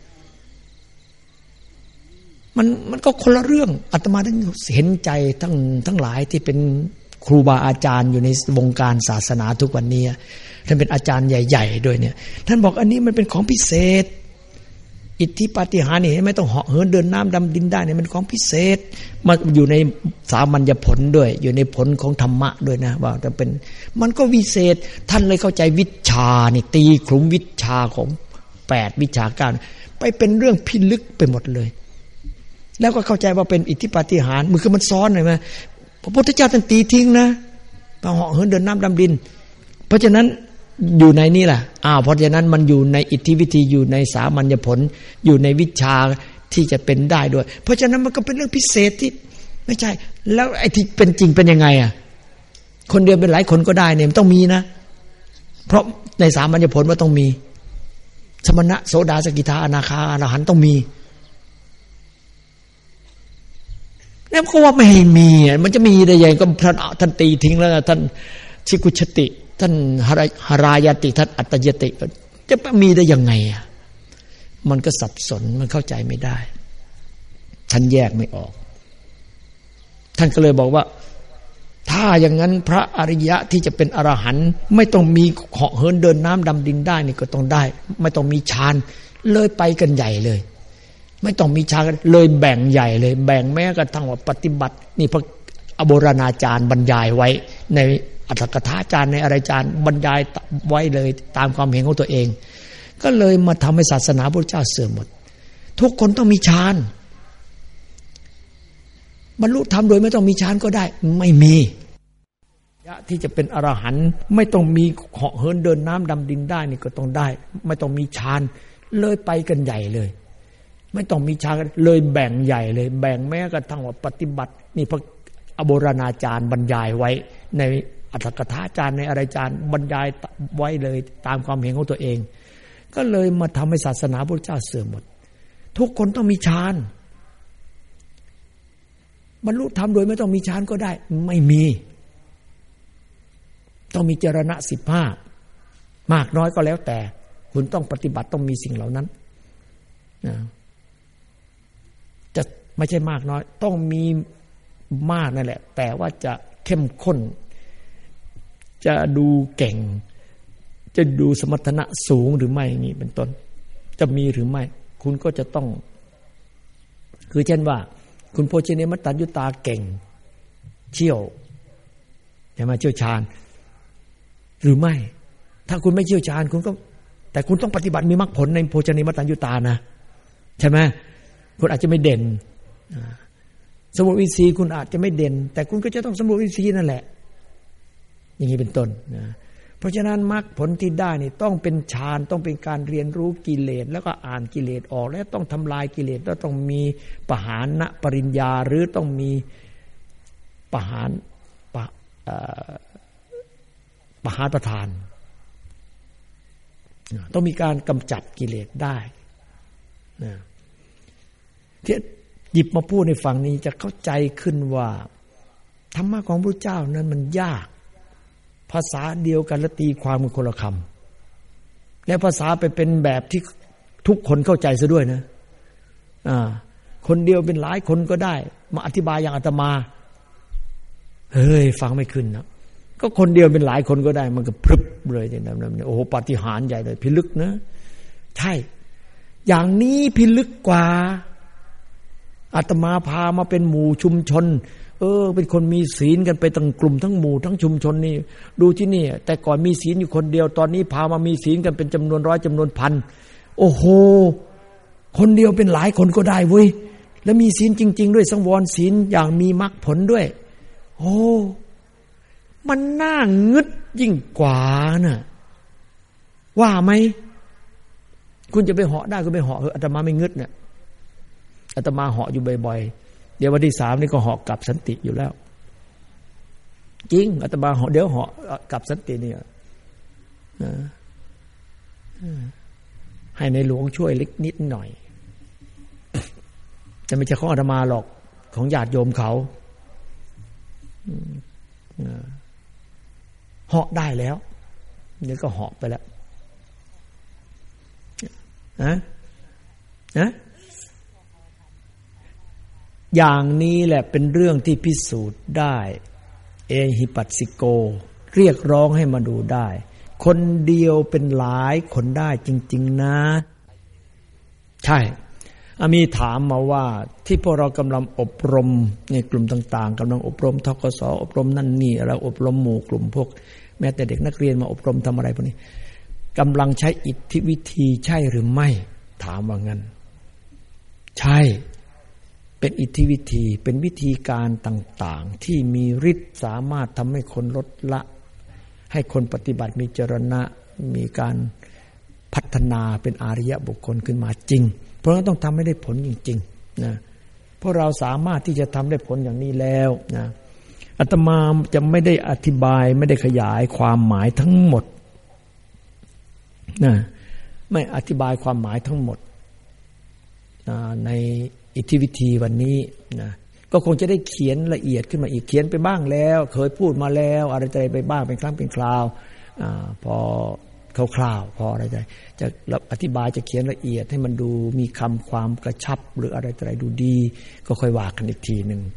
มันก็คนละเรื่องอาตมาต้องเห็นใจทั้งหลายที่เป็นครูบาอาจารย์อยู่ในวงการศาสนาทุกวันนี้ท่านเป็นอาจารย์ใหญ่ๆด้วยเนี่ยท่านบอกอันนี้มันเป็นของพิเศษอิทธิปาฏิหาริย์นี่เห็นไหมต้องเหาะเหินเดินน้ำดำดินได้เนี่ยมันของพิเศษมาอยู่ในสามัญญผลด้วยอยู่ในผลของธรรมะด้วยนะว่าจะเป็นมันก็วิเศษท่านเลยเข้าใจวิชานี่ตีขลุ่มวิชาของ8วิชาการไปเป็นเรื่องพิลึกไปหมดเลยแล้วก็เข้าใจว่าเป็นอิทธิปาฏิหาริย์มันคือมันซ้อนเลยไหมพระพุทธเจ้าท่านตีทิ้งนะพอเหาะเหินเดินน้ำดำดินเพราะฉะนั้นอยู่ในนี่แหละเพราะฉะนั้นมันอยู่ในอิทธิวิธีอยู่ในสามัญญผลอยู่ในวิชาที่จะเป็นได้ด้วยเพราะฉะนั้นมันก็เป็นเรื่องพิเศษที่ไม่ใช่แล้วไอ้ที่เป็นจริงเป็นยังไงคนเดียวเป็นหลายคนก็ได้เนี่ยมันต้องมีนะเพราะในสามัญญผลมันต้องมีสมณะโสดาสกิทาอนาคาอรหันต์ต้องมีแล้วก็ว่าไม่ให้มีมันจะมีได้ยังไงก็ท่านตีทิ้งแล้วท่านชิกุชติท่านหรายติท่านอัตตยติจะมีได้ยังไงมันก็สับสนมันเข้าใจไม่ได้ท่านแยกไม่ออกท่านก็เลยบอกว่าถ้าอย่างนั้นพระอริยะที่จะเป็นอรหันต์ไม่ต้องมีเหาะเหินเดินน้ำดำดินได้นี่ก็ต้องได้ไม่ต้องมีฌานเลยไปกันใหญ่เลยไม่ต้องมีฌานเลยแบ่งใหญ่เลยแบ่งแม้กระทั่งว่าปฏิบัตินี่พระอโบราณอาจารย์บรรยายไว้ในอัตถกถาจารย์ในอะไรจารย์บรรยายไว้เลยตามความเห็นของตัวเองก็เลยมาทำให้ศาสนาพระเจ้าเสื่อมหมดทุกคนต้องมีฌานบรรลุธรรมโดยไม่ต้องมีฌานก็ได้ไม่มีที่จะเป็นอรหันต์ไม่ต้องมีเหาะเหินเดินน้ำดำดินได้นี่ก็ต้องได้ไม่ต้องมีฌานเลยไปกันใหญ่เลยไม่ต้องมีฌานเลยแบ่งใหญ่เลยแบ่งแม้กระทั่งว่าปฏิบัตินี่พระอโบราณอาจารย์บรรยายไว้ในอัตถกถาจารย์ในอะไรจารย์บรรยายไว้เลยตามความเห็นของตัวเองก็เลยมาทำให้ศาสนาพระเจ้าเสื่อมหมดทุกคนต้องมีฌานบรรลุธรรมโดยไม่ต้องมีฌานก็ได้ไม่มีต้องมีจรณะ15มากน้อยก็แล้วแต่คุณต้องปฏิบัติต้องมีสิ่งเหล่านั้นนะจะไม่ใช่มากน้อยต้องมีมากนั่นแหละแต่ว่าจะเข้มข้นจะดูเก่งจะดูสมรรถนะสูงหรือไม่นี่เป็นต้นจะมีหรือไม่คุณก็จะต้องคือเช่นว่าคุณโภชเนมัตตัญญุตาเก่งเชี่ยวใช่ไหมเชี่ยวชาญหรือไม่ถ้าคุณไม่เชี่ยวชาญคุณก็แต่คุณต้องปฏิบัติมีมรรคผลในโภชเนมัตตัญญุตานะใช่ไหมคุณอาจจะไม่เด่นสมุทรวิสีคุณอาจจะไม่เด่นแต่คุณก็จะต้องสมุทรวิสีนั่นแหละอย่างนี้เป็นต้นนะเพราะฉะนั้นมรรคผลที่ได้นี่ต้องเป็นฌานต้องเป็นการเรียนรู้กิเลสแล้วก็อ่านกิเลสออกแล้วต้องทำลายกิเลสแล้วต้องมีปหานะปริญญาหรือต้องมีปหานประธานต้องมีการกำจัดกิเลสได้นะที่หยิบมาพูดในฝั่งนี้จะเข้าใจขึ้นว่าธรรมะของพระเจ้านั้นมันยากภาษาเดียวกันและตีความเป็นคนละคำและภาษาไปเป็นแบบที่ทุกคนเข้าใจซะด้วยนะคนเดียวเป็นหลายคนก็ได้มาอธิบายอย่างอาตมาเฮ้ยฟังไม่ขึ้นนะก็คนเดียวเป็นหลายคนก็ได้มันก็พรึบเลยอย่างนั้นโอ้โหปาฏิหาริย์ใหญ่เลยพิลึกนะใช่อย่างนี้พิลึกกว่าอาตมาพามาเป็นหมู่ชุมชนเป็นคนมีศีลกันไปทั้งกลุ่มทั้งหมู่ทั้งชุมชนนี่ดูที่นี่แต่ก่อนมีศีลอยู่คนเดียวตอนนี้พามามีศีลกันเป็นจำนวนร้อยจำนวนพันโอ้โหคนเดียวเป็นหลายคนก็ได้เว้ยแล้วมีศีลจริงๆด้วยสังวรศีลอย่างมีมรรคผลด้วยโอ้มันน่างึดยิ่งกว่าน่ะว่าไหมคุณจะไปเหาะได้ก็ไปเหาะอาตมาไม่งึดเนี่ยอาตมาเหาะอยู่บ่อยๆเดี๋ยววันที่3นี่ก็เหาะกลับสันติอยู่แล้วจริงอาตมาเหาะเดี๋ยวเหาะกลับสันติเนี่ยให้ในหลวงช่วยเล็กนิดหน่อยจะไม่ใช่ของอาตมาหรอกของญาติโยมเขาเหาะได้แล้วเดี๋ยวก็เหาะไปแล้วนะอย่างนี้แหละเป็นเรื่องที่พิสูจน์ได้เอหิปัสสิโกเรียกร้องให้มาดูได้คนเดียวเป็นหลายคนได้จริงๆนะใช่มีถามมาว่าที่พวกเรากำลังอบรมในกลุ่มต่างๆกำลังอบรมทกสอบรมนั่นนี่เราอบรมหมู่กลุ่มพวกแม้แต่เด็กนักเรียนมาอบรมทำอะไรพวกนี้กำลังใช้อิทธิวิธีใช่หรือไม่ถามว่างั้นใช่เป็นอิทธิวิธีเป็นวิธีการต่างๆที่มีฤทธิ์สามารถทำให้คนลดละให้คนปฏิบัติมีจรณะมีการพัฒนาเป็นอริยบุคคลขึ้นมาจริงเพราะฉะนั้นต้องทำให้ได้ผลจริงๆนะเพราะเราสามารถที่จะทำได้ผลอย่างนี้แล้วนะอาตมาจะไม่ได้อธิบายไม่ได้ขยายความหมายทั้งหมดนะไม่อธิบายความหมายทั้งหมดในอิทธิวิธีวันนี้นะก็คงจะได้เขียนละเอียดขึ้นมาอีกเขียนไปบ้างแล้วเคยพูดมาแล้วอะไรไปบ้างเป็นครั้งเป็นคราวพอคร่าวๆพออะไรจะอธิบายจะเขียนละเอียดให้มันดูมีคำความกระชับหรืออะไรดูดีก็ค่อยว่ากันอีกทีนึง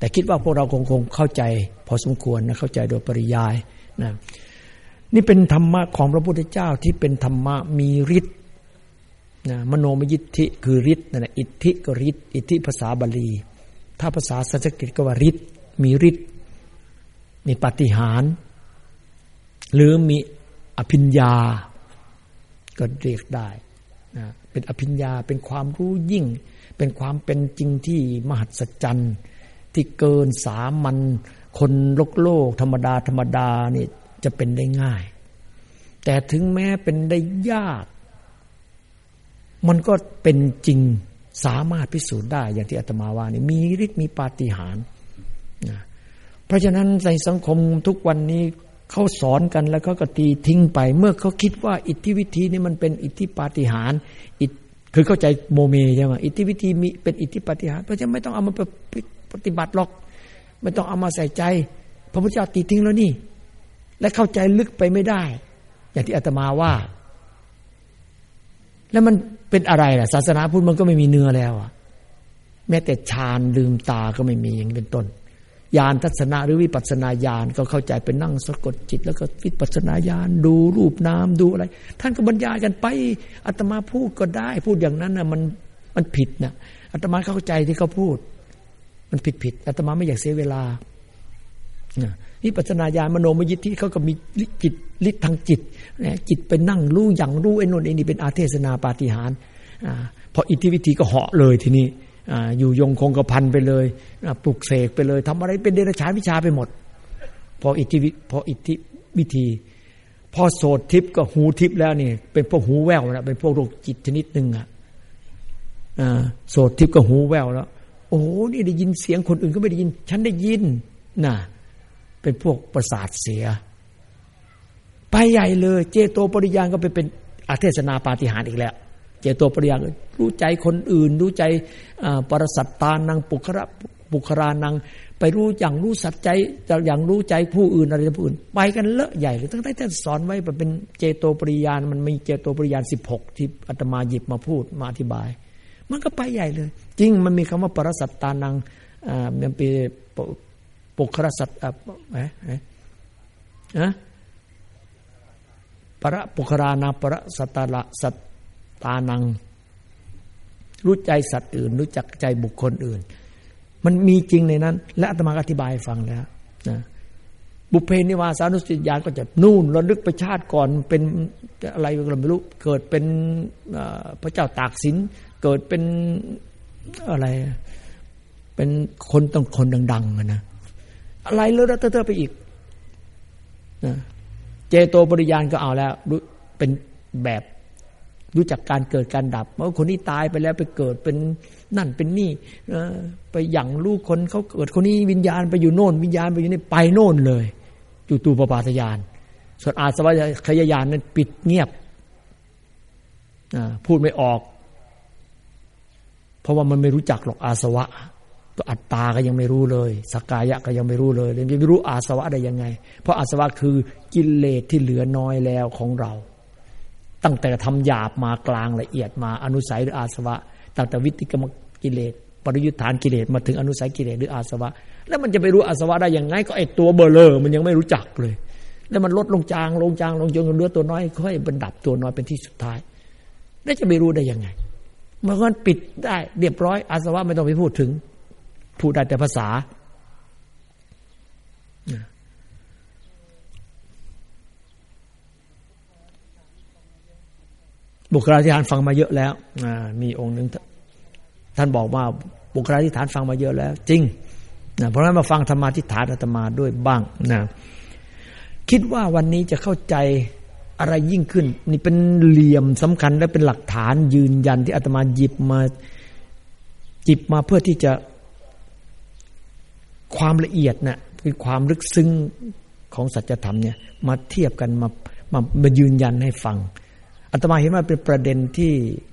แต่คิดว่าพวกเราคงเข้าใจพอสมควรนะเข้าใจโดยปริยายนะนี่เป็นธรรมะของพระพุทธเจ้าที่เป็นธรรมะมีฤทธิ์นะมโนมยิทธิคือฤทธิ์นั่นแหละอิทธิก็ฤทธิ์อิทธิภาษาบาลีถ้าภาษาสันสกฤตก็ว่าฤทธิ์มีฤทธิ์มีปาฏิหาริย์หรือมีอภิญญาก็เรียกได้นะเป็นอภิญญาเป็นความรู้ยิ่งเป็นความเป็นจริงที่มหัศจรรย์ที่เกินสามัญคนโลกธรรมดานี่จะเป็นได้ง่ายแต่ถึงแม้เป็นได้ยากมันก็เป็นจริงสามารถพิสูจน์ได้อย่างที่อาตมาว่านี่มีฤทธิ์มีปาฏิหาริย์นะเพราะฉะนั้นในสังคมทุกวันนี้เขาสอนกันแล้วเขาก็ตีทิ้งไปเมื่อเขาคิดว่าอิทธิวิธีนี่มันเป็นอิทธิปาฏิหาริย์คือเข้าใจโมเมใช่ไหมอิทธิวิธีมีเป็นอิทธิปาฏิหาริย์เพราะฉะนั้นไม่ต้องเอามาปฏิบัติหรอกไม่ต้องเอามาใส่ใจพระพุทธเจ้าตีทิ้งแล้วนี่และเข้าใจลึกไปไม่ได้อย่างที่อาตมาว่าแล้วมันเป็นอะไรล่ะศาสนาพุทธมันก็ไม่มีเนื้อแล้วอ่ะแม้แต่ฌานลืมตาก็ไม่มีอย่างเป็นต้นญาณทัศนะหรือวิปัสสนาญาณก็เข้าใจเป็นนั่งสะกดจิตแล้วก็วิปัสสนาญาณดูรูปนามดูอะไรท่านก็บรรยายกันไปอาตมาพูดก็ได้พูดอย่างนั้นน่ะมันผิดนะอาตมาเข้าใจที่เขาพูดมันผิดอาตมาไม่อยากเสียเวลาวิปัสสนาญาณมโนมยิทธิเขาก็มีจิตฤทธิ์ทางจิตจิตไปนั่งรู้อย่างรู้ไอ้โน่นไอ้นี่เป็นอาเทศนาปาฏิหาริย์พออิทธิวิธีก็เหาะเลยทีนี้อยู่ยงคงกระพันไปเลยปลุกเสกไปเลยทำอะไรเป็นเดรัจฉานวิชาไปหมดพออิทธิวิธีพอโสตทิพย์ก็หูทิพย์แล้วนี่เป็นพวกหูแว่วแล้วเป็นพวกโรคจิตชนิดนึงโสตทิพย์ก็หูแว่วแล้วโอ้โหนี่ได้ยินเสียงคนอื่นก็ไม่ได้ยินฉันได้ยินน่ะเป็นพวกประสาทเสียไปใหญ่เลยเจโตปริยานก็ไปเป็นอาเทศนาปาฏิหาริย์อีกแล้วเจโตปริยานรู้ใจคนอื่นรู้ใจปรสัตตานังปุครานังไปรู้อย่างรู้สัจใจอย่างรู้ใจผู้อื่นอะไรผู้อื่นไปกันเลอะใหญ่เลยตั้งแต่ท่านสอนไว้เป็นเจโตปริยานมันมีเจโตปริยาน16ที่อาตมาหยิบมาพูดมาอธิบายมันก็ไปใหญ่เลยจริงมันมีคำว่าปรสัตตานังมันเป็นปุครสัตปรปุครานาปรสัตตละสัตตานังรู้ใจสัตว์อื่นรู้จักใจบุคคลอื่นมันมีจริงในนั้นและอาตมาอธิบายให้ฟังแล้วนะบุพเพนิวาสานุสติญาณก็จะนู่นระลึกไปชาติก่อนเป็นอะไรก็ไม่รู้เกิดเป็นพระเจ้าตากสินเกิดเป็นอะไรเป็นคนต้องคนดังๆนะอะไรเลอะเทอะไปอีกนะเจโตปริยานก็เอาแล้วเป็นแบบรู้จักการเกิดการดับเมื่อคนนี้ตายไปแล้วไปเกิดเป็นนั่นเป็นนี่ไปอย่างลูกคนเขาเกิดคนนี้วิญญาณไปอยู่โน่นวิญญาณไปอยู่นี่ไปโน่นเลยจุตูปปาทญาณส่วนอาสวะขยญาณนั้นปิดเงียบพูดไม่ออกเพราะว่ามันไม่รู้จักหรอกอาสวะตัวอัตตาก็ยังไม่รู้เลยสักกายะก็ยังไม่รู้เลยยังไม่รู้อาสวะได้ยังไงเพราะอาสวะคือกิเลสที่เหลือน้อยแล้วของเราตั้งแต่ทำหยาบมากลางละเอียดมาอนุสัยหรืออาสวะตั้งแต่วิติกรรมกิเลสปริยุทธานกิเลสมาถึงอนุสัยกิเลสหรืออาสวะแล้วมันจะไปรู้อาสวะได้ยังไงก็ไอตัวเบลเลอร์มันยังไม่รู้จักเลยแล้วมันลดลงจางลงจนเหลือตัวน้อยค่อยบรรดับตัวน้อยเป็นที่สุดท้ายแล้วจะไปรู้ได้ยังไงมันปิดได้เรียบร้อยอาสวะไม่ต้องไปพูดถึงพูดได้แต่ภาษาบุคลาธิฐานฟังมาเยอะแล้วมีองค์หนึ่งท่านบอกว่าบุคลาธิฐานฟังมาเยอะแล้วจริงเพราะฉะนั้นมาฟังธรรมาธิฐานอาตมาด้วยบ้างนะคิดว่าวันนี้จะเข้าใจอะไรยิ่งขึ้นนี่เป็นเหลี่ยมสำคัญและเป็นหลักฐานยืนยันที่อาตมาหยิบมาเพื่อที่จะความละเอียดน่ะคือความลึกซึ้งของสัจธรรมเนี่ยมาเทียบกันมายืนยันให้ฟังอาตมาเห็นว่าเป็นประเด็นที่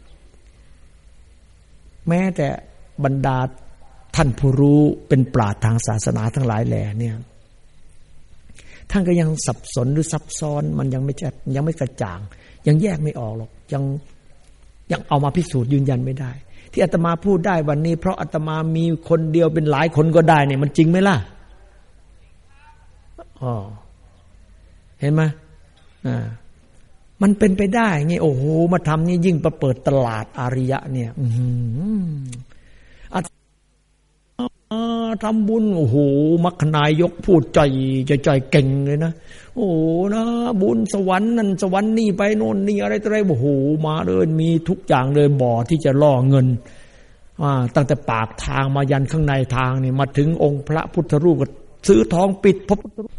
แม้แต่บรรดาท่านผู้รู้เป็นปราชญ์ทางศาสนาทั้งหลายแหล่เนี่ยท่านก็ยังสับสนหรือซับซ้อนมันยังไม่กระจ่างยังแยกไม่ออกหรอกยังเอามาพิสูจน์ยืนยันไม่ได้ที่อาตมาพูดได้วันนี้เพราะอาตมามีคนเดียวเป็นหลายคนก็ได้เนี่ยมันจริงไหมล่ะอ๋อเห็นไหมมันเป็นไปได้ไงโอ้โหมาทำนี่ยิ่งประเปิดตลาดอาริยะเนี่ยทำบุญโอ้โหมรรคนายกพูดใจเก่งเลยนะโอ้นะบุญสวรรค์นั่นสวรรค์นี่ไปโน่นนี่อะไรต่ออะไรโอ้โหมาเลยมีทุกอย่างเลยบ่อที่จะล่อเงินตั้งแต่ปากทางมายันข้างในทางนี่มาถึงองค์พระพุทธรูปก็ซื้อทองปิดพระพุทธรูป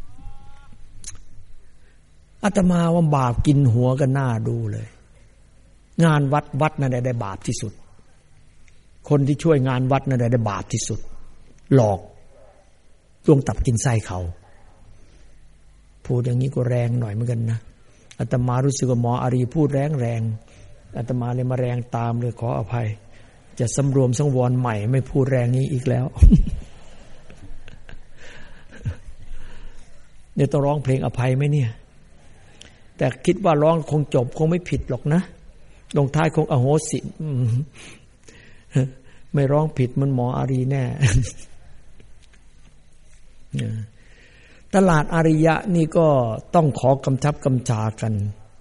อาตมาว่าบาปกินหัวกันหน้าดูเลยงานวัดนั่นได้บาปที่สุดคนที่ช่วยงานวัดนั่นได้บาปที่สุดหลอกลวงตับกินไส้เขาพูดอย่างนี้ก็แรงหน่อยเหมือนกันนะอาตมารู้สึกว่าหมออารีพูดแรงอาตมาเลยมาแรงตามเลยขออภัยจะสำรวมสังวรใหม่ไม่พูดแรงนี้อีกแล้ว เดี๋ยวต้องร้องเพลงอภัยไหมเนี่ยแต่คิดว่าร้องคงจบคงไม่ผิดหรอกนะลงท้ายคงอโหสิไม่ร้องผิดมันหมออารีแน่ ตลาดอาริยะนี่ก็ต้องขอกำชับกำชากัน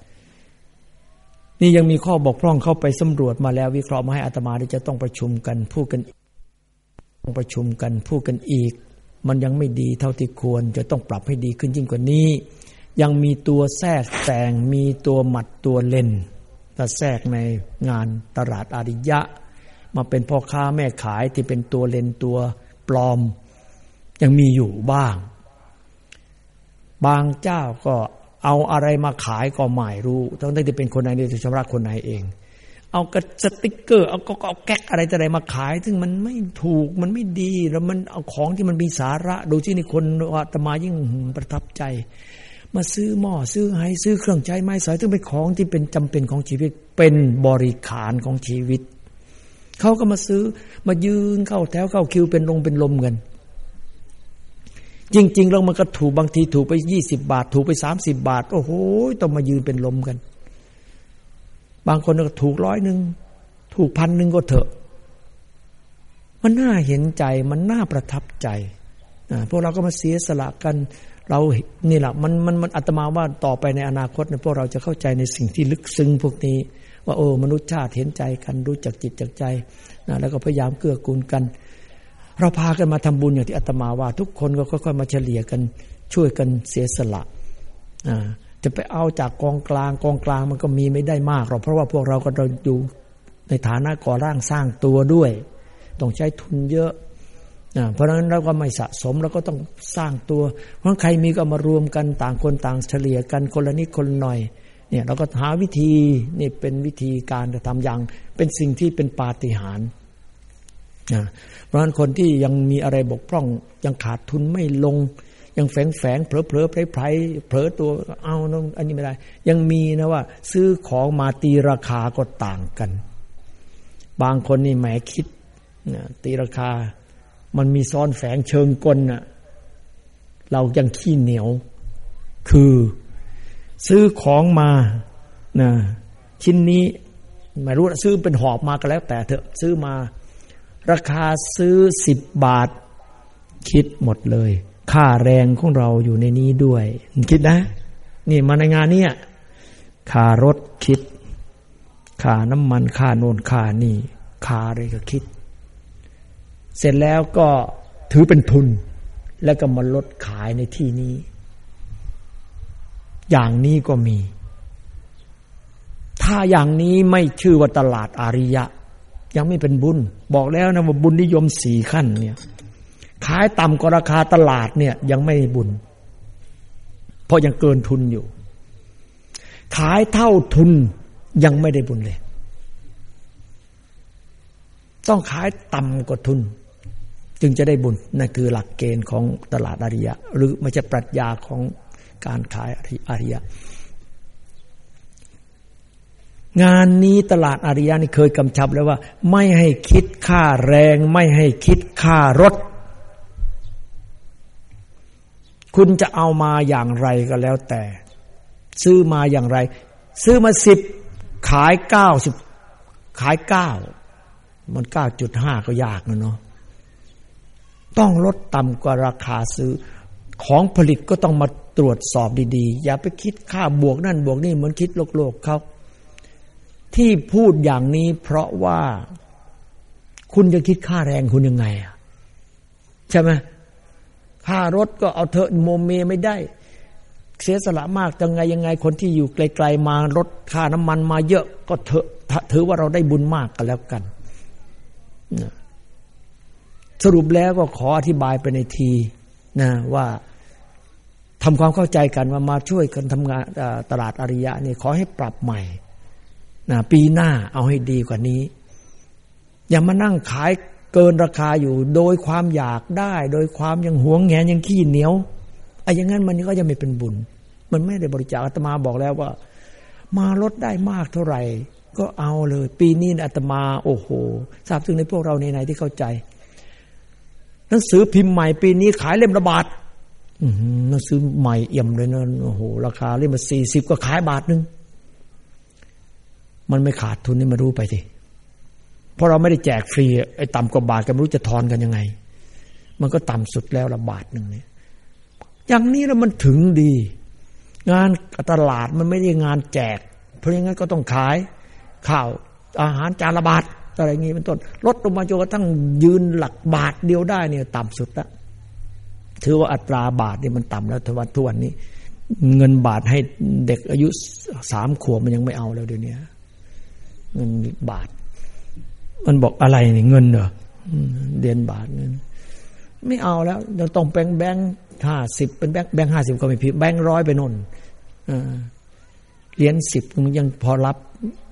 นี่ยังมีข้อบกพร่องเข้าไปสำรวจมาแล้ววิเคราะห์มาให้อาตมาที่จะต้องประชุมกันพูดกันต้องประชุมกันพูดกันอีกมันยังไม่ดีเท่าที่ควรจะต้องปรับให้ดีขึ้นยิ่งกว่านี้ยังมีตัวแทรกแซงมีตัวหมัดตัวเล่นแต่แทรกในงานตลาดอาริยะมาเป็นพ่อค้าแม่ขายที่เป็นตัวเล่นตัวปลอมยังมีอยู่บ้างบางเจ้าก็เอาอะไรมาขายก็ไม่รู้ทั้งที่เป็นคนไหนเนี่ยจะชำระคนไหนเองเอากระสติ๊กเกอร์เอาแก๊กอะไรต่ออะไรมาขายซึ่งมันไม่ถูกมันไม่ดีแล้วมันเอาของที่มันมีสาระดูที่นี่คนอาตมายิ่งประทับใจมาซื้อหม้อซื้อไหซื้อเครื่องใช้ไม้สอยซึ่งเป็นของที่เป็นจำเป็นของชีวิตเป็นบริขารของชีวิตเขาก็มาซื้อมายืนเข้าแถวเข้าคิวเป็นลมกันจริงๆแล้วมันก็ถูกบางทีถูกไป20 บาทถูกไป30 บาทโอ้โหต้องมายืนเป็นลมกันบางคนก็ถูก100ถูก1,000ก็เถอะมันน่าเห็นใจมันน่าประทับใจพวกเราก็มาเสียสละกันเรานี่แหละมันอาตมาว่าต่อไปในอนาคตพวกเราจะเข้าใจในสิ่งที่ลึกซึ้งพวกนี้ว่ามนุษยชาติเห็นใจกันรู้จักจิตจักใจแล้วก็พยายามเกื้อกูลกันเราพากันมาทำบุญอย่างที่อาตมาว่าทุกคนก็ค่อยๆมาเฉลี่ยกันช่วยกันเสียสละจะไปเอาจากกองกลางมันก็มีไม่ได้มากหรอกเพราะว่าพวกเราก็อยู่ในฐานะก่อร่างสร้างตัวด้วยต้องใช้ทุนเยอะเพราะฉะนั้นเราก็ไม่สะสมเราก็ต้องสร้างตัวเพราะใครมีก็มารวมกันต่างคนต่างเฉลี่ยกันคนละนิดคนหน่อยเนี่ยเราก็หาวิธีนี่เป็นวิธีการจะทำอย่างเป็นสิ่งที่เป็นปาฏิหาริย์เพราะฉะนั้นคนที่ยังมีอะไรบกพร่องยังขาดทุนไม่ลงยังแฝงเผลอไพรเผลอตัวเอาอันนี้ไม่ได้ยังมีนะว่าซื้อของมาตีราคาก็ต่างกันบางคนนี่แหมคิดตีราคามันมีซ้อนแฝงเชิงกลน่ะเรายังขี้เหนียวคือซื้อของมาชิ้นนี้ไม่รู้ซื้อเป็นหอบมาก็แล้วแต่เถอะซื้อมาราคาซื้อ10 บาทคิดหมดเลยค่าแรงของเราอยู่ในนี้ด้วยคิดนะนี่มาในงานนี้ค่ารถคิดค่าน้ำมันค่าโน่นค่านี่ค่าอะไรก็คิดเสร็จแล้วก็ถือเป็นทุนแล้วก็มาลดขายในที่นี้อย่างนี้ก็มีถ้าอย่างนี้ไม่ชื่อว่าตลาดอาริยะยังไม่เป็นบุญบอกแล้วนะว่าบุญนิยม4 ขั้นเนี่ยขายต่ำกว่าราคาตลาดเนี่ยยังไม่ได้บุญเพราะยังเกินทุนอยู่ขายเท่าทุนยังไม่ได้บุญเลยต้องขายต่ำกว่าทุนจึงจะได้บุญนั่นคือหลักเกณฑ์ของตลาดอาริยะหรือไม่ใช่ปรัชญาของการขายอาริยะงานนี้ตลาดอาริยะนี่เคยกำชับแล้วว่าไม่ให้คิดค่าแรงไม่ให้คิดค่ารถคุณจะเอามาอย่างไรก็แล้วแต่ซื้อมาอย่างไรซื้อมา10ขาย90ขาย9 มัน 9.5 ก็ยากนะเนาะต้องลดต่ำกว่าราคาซื้อของผลิตก็ต้องมาตรวจสอบดีๆอย่าไปคิดค่าบวกนั่นบวกนี่เหมือนคิดโลกๆเขาที่พูดอย่างนี้เพราะว่าคุณจะคิดค่าแรงคุณยังไงอ่ะใช่ไหมค่ารถก็เอาเถอะโมเมไม่ได้เสียสละมากยังไงคนที่อยู่ไกลๆมารถค่าน้ำมันมาเยอะก็เถอะถือว่าเราได้บุญมากกันแล้วกันสรุปแล้วก็ขออธิบายไปในทีนะว่าทำความเข้าใจกันว่ามาช่วยกันทำงานตลาดอริยะนี่ขอให้ปรับใหม่นะปีหน้าเอาให้ดีกว่านี้อย่ามานั่งขายเกินราคาอยู่โดยความอยากได้โดยความยังหวงแหนยังขี้เหนียวไอ้อย่างนั้นมันก็จะไม่เป็นบุญมันไม่ได้บริจาคอาตมาบอกแล้วว่ามาลดได้มากเท่าไหร่ก็เอาเลยปีนี้อาตมาโอ้โหทราบซึ้งในพวกเราในไหนที่เข้าใจหนังสือพิมพ์ใหม่ปีนี้ขายเล่มละบาทหนังสือใหม่เอี่ยมเลยนะโอ้โหราคาเล่มละ40ก็ขายบาทนึงมันไม่ขาดทุนนี่มารู้ไปสิเพราะเราไม่ได้แจกฟรีไอ้ต่ำกว่าบาทก็ไม่รู้จะทอนกันยังไงมันก็ต่ำสุดแล้วละบาทนึงเนี่ยอย่างนี้แล้วมันถึงดีงานตลาดมันไม่ได้งานแจกเพราะงั้นก็ต้องขายข้าวอาหารจานละบาทอะไรอย่างนี้เป็นต้นลดลงมาจนกระทั่งยืนหลักบาทเดียวได้เนี่ยต่ำสุดละถือว่าอัตราบาทนี่มันต่ำแล้วทุกวันนี้เงินบาทให้เด็กอายุ3 ขวบมันยังไม่เอาแล้วเดี๋ยวนี้เงินบาทมันบอกอะไรนี่เงินเหรอเดือนบาทเงินไม่เอาแล้วยังต้องแบงค์50เป็นแบงค์50ก็ไม่ผิดแบงค์100ไปโน่นเหรียญ10มันยังพอรับ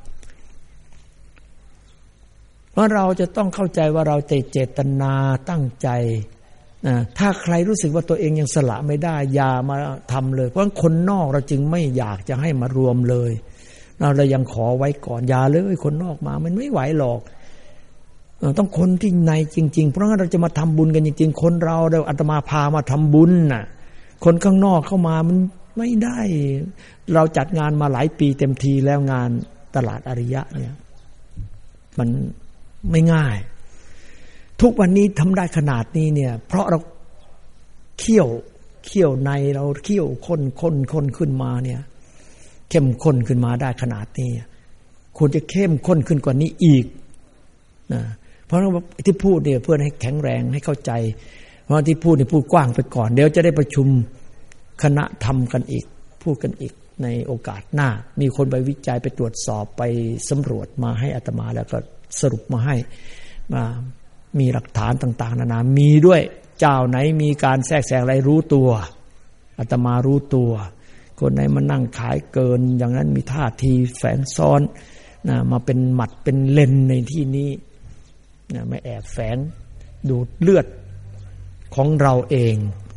เพราะเราจะต้องเข้าใจว่าเราเจตนาตั้งใจถ้าใครรู้สึกว่าตัวเองยังสละไม่ได้อย่ามาทำเลยเพราะคนนอกเราจึงไม่อยากจะให้มารวมเลยเรายังขอไว้ก่อนอย่าเลยคนนอกมามันไม่ไหวหรอกต้องคนที่ในจริงๆเพราะงั้นเราจะมาทำบุญกันจริงๆคนเราอาตมาพามาทำบุญน่ะคนข้างนอกเข้ามามันไม่ได้เราจัดงานมาหลายปีเต็มทีแล้วงานตลาดอริยะเนี่ยมันไม่ง่ายทุกวันนี้ทำได้ขนาดนี้เนี่ยเพราะเราเคี่ยวในเราเคี่ยวข้นขึ้นมาเนี่ยเข้มข้นขึ้นมาได้ขนาดนี้ควรจะเข้มข้นขึ้นกว่านี้อีกนะเพราะที่พูดเนี่ยเพื่อให้แข็งแรงให้เข้าใจเพราะที่พูดเนี่ยพูดกว้างไปก่อนเดี๋ยวจะได้ประชุมคณะทำกันอีกพูดกันอีกในโอกาสหน้ามีคนไปวิจัยไปตรวจสอบไปสำรวจมาให้อาตมาแล้วก็สรุปมาให้มีหลักฐานต่างๆนานามีด้วยเจ้าไหนมีการแทรกแซงอะไรรู้ตัวอาตมารู้ตัวคนไหนมานั่งขายเกินอย่างนั้นมีท่าทีแฝงซ้อนมาเป็นหมัดเป็นเลนในที่นี้ไม่แอบแฝงดูดเลือดของเราเอง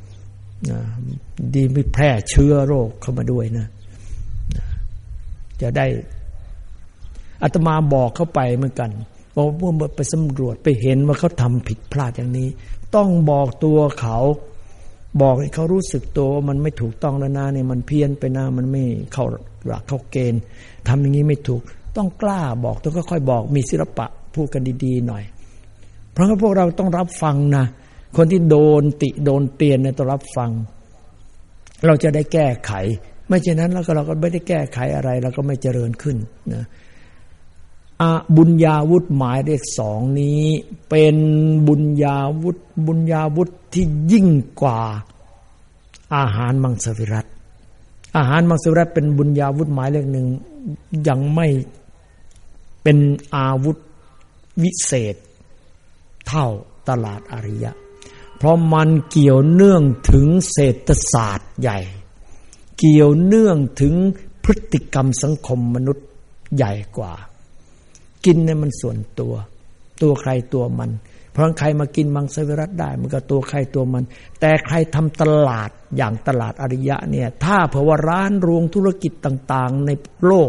ดีไม่แพร่เชื้อโรคเข้ามาด้วยนะจะได้อาตมาบอกเข้าไปเหมือนกันบอกว่าไปสำรวจไปเห็นว่าเขาทำผิดพลาดอย่างนี้ต้องบอกตัวเขาบอกให้เขารู้สึกตัวมันไม่ถูกต้องแล้วนะเนี่ยมันเพี้ยนไปนะมันไม่เข้าหลักเข้าเกณฑ์ทำอย่างนี้ไม่ถูกต้องกล้าบอกต้องค่อยๆบอกมีศิลปะพูดกันดีๆหน่อยเพราะว่าพวกเราต้องรับฟังนะคนที่โดนติโดนเตียนเนี่ยต้องรับฟังเราจะได้แก้ไขไม่เช่นนั้นแล้วเราก็ไม่ได้แก้ไขอะไรเราก็ไม่เจริญขึ้นนะบุญญาวุฒิหมายเลข2นี้เป็นบุญญาวุฒิที่ยิ่งกว่าอาหารมังสวิรัติอาหารมังสวิรัติเป็นบุญญาวุฒิหมายเลขหนึ่งยังไม่เป็นอาวุธวิเศษเท่าตลาดอริยะเพราะมันเกี่ยวเนื่องถึงเศรษฐศาสตร์ใหญ่เกี่ยวเนื่องถึงพฤติกรรมสังคมมนุษย์ใหญ่กว่ากินเนี่ยมันส่วนตัวใครตัวมันเพราะใครมากินมังสวิรัติได้มันก็ตัวใครตัวมันแต่ใครทำตลาดอย่างตลาดอริยะเนี่ยถ้าเผื่อว่าร้านรวงธุรกิจต่างๆในโลก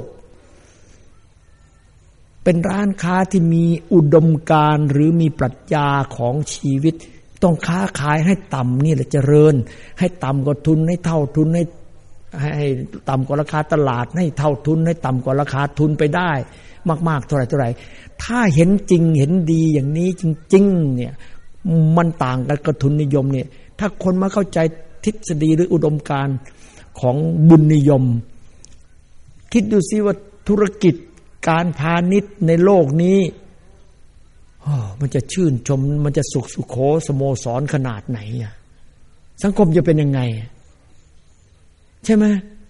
เป็นร้านค้าที่มีอุดมการณ์หรือมีปรัชญาของชีวิตต้องค้าขายให้ต่ำนี่แหละเจริญให้ต่ำกว่าทุนให้เท่าทุนให้ให้ต่ำกว่าราคาตลาดให้เท่าทุนให้ต่ำกว่าราคาทุนไปได้มากๆเท่าไหร่ถ้าเห็นจริงเห็นดีอย่างนี้จริงๆเนี่ยมันต่างกันกับทุนนิยมเนี่ยถ้าคนมาเข้าใจทฤษฎีหรืออุดมการณ์ของบุญนิยมคิดดูสิว่าธุรกิจการพาณิชย์ในโลกนี้มันจะชื่นชมมันจะสุขโขสโมสรขนาดไหนอ่ะสังคมจะเป็นยังไงใช่ไหม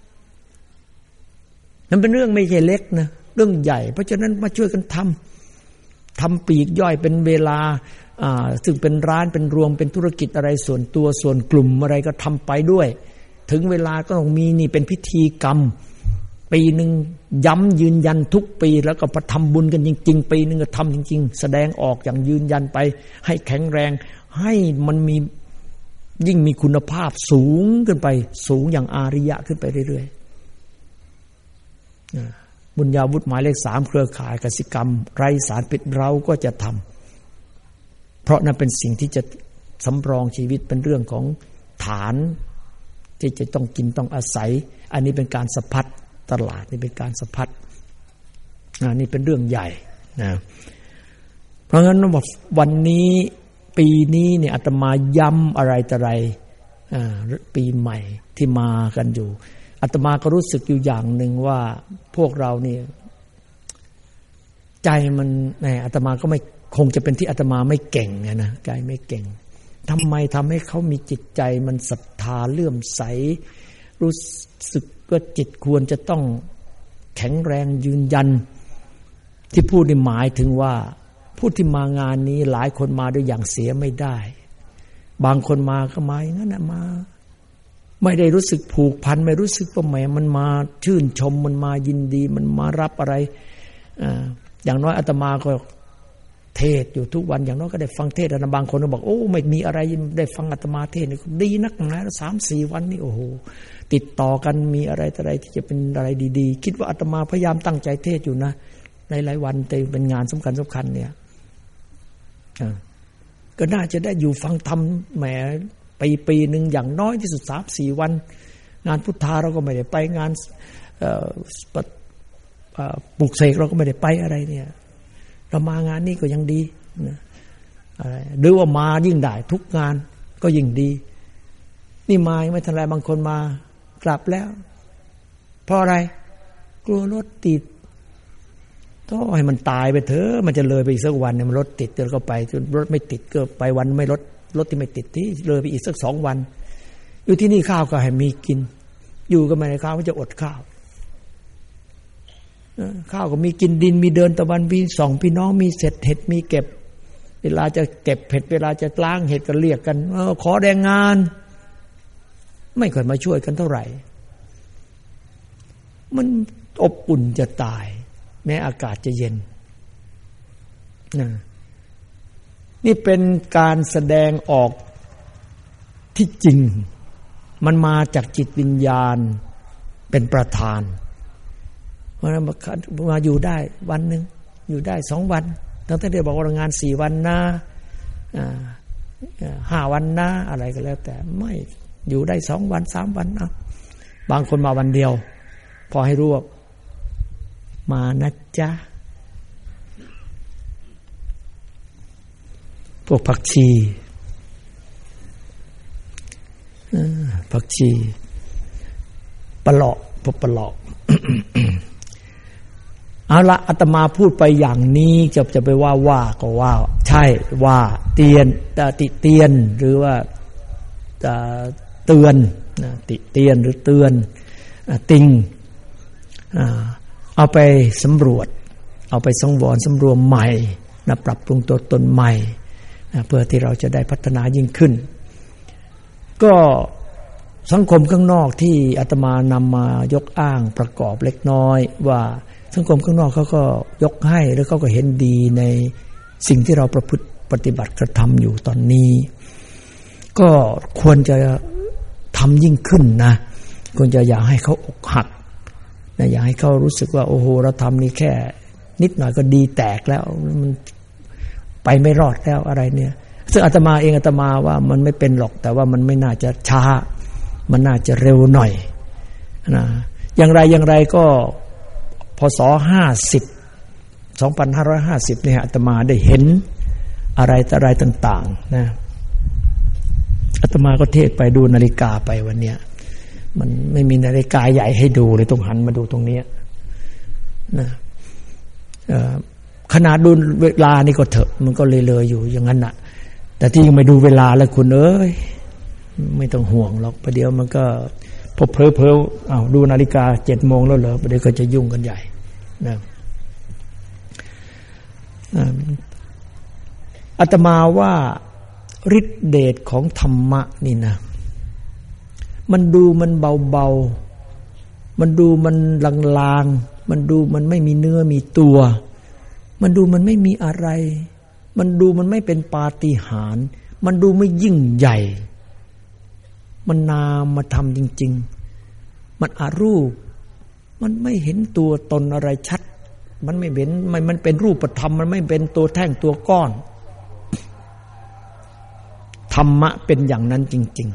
นั่นเป็นเรื่องไม่ใช่เล็กนะเรื่องใหญ่เพราะฉะนั้นมาช่วยกันทำปีกย่อยเป็นเวลาซึ่งเป็นร้านเป็นรวมเป็นธุรกิจอะไรส่วนตัวส่วนกลุ่มอะไรก็ทำไปด้วยถึงเวลาก็ต้องมีนี่เป็นพิธีกรรมปีหนึ่งย้ำยืนยันทุกปีแล้วก็ทำบุญกันจริงๆปีหนึ่งก็ทำจริงๆแสดงออกอย่างยืนยันไปให้แข็งแรงให้มันมียิ่งมีคุณภาพสูงขึ้นไปสูงอย่างอาริยะขึ้นไปเรื่อยๆบุญญาวุฒิหมายเลข3เครือข่ายกสิกรรมไร้สารพิษเราก็จะทำเพราะนั่นเป็นสิ่งที่จะสำรองชีวิตเป็นเรื่องของฐานที่จะต้องกินต้องอาศัยอันนี้เป็นการสะพัดตลาดนี่เป็นการสะพัดนี่เป็นเรื่องใหญ่นะเพราะงั้นวันนี้ปีนี้เนี่ยอาตมาย้ำอะไรต่ออะไรปีใหม่ที่มากันอยู่อาตมาก็รู้สึกอยู่อย่างหนึ่งว่าพวกเรานี่ใจมันอาตมาก็ไม่คงจะเป็นที่อาตมาไม่เก่งนะใจไม่เก่งทำไมทำให้เขามีจิตใจมันศรัทธาเลื่อมใสรู้สึกว่าจิตควรจะต้องแข็งแรงยืนยันที่พูดนี่หมายถึงว่าผู้ที่มางานนี้หลายคนมาด้วยอย่างเสียไม่ได้บางคนมาก็มาอย่างนั้นนะมาไม่ได้รู้สึกผูกพันไม่รู้สึกว่าแหมมันมาชื่นชมมันมายินดีมันมารับอะไรอย่างน้อยอาตมาก็เทศอยู่ทุกวันอย่างน้อยก็ได้ฟังเทศนะบางคนก็บอกโอ้ไม่มีอะไรได้ฟังอาตมาเทศนี่ดีนักนะ 3-4 วันนี่โอ้โหติดต่อกันมีอะไรที่จะเป็นอะไรดีๆคิดว่าอาตมาพยายามตั้งใจเทศอยู่นะหลายๆวันแต่เป็นงานสำคัญเนี่ยก็น่าจะได้อยู่ฟังธรรมแหมปีนึงอย่างน้อยที่สุด 3-4 วันงานพุทธาเราก็ไม่ได้ไปงานปลุกเสกเราก็ไม่ได้ไปอะไรเนี่ยเรามางานนี้ก็ยังดีนะหรือว่ามายิ่งได้ทุกงานก็ยิ่งดีนี่มาไม่ทันไรบางคนมากลับแล้วเพราะอะไรกลัวรถติดต้องให้มันตายไปเถอะมันจะเลยไปอีกสักวันเนี่ยมันรถติดเดี๋ยวก็ไปรถไม่ติดก็ไปวันไม่รถที่ไม่ติดที่เลยไปอีกสัก2 วันอยู่ที่นี่ข้าวก็ให้มีกินอยู่ก็ไม่ได้ข้าวมันจะอดข้าวก็มีกินดินมีเดินตะวันมีส่องพี่น้องมีเสร็จเห็ดมีเก็บเวลาจะเก็บเห็ดเวลาจะล้างเห็ดก็เรียกกันขอแรงงานไม่เคยมาช่วยกันเท่าไหร่มันอบอุ่นจะตายแม้อากาศจะเย็นนี่เป็นการแสดงออกที่จริงมันมาจากจิตวิญญาณเป็นประธานมาอยู่ได้วันหนึ่งอยู่ได้2 วันตั้งแต่เดี๋ยวบอกว่างาน4 วันนะ5 วันนะอะไรก็แล้วแต่ไม่อยู่ได้2 วัน3 วันนะบางคนมาวันเดียวพอให้รู้ว่ามานะจ๊ะพวกผักชีปลอกพวกปลอก เอาละอาตมาพูดไปอย่างนี้จะไปว่าก็ว่าใช่ว่าเตียนติเตียนหรือว่าเตือนติเตียนหรือเตือนติงเอาไปสำรวจเอาไปสังวรสำรวมใหม่นะปรับปรุงตัวตนใหม่เพื่อที่เราจะได้พัฒนายิ่งขึ้นก็สังคมข้างนอกที่อาตมานำมายกอ้างประกอบเล็กน้อยว่าสังคมข้างนอกเขาก็ยกให้แล้วเขาก็เห็นดีในสิ่งที่เราประพฤติปฏิบัติกระทำอยู่ตอนนี้ก็ควรจะทำยิ่งขึ้นนะควรจะอย่าให้เขาอกหักนะอย่าให้เขารู้สึกว่าโอ้โหเราทำนี่แค่นิดหน่อยก็ดีแตกแล้วมันไปไม่รอดแล้วอะไรเนี่ยซึ่งอาตมาเองอาตมาว่ามันไม่เป็นหรอกแต่ว่ามันไม่น่าจะช้ามันน่าจะเร็วหน่อยนะอย่างไรก็พศ2550เนี่ยอาตมาได้เห็นอะไรต่างๆนะอาตมาก็เทศไปดูนาฬิกาไปวันเนี้ยมันไม่มีนาฬิกาใหญ่ให้ดูเลยต้องหันมาดูตรงนี้นะขนาดดูเวลานี่ก็เถอะมันก็เลยอยู่อย่างนั้นน่ะแต่ที่ยังไม่ดูเวลาแล้วคุณเอ้ยไม่ต้องห่วงหรอกประเดี๋ยวมันก็พอเผลอดูนาฬิกา 7 โมงแล้วเหรอประเดี๋ยวก็จะยุ่งกันใหญ่นะอาตมาว่าฤทธิเดชของธรรมะนี่นะมันดูมันเบาๆมันดูมันลางๆมันดูมันไม่มีเนื้อมีตัวมันดูมันไม่มีอะไรมันดูมันไม่เป็นปาฏิหาริย์มันดูไม่ยิ่งใหญ่มันนามธรรมจริงๆมันอารูปมันไม่เห็นตัวตนอะไรชัดมันไม่เห็นมันเป็นรูปธรรมมันไม่เป็นตัวแท่งตัวก้อนธรรมะเป็นอย่างนั้นจริง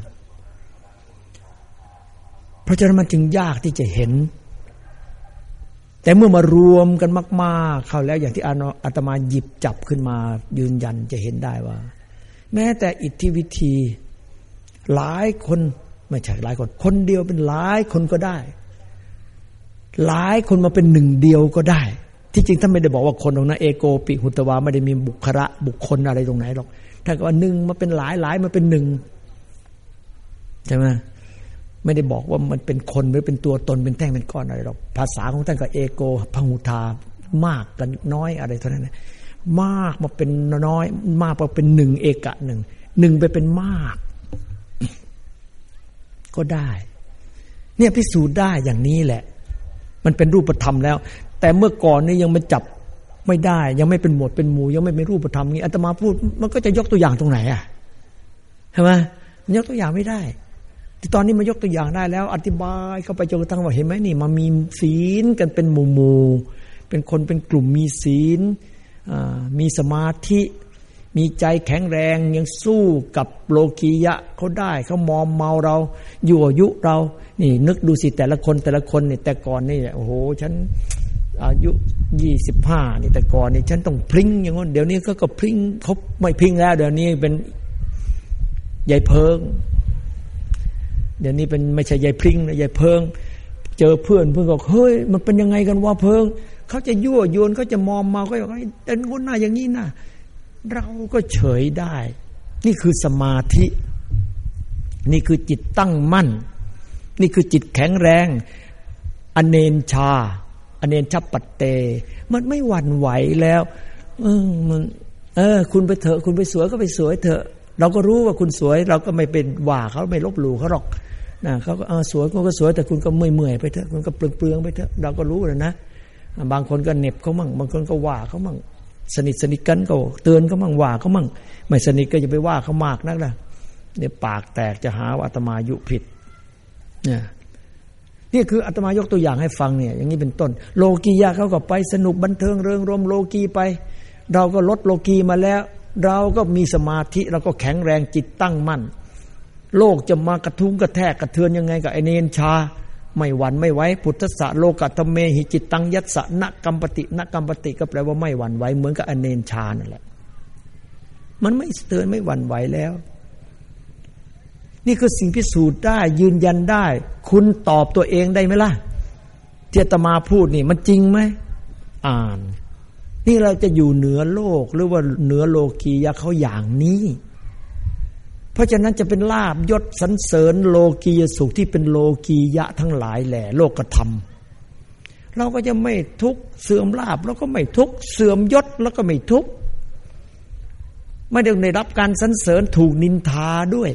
ๆเพราะฉะนั้นมันจึงยากที่จะเห็นแต่เมื่อมารวมกันมากๆเข้าแล้วอย่างที่อาตมาหยิบจับขึ้นมายืนยันจะเห็นได้ว่าแม้แต่อิทธิวิธีหลายคนไม่ใช่หลายคนคนเดียวเป็นหลายคนก็ได้หลายคนมาเป็นหนึ่งเดียวก็ได้ที่จริงท่านไม่ได้บอกว่าคนตรงนั้นเอโกปิหุตวาไม่ได้มีบุคคลอะไรตรงไหนหรอกถ้าก็ว่าหนึ่งมาเป็นหลายมาเป็นหนึ่งใช่ไหมไม่ได้บอกว่ามันเป็นคนหรือเป็นตัวตนเป็นแท่งเป็นก้อนอะไรหรอกภาษาของท่านก็เอโกพหุทามากกันน้อยอะไรเท่านั้นนะมากมาเป็นน้อยมากมาเป็นหนึ่งเอกะหนึ่งไปเป็นมากก็ได้เนี่ยพิสูจน์ได้อย่างนี้แหละมันเป็นรูปธรรมแล้วแต่เมื่อก่อนนี่ยังมันจับไม่ได้ยังไม่เป็นหมวดเป็นหมู่ยังไม่เป็นรูปธรรมนี้อาตมาพูดมันก็จะยกตัวอย่างตรงไหนอ่ะใช่ไหมมันยกตัวอย่างไม่ได้ที่ตอนนี้มันยกตัวอย่างได้แล้วอธิบายเข้าไปจนกระทั่งว่าเห็นไหมนี่มามีศีลกันเป็นหมู่เป็นคนเป็นกลุ่มมีศีลมีสมาธิมีใจแข็งแรงยังสู้กับโลกียะเขาได้เขามอมเมาเรายั่วยุเรานี่นึกดูสิแต่ละคนนี่แต่ก่อนนี่โอ้โหฉันอายุ25นี่แต่ก่อนนี่ฉันต้องพริ้งอย่างงั้นเดี๋ยวนี้ก็พริ้งเขาไม่พริ้งแล้วเดี๋ยวนี้เป็นยายเพิงเดี๋ยวนี้เป็นไม่ใช่ยายพริ้งนะยายเพิงเจอเพื่อนก็เฮ้ยมันเป็นยังไงกันวะเพิงเขาจะยั่วยวนเขาจะมอมเมาก็อย่างนี้เดินคนหน้าอย่างนี้นะเราก็เฉยได้นี่คือสมาธินี่คือจิตตั้งมั่นนี่คือจิตแข็งแรงอเนนชาอเนนชปัตเตมันไม่หวั่นไหวแล้วมันคุณไปเถอะคุณไปสวยก็ไปสวยเถอะเราก็รู้ว่าคุณสวยเราก็ไม่เป็นว่าเขาไม่ลบหลู่เขาหรอกนะเขาก็สวยก็สวยแต่คุณก็เมื่อยไปเถอะคุณก็เปลืองไปเถอะเราก็รู้แล้วนะบางคนก็เหน็บเขามั่งบางคนก็ว่าเขามั่งสนิทกันก็เตือนเขามั่งว่าเขามั่งไม่สนิทก็อย่าไปว่าเขามากนักนะเนี่ยปากแตกจะหาว่าอาตมายุผิดเนี่ยนี่คืออาตมายกตัวอย่างให้ฟังเนี่ยอย่างนี้เป็นต้นโลกียะเขาก็ไปสนุกบันเทิงเริงรมโลกีไปเราก็ลดโลกีมาแล้วเราก็มีสมาธิเราก็แข็งแรงจิตตั้งมั่นโลกจะมากระทุ้งกระแทกกระเทือนยังไงกับไอเนนชาไม่หวั่นไม่ไหวพุทธะโลกัตถเมหิจิตตังยัสสะนะกัมปติก็แปลว่าไม่หวั่นไหวเหมือนกับอเนนชานั่นแหละมันไม่เตือนไม่หวั่นไหวแล้วนี่คือสิ่งพิสูจน์ได้ยืนยันได้คุณตอบตัวเองได้ไหมล่ะที่อาตมาพูดนี่มันจริงไหมอ่านนี่เราจะอยู่เหนือโลกหรือว่าเหนือโลกียะเขาอย่างนี้เพราะฉะนั้นจะเป็นลาภยศสรรเสริญโลกียสุขที่เป็นโลกียะทั้งหลายแหล่โลกธรรมเราก็จะไม่ทุกข์เสื่อมลาภแล้วก็ไม่ทุกข์เสื่อมยศแล้วก็ไม่ทุกข์ไม่ได้รับการสรรเสริญถูกนินทาด้วย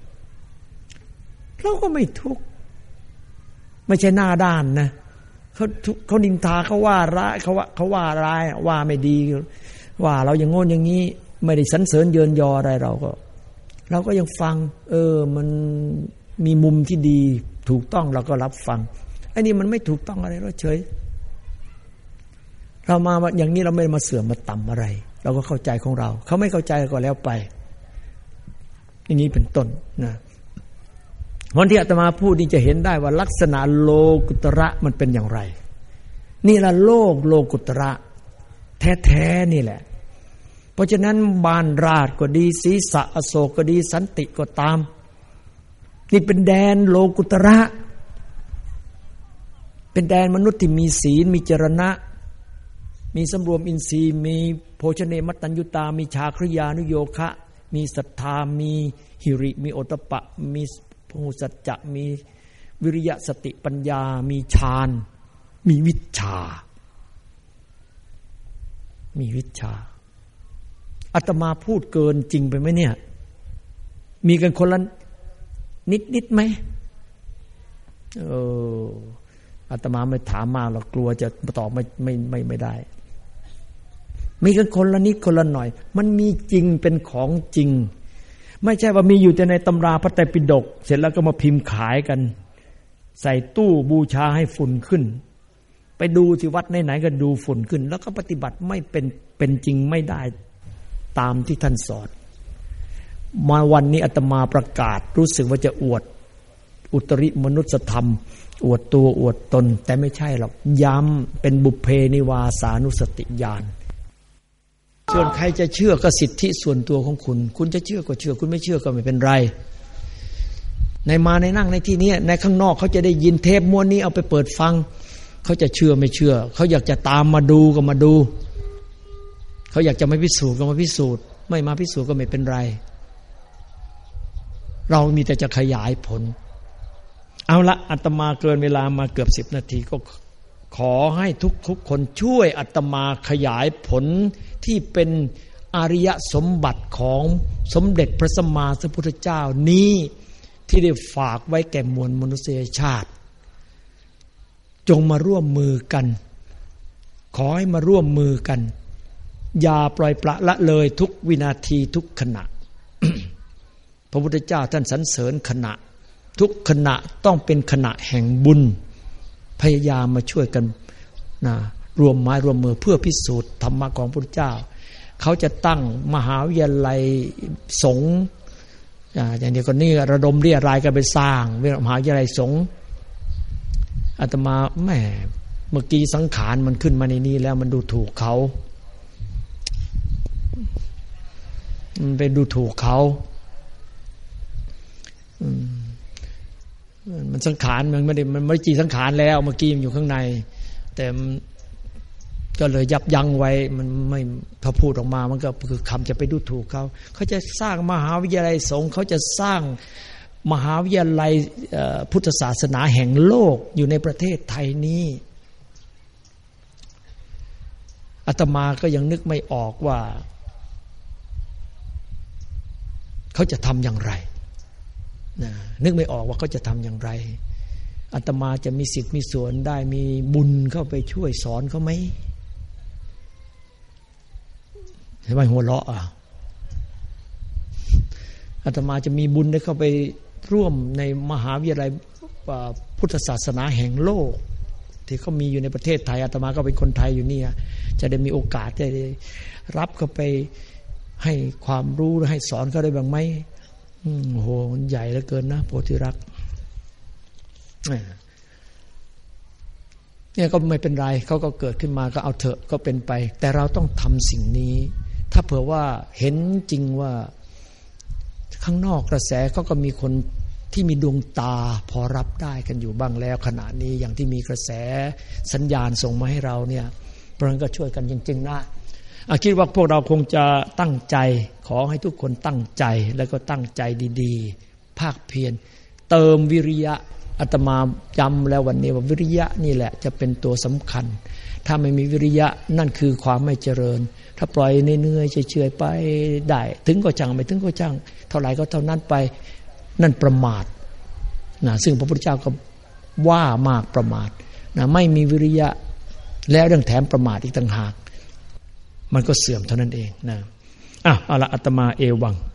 เราก็ไม่ทุกข์ไม่ใช่หน้าด้านนะเขานินทาเขาว่าร้ายเขาว่าร้ายว่าไม่ดีว่าเราอย่างโง่อย่างนี้ไม่ได้สรรเสริญเยินยออะไรเราก็ยังฟังมันมีมุมที่ดีถูกต้องเราก็รับฟังไอ้นี่มันไม่ถูกต้องอะไรเราเฉยเรามาอย่างนี้เราไม่มาเสื่อมมาต่ำอะไรเราก็เข้าใจของเราเขาไม่เข้าใจก็แล้วไปอย่างนี้เป็นต้นนะวันที่อาตมาพูดนี่จะเห็นได้ว่าลักษณะโลกุตระมันเป็นอย่างไรนี่ละโลกุตระแท้ๆนี่แหละเพราะฉะนั้นบานราชก็ดีศรีษะอโศกก็ดีสันติก็ตามนี่เป็นแดนโลกุตระเป็นแดนมนุษย์ที่มีศีลมีจรณะมีสำรวมอินทรีย์มีโภชเนมัตตัญญุตามีชาคริยานุโยคะมีศรัทธามีหิริมีโอตตัปปะมีพหุสัจจะมีวิริยะสติปัญญามีฌานมีวิชชาอาตมาพูดเกินจริงไปไหมเนี่ยมีกันคนละนิดไหมอาตมาไม่ถามมาหรอกกลัวจะตอบไม่ได้มีกันคนละนิดคนละหน่อยมันมีจริงเป็นของจริงไม่ใช่ว่ามีอยู่แต่ในตำราพระไตรปิฎกเสร็จแล้วก็มาพิมพ์ขายกันใส่ตู้บูชาให้ฝุ่นขึ้นไปดูที่วัดไหนๆก็ดูฝุ่นขึ้นแล้วก็ปฏิบัติไม่เป็นจริงไม่ได้ตามที่ท่านสอนมาวันนี้อาตมาประกาศรู้สึกว่าจะอวดอุตริมนุสธรรมอวดตัวอวดตนแต่ไม่ใช่หรอกย้ำเป็นบุพเพนิวาสานุสติญาณส่วนใครจะเชื่อก็สิทธิส่วนตัวของคุณจะเชื่อก็เชื่อคุณไม่เชื่อก็ไม่เป็นไรในนั่งในที่นี้ในข้างนอกเขาจะได้ยินเทปม้วนนี้เอาไปเปิดฟังเขาจะเชื่อไม่เชื่อเขาอยากจะตามมาดูก็มาดูเขาอยากจะไม่พิสูจน์ก็มาพิสูจน์ไม่มาพิสูจน์ก็ไม่เป็นไรเรามีแต่จะขยายผลเอาละอาตมาเกินเวลามาเกือบ10 นาทีก็ขอให้ทุกคนช่วยอาตมาขยายผลที่เป็นอริยสมบัติของสมเด็จพระสัมมาสัมพุทธเจ้านี้ที่ได้ฝากไว้แก่มวลมนุษยชาติจงมาร่วมมือกันขอให้มาร่วมมือกันอย่าปล่อยปละละเลยทุกวินาทีทุกขณะ พระพุทธเจ้าท่านสรรเสริญขณะทุกขณะต้องเป็นขณะแห่งบุญพยายามมาช่วยกันนะรวมไม้รวมมือเพื่อพิสูจน์ธรรมะของพระพุทธเจ้าเขาจะตั้งมหาวิทยาลัยสงฆ์อย่างนี้ก็นี่ระดมเรียรายกันไปสร้างมหาวิทยาลัยสงฆ์อาตมาแหมเมื่อกี้สังขารมันขึ้นมาในนี้แล้วมันดูถูกเขามันไปดูถูกเขามันสังขารมันไม่จีสังขารแล้วเมื่อกี้มันอยู่ข้างในแต่ก็เลยยับยั้งไว้มันไม่พอพูดออกมามันก็คือคำจะไปดูถูกเขาจะสร้างมหาวิทยาลัยสงฆ์เขาจะสร้างมหาวิทยาลัยพุทธศาสนาแห่งโลกอยู่ในประเทศไทยนี้อาตมาก็ยังนึกไม่ออกว่าเขาจะทำอย่างไรนึกไม่ออกว่าเขาจะทำอย่างไรอาตมาจะมีสิทธิ์มีส่วนได้มีบุญเข้าไปช่วยสอนเขาไหมทำไมหัวเราะอาตมาจะมีบุญได้เข้าไปร่วมในมหาวิทยาลัยพุทธศาสนาแห่งโลกที่เขามีอยู่ในประเทศไทยอาตมาก็เป็นคนไทยอยู่นี่จะได้มีโอกาสได้รับเข้าไปให้ความรู้ให้สอนเขาได้บ้างไหมโอ้โหมันใหญ่เหลือเกินนะโพธิรักษ์เนี่ยก็ไม่เป็นไรเขาก็เกิดขึ้นมาก็เอาเถอะก็เป็นไปแต่เราต้องทำสิ่งนี้ถ้าเผื่อว่าเห็นจริงว่าข้างนอกกระแสเขาก็มีคนที่มีดวงตาพอรับได้กันอยู่บ้างแล้วขณะนี้อย่างที่มีกระแสสัญญาณส่งมาให้เราเนี่ยเพราะฉะนั้นก็ช่วยกันจริงๆนะคิดว่าพวกเราคงจะตั้งใจขอให้ทุกคนตั้งใจแล้วก็ตั้งใจดีๆภาคเพียรเติมวิริยะอาตมาจำแล้ววันนี้ว่าวิริยะนี่แหละจะเป็นตัวสำคัญถ้าไม่มีวิริยะนั่นคือความไม่เจริญถ้าปล่อยเนื่อยๆเฉยๆไปได้ถึงก็จังไม่ถึงก็จังเท่าไหร่ก็เท่านั้นไปนั่นประมาทนะซึ่งพระพุทธเจ้าก็ว่ามากประมาทนะไม่มีวิริยะแล้วเรื่องแถมประมาทอีกต่างหากมันก็เสื่อมเท่านั้นเองนะเอาละอาตมาเอวัง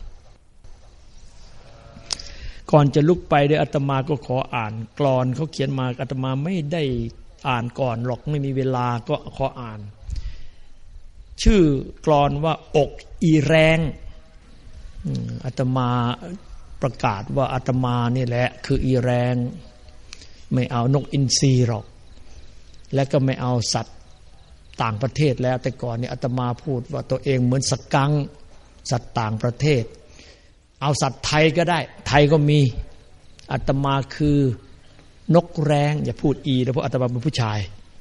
ก่อนจะลุกไปเดี๋ยวอาตมาก็ขออ่านกลอนเขาเขียนมาอาตมาไม่ได้อ่านก่อนหรอกไม่มีเวลาก็ขออ่านชื่อกลอนว่าอกอีแรงอาตมาประกาศว่าอาตมานี่แหละคืออีแรงไม่เอานกอินทรีหรอกและก็ไม่เอาสัตว์ต่างประเทศแล้วแต่ก่อนนี่อาตมาพูดว่าตัวเองเหมือนสกังสัตว์ต่างประเทศเอาสัตว์ไทยก็ได้ไทยก็มีอาตมาคือนกแร้งอย่าพูดอีนะเพราะอาตมาเป็นผู้ชาย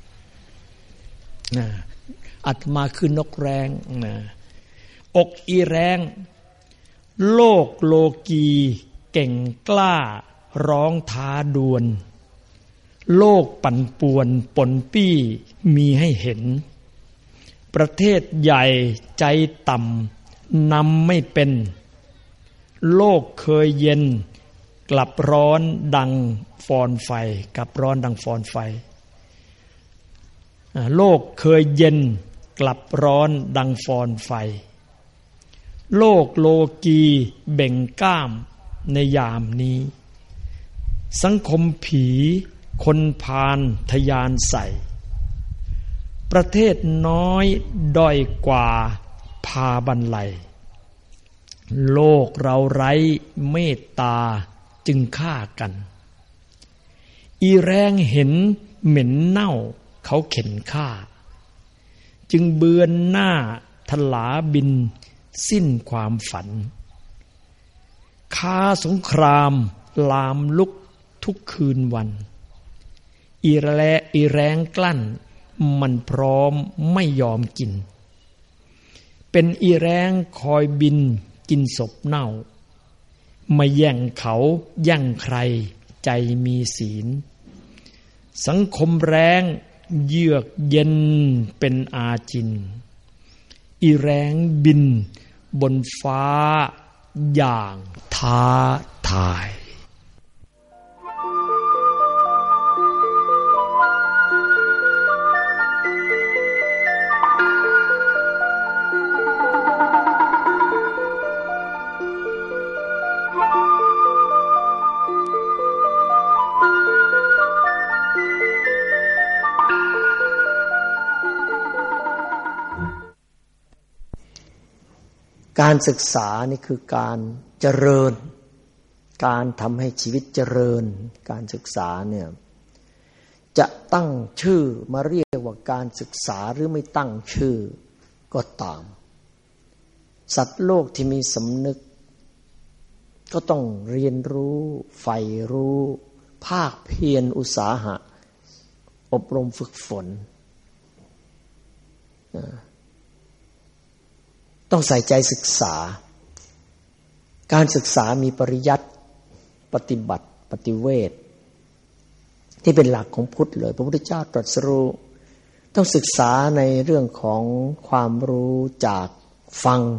อาตมาคือนกแร้งอกอีแร้งโลกโลกีเก่งกล้าร้องท้าดวลโลกปั่นป่วนปนปี้มีให้เห็นประเทศใหญ่ใจต่ำนำไม่เป็นโลกเคยเย็นกลับร้อนดังฟอนไฟกลับร้อนดังฟอนไฟโลกเคยเย็นกลับร้อนดังฟอนไฟโลกโลกีเบ่งกล้ามในยามนี้สังคมผีคนพาลทยานใส่ประเทศน้อยด้อยกว่าพาบรรลัยโลกเราไร้เมตตาจึงฆ่ากันอีแรงเห็นเหม็นเน่าเขาเข็นฆ่าจึงเบือนหน้าทลาบินสิ้นความฝันค้าสงครามลามลุกทุกคืนวันอีแรงกลั้นมันพร้อมไม่ยอมกินเป็นอีแรงคอยบินกินศพเน่ามาแย่งเขาแย่งใครใจมีศีลสังคมแรงเยือกเย็นเป็นอาจินอีแรงบินบนฟ้าอย่างท้าทาย การศึกษานี่คือการเจริญการทำให้ชีวิตเจริญการศึกษาเนี่ยจะตั้งชื่อมาเรียกว่าการศึกษาหรือไม่ตั้งชื่อก็ตามสัตว์โลกที่มีสำนึกก็ต้องเรียนรู้ใฝ่รู้ภาคเพียรอุตสาหะอบรมฝึกฝนต้องใส่ใจศึกษาการศึกษามีปริยัติปฏิบัติปฏิเวทที่เป็นหลักของพุทธเลยพระพุทธเจ้าตรัสรู้ต้องศึกษาในเรื่องของความรู้จากฟัง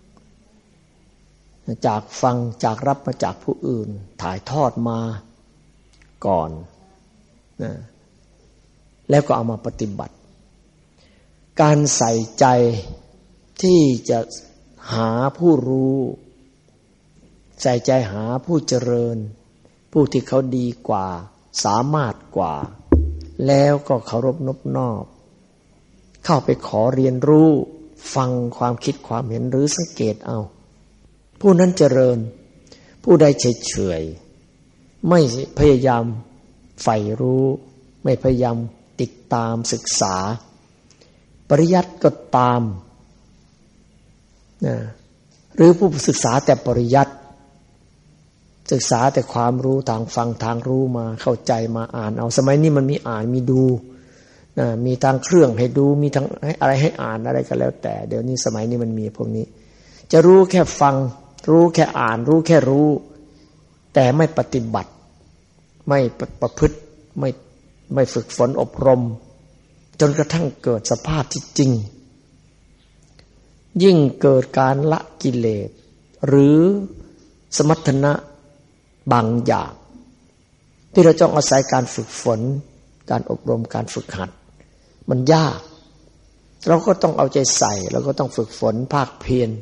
จากรับมาจากผู้อื่นถ่ายทอดมาก่อนนะแล้วก็เอามาปฏิบัติการใส่ใจที่จะหาผู้รู้ใส่ใจหาผู้เจริญผู้ที่เขาดีกว่าสามารถกว่าแล้วก็เคารพนบนอบเข้าไปขอเรียนรู้ฟังความคิดความเห็นหรือสังเกตเอาผู้นั้นเจริญผู้ใดเฉยๆไม่พยายามใฝ่รู้ไม่พยายามติดตามศึกษาปริยัติก็ตามนะหรือผู้ศึกษาแต่ปริยัติศึกษาแต่ความรู้ทางฟังทางรู้มาเข้าใจมาอ่านเอาสมัยนี้มันมีอ่านมีดูนะมีทางเครื่องให้ดูมีทางอะไรให้อ่านอะไรก็แล้วแต่เดี๋ยวนี้สมัยนี้มันมีพวกนี้จะรู้แค่ฟังรู้แค่อ่านรู้แค่รู้แต่ไม่ปฏิบัติไม่ประพฤติไม่ฝึกฝนอบรมจนกระทั่งเกิดสภาพที่จริงยิ่งเกิดการละกิเลสหรือสมรรถนะบางอย่างที่เราต้องอาศัยการฝึกฝนการอบรมการฝึกหัดมันยากเราก็ต้องเอาใจใส่เราก็ต้องฝึกฝนภาคเพียร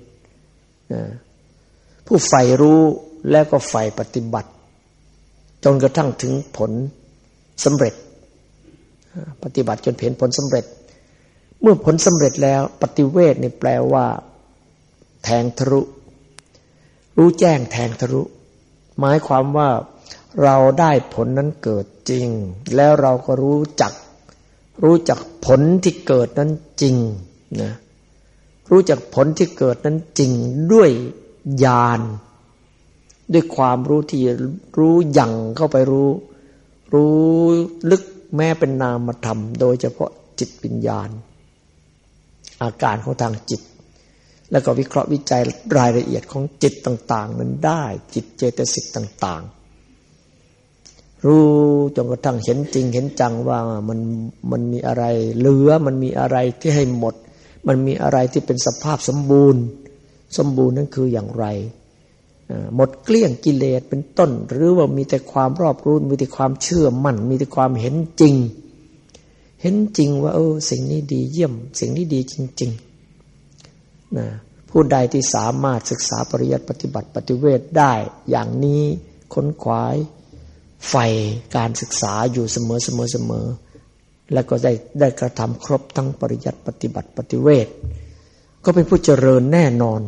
ผู้ใฝ่รู้แล้วก็ใฝ่ปฏิบัติจนกระทั่งถึงผลสำเร็จปฏิบัติจนเห็นผลสำเร็จเมื่อผลสำเร็จแล้วปฏิเวทนี่แปลว่าแทงทะลุรู้แจ้งแทงทะลุหมายความว่าเราได้ผลนั้นเกิดจริงแล้วเราก็รู้จักผลที่เกิดนั้นจริงนะรู้จักผลที่เกิดนั้นจริงด้วยญาณด้วยความรู้ที่รู้ยั่งเข้าไปรู้ลึกแม้เป็นนามธรรมโดยเฉพาะจิตวิญญาณอาการของทางจิตแล้วก็วิเคราะห์วิจัยรายละเอียดของจิตต่างๆนั้นได้จิตเจตสิกต่างๆรู้จนกระทั่งเห็นจริงเห็นจังว่ามันมีอะไรเหลือมันมีอะไรที่ให้หมดมันมีอะไรที่เป็นสภาพสมบูรณ์นั้นคืออย่างไรหมดเกลี้ยงกิเลสเป็นต้นหรือว่ามีแต่ความรอบรู้มีแต่ความเชื่อมั่นมีแต่ความเห็นจริงว่าสิ่งนี้ดีเยี่ยมสิ่งนี้ดีจริงๆนะผู้ใดที่สามารถศึกษาปริยัติปฏิบัติปฏิเวทได้อย่างนี้ค้นขวายใฝ่การศึกษาอยู่เสมอแล้วก็ได้กระทำครบทั้งปริยัติปฏิบัติปฏิเวทก็เป็นผู้เจริญแน่นอน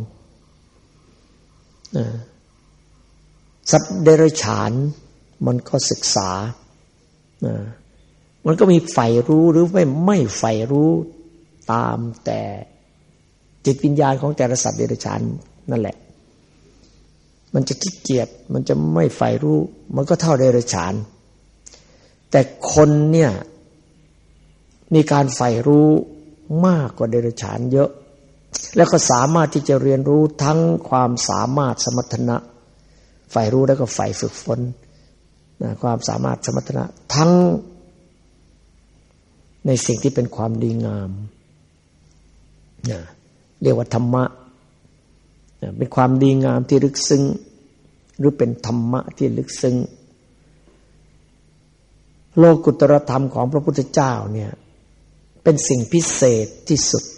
สัตว์เดรัจฉานมันก็ศึกษามันก็มีใฝ่รู้หรือไม่ใฝ่รู้ตามแต่จิตวิญญาณของแต่ละสัตว์เดรัจฉานนั่นแหละมันจะขี้เกียจมันจะไม่ใฝ่รู้มันก็เท่าเดรัจฉานแต่คนเนี่ยมีการใฝ่รู้มากกว่าเดรัจฉานเยอะแล้วก็สามารถที่จะเรียนรู้ทั้งความสามารถสมรรถนะใฝ่รู้แล้วก็ใฝ่ฝึกฝนความสามารถสมรรถนะทั้งในสิ่งที่เป็นความดีงามเรียกว่าธรรมะเป็นความดีงามที่ลึกซึ้งหรือเป็นธรรมะที่ลึกซึ้งโลกุตตรธรรมของพระพุทธเจ้าเนี่ยเป็นสิ่งพิเศษที่สุด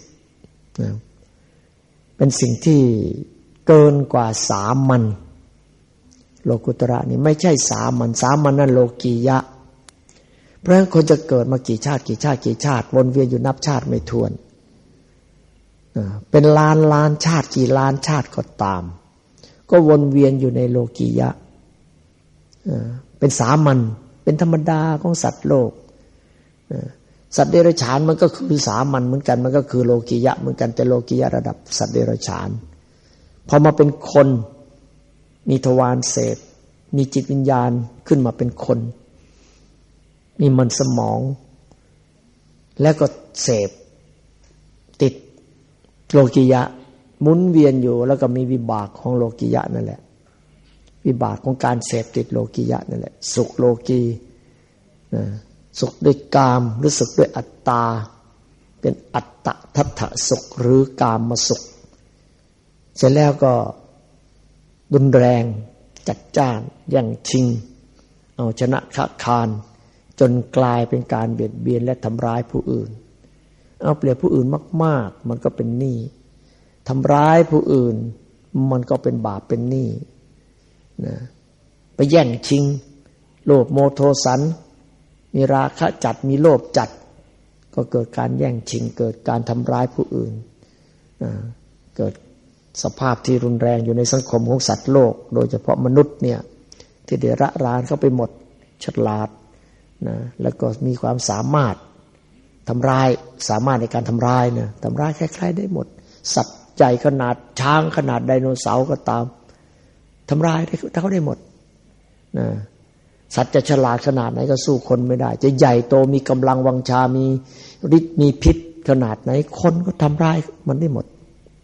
เป็นสิ่งที่เกินกว่าสามัญโลกุตระนี่ไม่ใช่สามัญนั่นโลกียะเพราะฉะนั้นคนจะเกิดมากี่ชาติวนเวียนอยู่นับชาติไม่ถ้วนเป็นล้านชาติกี่ล้านชาติก็ตามก็วนเวียนอยู่ในโลกียะเป็นสามัญเป็นธรรมดาของสัตว์โลกสัตว์เดรัจฉานมันก็คือสามัญเหมือนกันมันก็คือโลกียะเหมือนกันแต่โลกียะระดับสัตว์เดรัจฉานพอมาเป็นคนมีทวารเสพมีจิตวิญญาณขึ้นมาเป็นคนมีมันสมองแล้วก็เสพติดโลกียะหมุนเวียนอยู่แล้วก็มีวิบากของโลกียะนั่นแหละวิบากของการเสพติดโลกียะนั่นแหละสุขโลกีสุขด้วยกามหรือสุขด้วยอัตตาเป็นอัตตทัฏฐสุขหรือกามสุขเสร็จแล้วก็รุนแรงจัดจ้านแย่งชิงเอาชนะค้าคานจนกลายเป็นการเบียดเบียนและทำร้ายผู้อื่นเอาเปรียบผู้อื่นมากๆมันก็เป็นหนี้ทำร้ายผู้อื่นมันก็เป็นบาปเป็นหนี้นะไปแย่งชิงโลภโมโทสันมีราคะจัดมีโลภจัดก็เกิดการแย่งชิงเกิดการทำร้ายผู้อื่นเกิดสภาพที่รุนแรงอยู่ในสังคมของสัตว์โลกโดยเฉพาะมนุษย์เนี่ยที่ได้ระรานเข้าไปหมดฉลาดนะแล้วก็มีความสามารถทำร้ายสามารถในการทำร้ายเนี่ยทำร้ายใครๆได้หมดสัตว์ใหญ่ขนาดช้างขนาดไดโนเสาร์ก็ตามทำร้ายเขาได้หมดนะสัตว์จะฉลาดขนาดไหนก็สู้คนไม่ได้จะใหญ่โตมีกำลังวังชามีฤทธิ์มีพิษขนาดไหนคนก็ทำร้ายมันได้หมด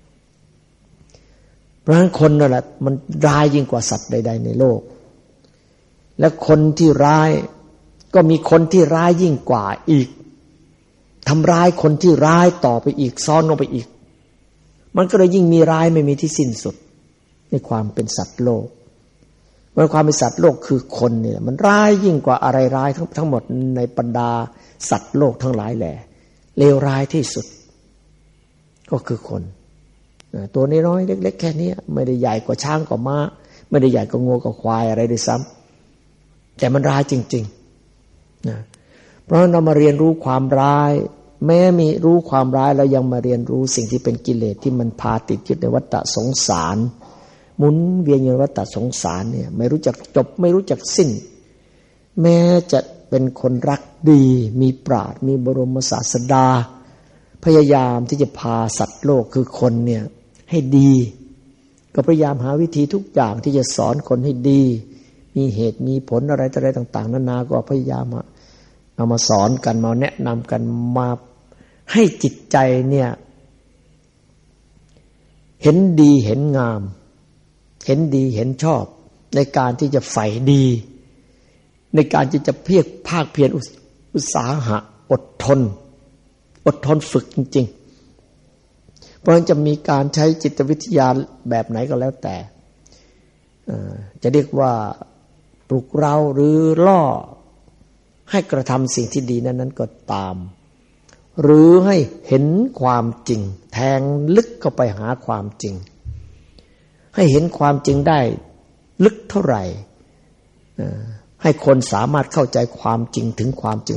เพราะฉะนั้นคนนั่นแหละมันร้ายยิ่งกว่าสัตว์ใดๆในโลกและคนที่ร้ายก็มีคนที่ร้ายยิ่งกว่าอีกทำร้ายคนที่ร้ายต่อไปอีกซ้อนลงไปอีกมันก็เลยยิ่งมีร้ายไม่มีที่สิ้นสุดในความเป็นสัตว์โลกมันความเป็นสัตว์โลกคือคนเนี่ยมันร้ายยิ่งกว่าอะไรร้ายทั้งหมดในบรรดาสัตว์โลกทั้งหลายแหละเลวร้ายที่สุดก็คือคนตัวน้อยๆเล็กๆแค่นี้ไม่ได้ใหญ่กว่าช้างกว่าม้าไม่ได้ใหญ่กว่างูกว่าควายอะไรด้วยซ้ำแต่มันร้ายจริงๆนะเพราะเรามาเรียนรู้ความร้ายแม้มีรู้ความร้ายแล้วยังมาเรียนรู้สิ่งที่เป็นกิเลสที่มันพาติดยึดในวัฏฏะสงสารหมุนเวียนอยู่ในวัฏสงสารเนี่ยไม่รู้จักจบไม่รู้จักสิ้นแม้จะเป็นคนรักดีมีปราชญ์มีบรมศาสดาพยายามที่จะพาสัตว์โลกคือคนเนี่ยให้ดีก็พยายามหาวิธีทุกอย่างที่จะสอนคนให้ดีมีเหตุมีผลอะไรต่างๆนานาก็พยายามเอามาสอนกันมาแนะนำกันมาให้จิตใจเนี่ยเห็นดีเห็นงามเห็นดีเห็นชอบในการที่จะใฝ่ดีในการที่จะภาคเพียรอุตสาหะอดทนฝึกจริงๆเพราะฉะนั้นจะมีการใช้จิตวิทยาแบบไหนก็แล้วแต่จะเรียกว่าปลุกเราหรือล่อให้กระทำสิ่งที่ดีนั้นก็ตามหรือให้เห็นความจริงแทงลึกเข้าไปหาความจริงให้เห็นความจริงได้ลึกเท่าไหร่ให้คนสามารถเข้าใจความจริงถึงความจริง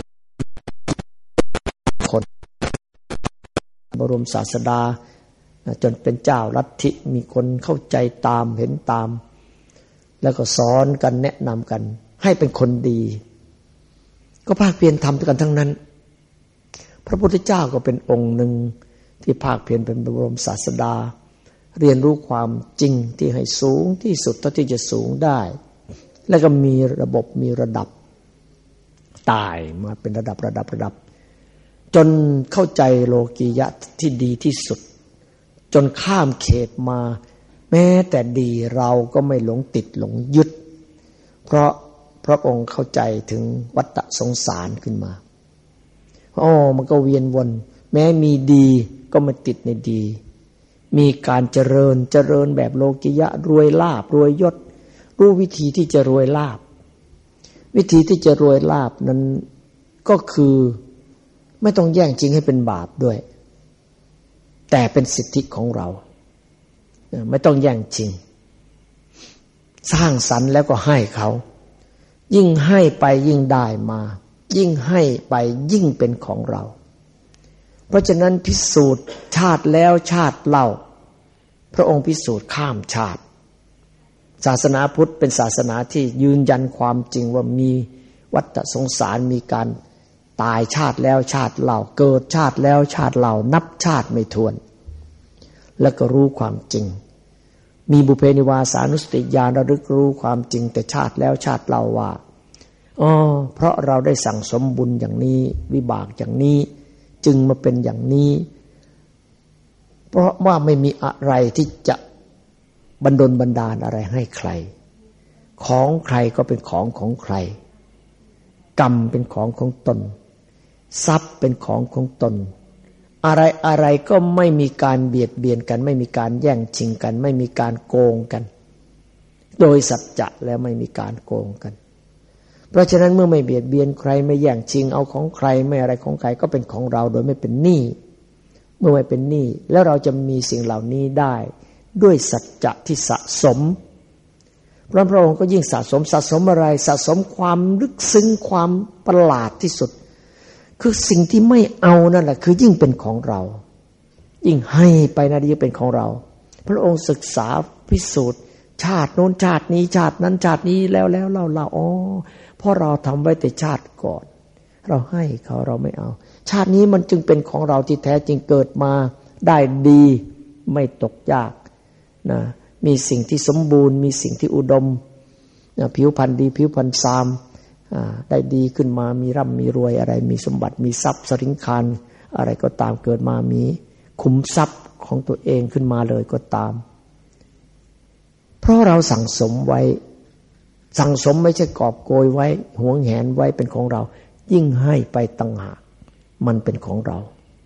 คนบรมศาสดาจนเป็นเจ้าลัทธิมีคนเข้าใจตามเห็นตามแล้วก็สอนกันแนะนำกันให้เป็นคนดีก็ภาคเพียรทำกันทั้งนั้นพระพุทธเจ้าก็เป็นองค์หนึ่งที่ภาคเพียรเป็นบรมศาสดาเรียนรู้ความจริงที่ให้สูงที่สุดเท่าที่จะสูงได้แล้วก็มีระบบมีระดับตายมาเป็นระดับจนเข้าใจโลกียะที่ดีที่สุดจนข้ามเขตมาแม้แต่ดีเราก็ไม่หลงติดหลงยึดเพราะพระองค์เข้าใจถึงวัฏสงสารขึ้นมามันก็เวียนวนแม้มีดีก็ไม่ติดในดีมีการเจริญแบบโลกิยะรวยลาภรวยยศรู้วิธีที่จะรวยลาภวิธีที่จะรวยลาภนั้นก็คือไม่ต้องแย่งจริงให้เป็นบาปด้วยแต่เป็นสิทธิของเราไม่ต้องแย่งจริงสร้างสรรค์แล้วก็ให้เขายิ่งให้ไปยิ่งได้มายิ่งให้ไปยิ่งเป็นของเราเพราะฉะนั้นพิสูจน์ชาติแล้วชาติเล่าพระองค์พิสูจน์ข้ามชาติศาสนาพุทธเป็นศาสนาที่ยืนยันความจริงว่ามีวัฏสงสารมีการตายชาติแล้วชาติเล่าเกิดชาติแล้วชาติเล่านับชาติไม่ถ้วนแล้วก็รู้ความจริงมีบุพเพนิวาสานุสติญาณระลึกรู้ความจริงแต่ชาติแล้วชาติเล่าว่าเพราะเราได้สั่งสมบุญอย่างนี้วิบากอย่างนี้จึงมาเป็นอย่างนี้เพราะว่าไม่มีอะไรที่จะบันดลบันดาลอะไรให้ใครของใครก็เป็นของใครกรรมเป็นของตนทรัพย์เป็นของตนอะไรก็ไม่มีการเบียดเบียนกันไม่มีการแย่งชิงกันไม่มีการโกงกันโดยสัจจะแล้วไม่มีการโกงกันเพราะฉะนั้นเมื่อไม่เบียดเบียนใครไม่แย่งชิงเอาของใครไม่อะไรของใครก็เป็นของเราโดยไม่เป็นหนี้เมื่อไม่เป็นหนี้แล้วเราจะมีสิ่งเหล่านี้ได้ด้วยสัจจะที่สะสมพระองค์ก็ยิ่งสะสมอะไรสะสมความลึกซึ้งความประหลาดที่สุดคือสิ่งที่ไม่เอานั่นแหละคือยิ่งเป็นของเรายิ่งให้ไปนะยิ่งเป็นของเราพระองค์ศึกษาพิสูจน์ชาติโน้นชาตินี้ชาตินั้นชาตินี้แล้วเราเพราะเราทำไว้แต่ชาติก่อนเราให้เขาเราไม่เอาชาตินี้มันจึงเป็นของเราที่แท้จริงเกิดมาได้ดีไม่ตกยากนะมีสิ่งที่สมบูรณ์มีสิ่งที่อุดมนะผิวพรรณดีผิวพรรณซามได้ดีขึ้นมามีร่ำมีรวยอะไรมีสมบัติมีทรัพย์สริงคารอะไรก็ตามเกิดมามีขุมทรัพย์ของตัวเองขึ้นมาเลยก็ตามเพราะเราสั่งสมไว้สั่งสมไม่ใช่กอบโกยไว้หวงแหนไว้เป็นของเรายิ่งให้ไปต่างหากมันเป็นของเรา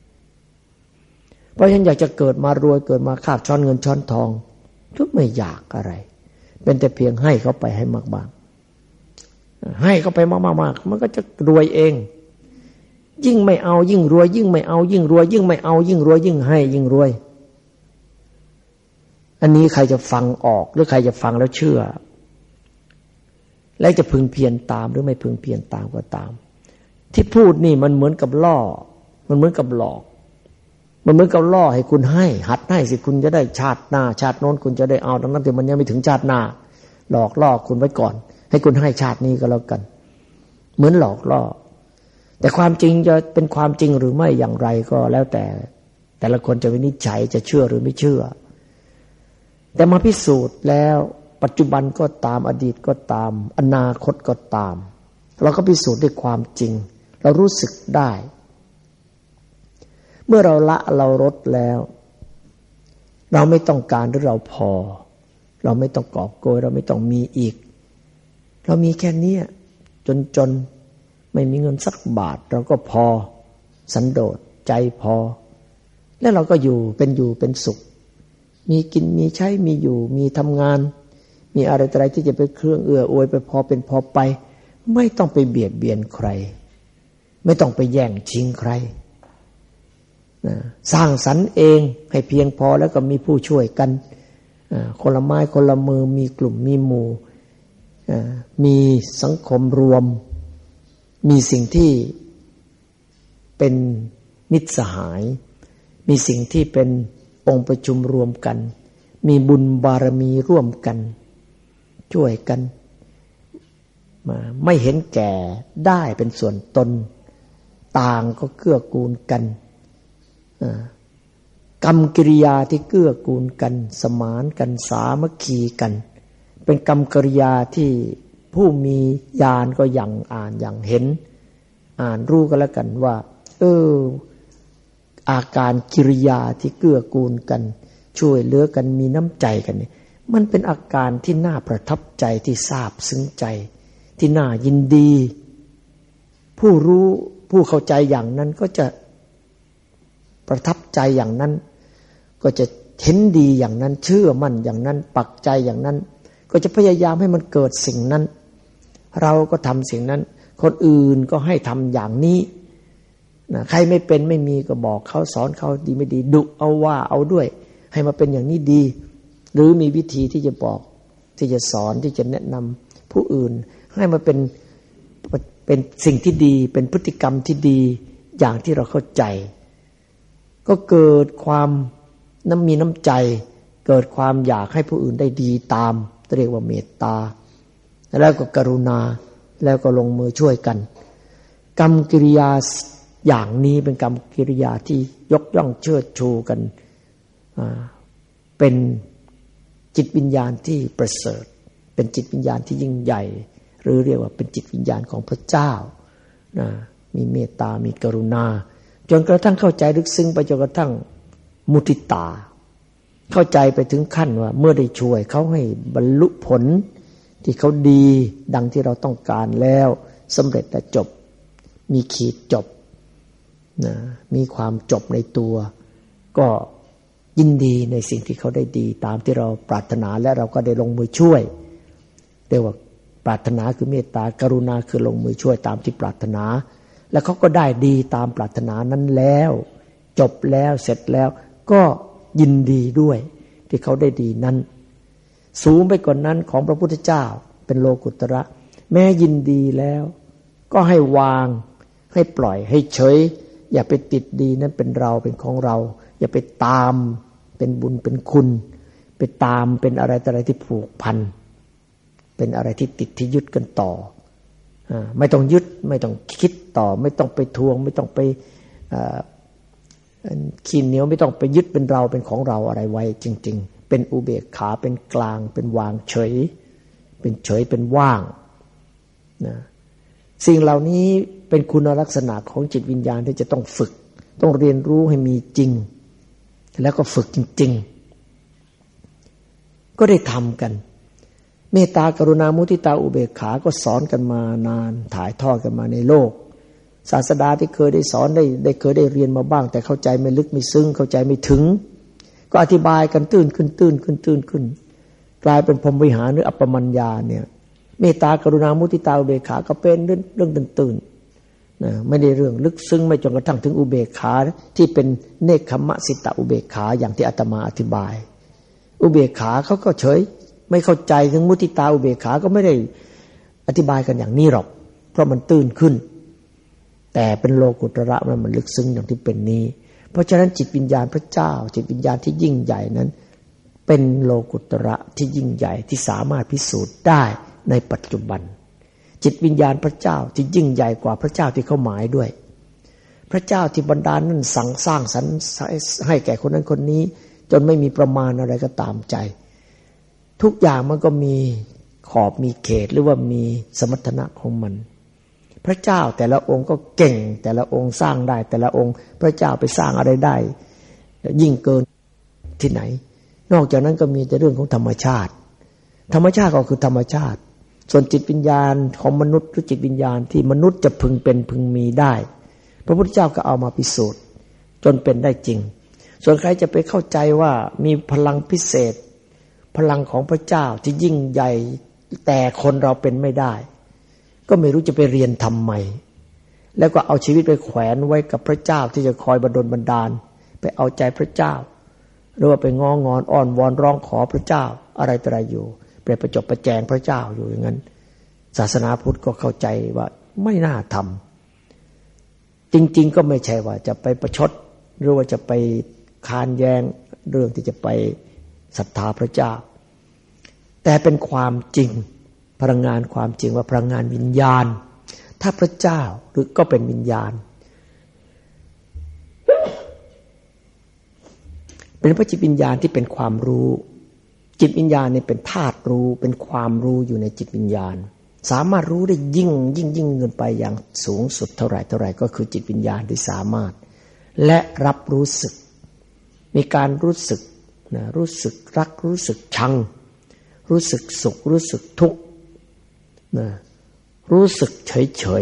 เพราะฉะนั้นอยากจะเกิดมารวยเกิดมาคาบช้อนเงินช้อนทองทุกไม่อยากอะไรเป็นแต่เพียงให้เขาไปให้มากๆให้เขาไปมากๆมันก็จะรวยเองยิ่งไม่เอายิ่งรวยยิ่งไม่เอายิ่งรวยยิ่งไม่เอายิ่งรวยยิ่งให้ยิ่งรวยอันนี้ใครจะฟังออกหรือใครจะฟังแล้วเชื่อและจะพึงเพียรตามหรือไม่พึงเพียรตามก็ตามที่พูดนี่มันเหมือนกับล่อมันเหมือนกับหลอกมันเหมือนกับล่อให้คุณให้หัดให้สิคุณจะได้ชาติหน้าชาติโน้นคุณจะได้เอาดังนั้นแต่มันยังไม่ถึงชาติหน้าหลอกล่อคุณไว้ก่อนให้คุณให้ชาตินี้ก็แล้วกันเหมือนหลอกล่อแต่ความจริงจะเป็นความจริงหรือไม่อย่างไรก็แล้วแต่ละคนจะวินิจฉัยจะเชื่อหรือไม่เชื่อแต่มาพิสูจน์แล้วปัจจุบันก็ตามอดีตก็ตามอนาคตก็ตามเราก็พิสูจน์ด้วยความจริงเรารู้สึกได้เมื่อเราละเราลดแล้วเราไม่ต้องการหรือเราพอเราไม่ต้องกอบโกยเราไม่ต้องมีอีกเรามีแค่นี้จนไม่มีเงินสักบาทเราก็พอสันโดษใจพอแล้วเราก็อยู่เป็นสุขมีกินมีใช้มีอยู่มีทำงานมีอะไรต่ออะไรที่จะเป็นเครื่องเอื้ออวยไปพอเป็นพอไปไม่ต้องไปเบียดเบียนใครไม่ต้องไปแย่งชิงใครสร้างสรรค์เองให้เพียงพอแล้วก็มีผู้ช่วยกันคนละไม้คนละมือมีกลุ่มมีหมู่มีสังคมรวมมีสิ่งที่เป็นมิตรสหายมีสิ่งที่เป็นองค์ประชุมรวมกันมีบุญบารมีร่วมกันช่วยกันไม่เห็นแก่ได้เป็นส่วนตนต่างก็เกื้อกูลกันกรรมกิริยาที่เกื้อกูลกันสมานกันสามัคคีกันเป็นกรรมกิริยาที่ผู้มีญาณก็อย่างอ่านอย่างเห็นอ่านรู้กันแล้วกันว่าอาการกิริยาที่เกื้อกูลกันช่วยเหลือกันมีน้ำใจกันนี่มันเป็นอาการที่น่าประทับใจที่ซาบซึ้งใจที่น่ายินดีผู้รู้ผู้เข้าใจอย่างนั้นก็จะประทับใจอย่างนั้นก็จะเห็นดีอย่างนั้นเชื่อมั่นอย่างนั้นปักใจอย่างนั้นก็จะพยายามให้มันเกิดสิ่งนั้นเราก็ทำสิ่งนั้นคนอื่นก็ให้ทำอย่างนี้นะใครไม่เป็นไม่มีก็บอกเขาสอนเขาดีไม่ดีดุเอาว่าเอาด้วยให้มาเป็นอย่างนี้ดีหรือมีวิธีที่จะบอกที่จะสอนที่จะแนะนำผู้อื่นให้มาเป็นสิ่งที่ดีเป็นพฤติกรรมที่ดีอย่างที่เราเข้าใจก็เกิดความมีน้ำใจเกิดความอยากให้ผู้อื่นได้ดีตามเรียกว่าเมตตาแล้วก็กรุณาแล้วก็ลงมือช่วยกันกรรมกิริยาอย่างนี้เป็นกรรมกิริยาที่ยกย่องเชิดชูกันเป็นจิตวิญญาณที่ประเสริฐเป็นจิตวิญญาณที่ยิ่งใหญ่หรือเรียกว่าเป็นจิตวิญญาณของพระเจ้ามีเมตตามีกรุณาจนกระทั่งเข้าใจลึกซึ้งไปจนกระทั่งมุทิตาเข้าใจไปถึงขั้นว่าเมื่อได้ช่วยเขาให้บรรลุผลที่เขาดีดังที่เราต้องการแล้วสำเร็จและจบมีขีดจบมีความจบในตัวก็ยินดีในสิ่งที่เขาได้ดีตามที่เราปรารถนาและเราก็ได้ลงมือช่วยเรียกว่าปรารถนาคือเมตตากรุณาคือลงมือช่วยตามที่ปรารถนาแล้วเขาก็ได้ดีตามปรารถนานั้นแล้วจบแล้วเสร็จแล้วก็ยินดีด้วยที่เขาได้ดีนั้นสูงไปกว่านั้นของพระพุทธเจ้าเป็นโลกุตระแม้ยินดีแล้วก็ให้วางให้ปล่อยให้เฉยอย่าไปติดดีนั้นเป็นเราเป็นของเราอย่าไปตามเป็นบุญเป็นคุณไปตามเป็นอะไรต่ออะไรที่ผูกพันเป็นอะไรที่ติดที่ยึดกันต่อไม่ต้องยึดไม่ต้องคิดต่อไม่ต้องไปทวงไม่ต้องไปขี้เหนียวไม่ต้องไปยึดเป็นเราเป็นของเราอะไรไว้จริงๆเป็นอุเบกขาเป็นกลางเป็นวางเฉยเป็นว่างนะสิ่งเหล่านี้เป็นคุณลักษณะของจิตวิญญาณที่จะต้องฝึกต้องเรียนรู้ให้มีจริงแล้วก็ฝึกจริงๆก็ได้ทำกันเมตตากรุณามุทิตาอุเบกขาก็สอนกันมานานถ่ายทอดกันมาในโลกศาสดาที่เคยได้สอนได้เคยได้เรียนมาบ้างแต่เข้าใจไม่ลึกไม่ซึ้งเข้าใจไม่ถึงก็อธิบายกันตื้นขึ้นกลายเป็นพรหมวิหารหรืออัปปมัญญาเนี่ยเมตตากรุณามุทิตาอุเบกขาก็เป็นเรื่องตื่นนะไม่ได้เรื่องลึกซึ้งไม่จนกระทั่งถึงอุเบกขาที่เป็นเนคขมสิตะอุเบกขาอย่างที่อาตมาอธิบายอุเบกขาเขาก็เฉยไม่เข้าใจถึงมุทิตาอุเบกขาก็ไม่ได้อธิบายกันอย่างนี้หรอกเพราะมันตื้นขึ้นแต่เป็นโลกุตระมันลึกซึ้งอย่างที่เป็นนี้เพราะฉะนั้นจิตวิญญาณพระเจ้าจิตวิญญาณที่ยิ่งใหญ่นั้นเป็นโลกุตระที่ยิ่งใหญ่ที่สามารถพิสูจน์ได้ในปัจจุบันจิตวิญญาณพระเจ้าที่ยิ่งใหญ่กว่าพระเจ้าที่เขาหมายด้วยพระเจ้าที่บรรดาลนั้นสั่งสร้างสรรค์ให้แก่คนนั้นคนนี้จนไม่มีประมาณอะไรก็ตามใจทุกอย่างมันก็มีขอบมีเขตหรือว่ามีสมรรถนะของมันพระเจ้าแต่ละองค์ก็เก่งแต่ละองค์สร้างได้แต่ละองค์พระเจ้าไปสร้างอะไรได้ยิ่งเกินที่ไหนนอกจากนั้นก็มีแต่เรื่องของธรรมชาติธรรมชาติก็คือธรรมชาติส่วนจิตวิญญาณของมนุษย์หรือจิตวิญญาณที่มนุษย์จะพึงเป็นพึงมีได้พระพุทธเจ้าก็เอามาพิสูจน์จนเป็นได้จริงส่วนใครจะไปเข้าใจว่ามีพลังพิเศษพลังของพระเจ้าที่ยิ่งใหญ่แต่คนเราเป็นไม่ได้ก็ไม่รู้จะไปเรียนทำไมแล้วก็เอาชีวิตไปแขวนไว้กับพระเจ้าที่จะคอยบันดลบันดาลไปเอาใจพระเจ้าหรือว่าไปง้องอนอ้อนวอนร้องขอพระเจ้าอะไรต่ออะไรอยู่ไปประจบประแจงพระเจ้าอยู่อย่างนั้นศาสนาพุทธก็เข้าใจว่าไม่น่าทำจริงๆก็ไม่ใช่ว่าจะไปประชดหรือว่าจะไปค้านแย้งเรื่องที่จะไปศรัทธาพระเจ้าแต่เป็นความจริงพลังงานความจริงว่าพลังงานวิญญาณถ้าพระเจ้าหรือก็เป็นวิญญาณเป็นพระจิตวิญญาณที่เป็นความรู้จิตวิญญาณนี่เป็นธาตุรู้เป็นความรู้อยู่ในจิตวิญญาณสามารถรู้ได้ยิ่งเกินไปอย่างสูงสุดเท่าไหร่ก็คือจิตวิญญาณที่สามารถและรับรู้สึกมีการรู้สึกนะรู้สึกรักรู้สึกชังรู้สึกสุขรู้สึกทุกข์นะรู้สึกเฉย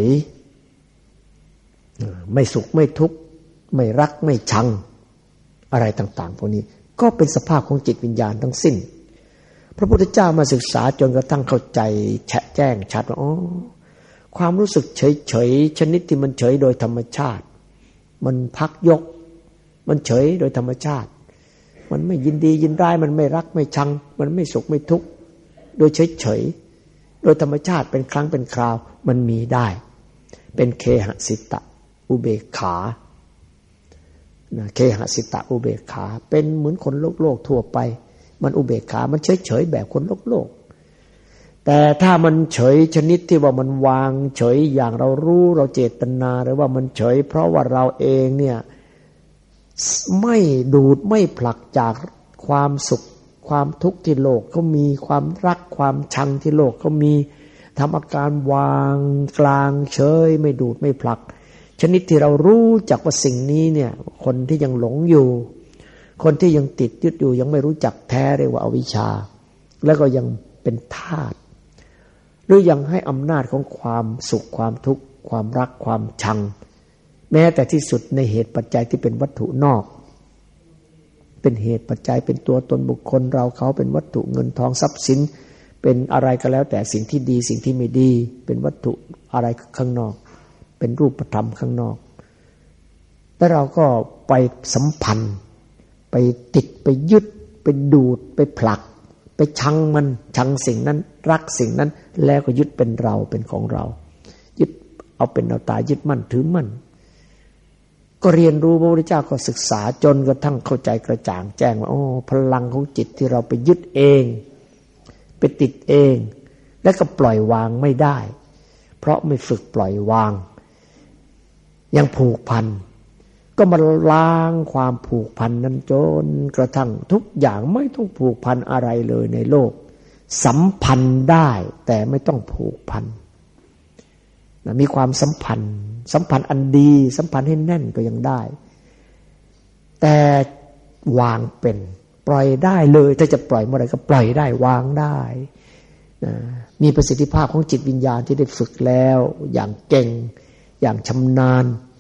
ไม่สุขไม่ทุกข์ไม่รักไม่ชังอะไรต่างๆพวกนี้ก็เป็นสภาพของจิตวิญญาณทั้งสิ้นพระพุทธเจ้ามาศึกษาจนกระทั่งเข้าใจแจ้งชัดว่าอ๋อความรู้สึกเฉยชนิดที่มันเฉยโดยธรรมชาติมันพักยกมันเฉยโดยธรรมชาติมันไม่ยินดียินร้ายมันไม่รักไม่ชังมันไม่สุขไม่ทุกข์โดยเฉยโดยธรรมชาติเป็นครั้งเป็นคราวมันมีได้เป็นเคหสิตะอุเบกขาเคหสิตะอุเบกขาเป็นเหมือนคนโลกทั่วไปมันอุเบกขามันเฉยแบบคนโลกแต่ถ้ามันเฉยชนิดที่ว่ามันวางเฉยอย่างเรารู้เราเจตนาหรือว่ามันเฉยเพราะว่าเราเองเนี่ยไม่ดูดไม่ผลักจากความสุขความทุกข์ที่โลกเขามีความรักความชังที่โลกเขามีทำอาการวางกลางเฉยไม่ดูดไม่ผลักชนิดที่เรารู้จักว่าสิ่งนี้เนี่ยคนที่ยังหลงอยู่คนที่ยังติดยึดอยู่ยังไม่รู้จักแท้เรียกว่าอวิชชาแล้วก็ยังเป็นทาสหรือยังให้อำนาจของความสุขความทุกข์ความรักความชังแม้แต่ที่สุดในเหตุปัจจัยที่เป็นวัตถุนอกเป็นเหตุปัจจัยเป็นตัวตนบุคคลเราเขาเป็นวัตถุเงินทองทรัพย์สินเป็นอะไรก็แล้วแต่สิ่งที่ดีสิ่งที่ไม่ดีเป็นวัตถุอะไรข้างนอกเป็นรูปธรรมข้างนอกแล้วเราก็ไปสัมพันธ์ไปติดไปยึดไปดูดไปผลักไปชังมันชังสิ่งนั้นรักสิ่งนั้นแล้วก็ยึดเป็นเราเป็นของเรายึดเอาเป็นเอาตายยึดมั่นถือมั่นก็เรียนรู้พระพุทธเจ้าก็ศึกษาจนกระทั่งเข้าใจกระจ่างแจ้งว่าอ๋อพลังของจิตที่เราไปยึดเองไปติดเองแล้วก็ปล่อยวางไม่ได้เพราะไม่ฝึกปล่อยวางยังผูกพันก็มาล้างความผูกพันนั้นจนกระทั่งทุกอย่างไม่ต้องผูกพันอะไรเลยในโลกสัมพันธ์ได้แต่ไม่ต้องผูกพันมีความสัมพันธ์อันดีสัมพันธ์ให้แน่นก็ยังได้แต่วางเป็นปล่อยได้เลยถ้าจะปล่อยเมื่อไหร่ก็ปล่อยได้วางได้มีประสิทธิภาพของจิตวิญญาณที่ได้ฝึกแล้วอย่างเก่งอย่างชำนาญ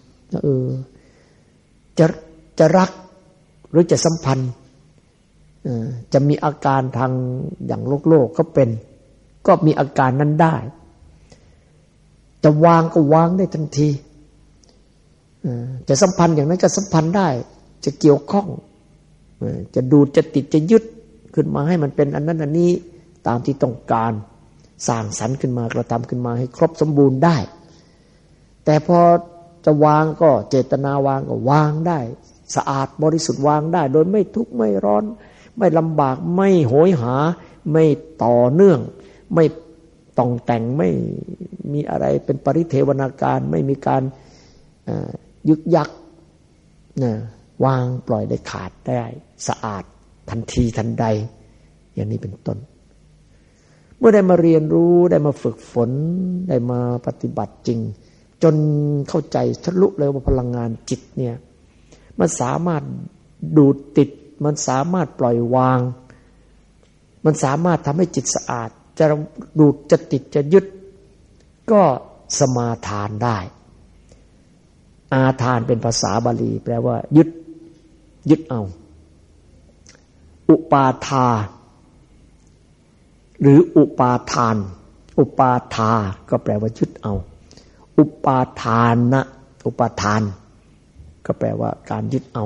จะรักหรือจะสัมพันธ์จะมีอาการทางอย่างโลกก็เป็นก็มีอาการนั้นได้จะวางก็วางได้ทันทีจะสัมพันธ์อย่างนั้นก็สัมพันธ์ได้จะเกี่ยวข้องจะดูดจะติดจะยึดขึ้นมาให้มันเป็นอันนั้นอันนี้ตามที่ต้องการสร้างสรรค์ขึ้นมากระทำขึ้นมาให้ครบสมบูรณ์ได้แต่พอจะวางก็เจตนาวางก็วางได้สะอาดบริสุทธิ์วางได้โดยไม่ทุกข์ไม่ร้อนไม่ลำบากไม่โหยหาไม่ต่อเนื่องไม่ต้องแต่งไม่มีอะไรเป็นปริเทวนาการไม่มีการยึกยักวางปล่อยได้ขาดได้สะอาดทันทีทันใดอย่างนี้เป็นต้นเมื่อได้มาเรียนรู้ได้มาฝึกฝนได้มาปฏิบัติจริงจนเข้าใจทะลุเลยว่าพลังงานจิตเนี่ยมันสามารถดูดติดมันสามารถปล่อยวางมันสามารถทำให้จิตสะอาดจะดูดจะติดจะยึดก็สมาทานได้อาทานเป็นภาษาบาลีแปลว่ายึดเอาอุปาทาหรืออุปาทานอุปาทาก็แปลว่ายึดเอาอุปาทานะอุปาทานก็แปลว่าการยึดเอา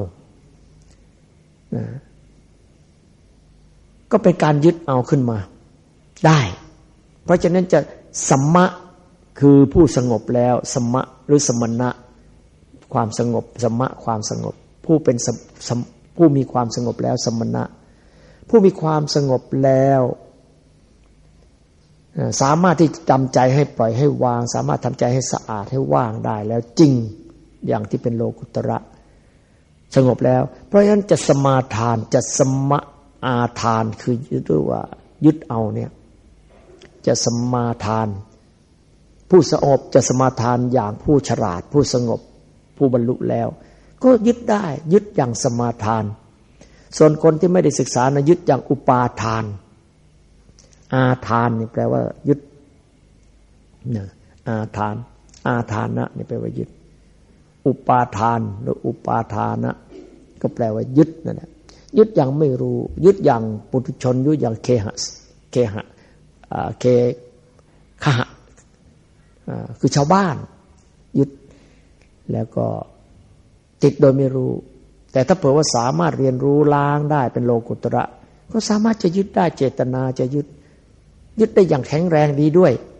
ก็เป็นการยึดเอาขึ้นมาได้เพราะฉะนั้นจะสัมมะคือผู้สงบแล้วสัมมะหรือสมณะความสงบสัมมะความสงบผู้มีความสงบแล้วสมณะผู้มีความสงบแล้วสามารถที่ทำใจให้ปล่อยให้วางสามารถทำใจให้สะอาดให้ว่างได้แล้วจริงอย่างที่เป็นโลกุตระสงบแล้วเพราะฉะนั้นจะสมาทานจะสมะอาทานคือยึดเอาเนี่ยจะสมาทานผู้สงบจะสมาทานอย่างผู้ฉลาดผู้สงบผู้บรรลุแล้วก็ยึดได้ยึดอย่างสมาทานส่วนคนที่ไม่ได้ศึกษานะยึดอย่างอุปาทานอาทานนี่แปลว่ายึดอาทานอาทานะนี่แปลว่ายึดอุปาทานหรืออุปาทานะก็แปลว่ายึดนั่นแหละยึดอย่างไม่รู้ยึดอย่างปุถุชนยึดอย่างเคหะคือชาวบ้านยึดแล้วก็ติดโดยไม่รู้แต่ถ้าเผื่อว่าสามารถเรียนรู้ล้างได้เป็นโลกุตระก็สามารถจะยึดได้เจตนาจะยึดได้อย่างแข็งแรงดีด้วย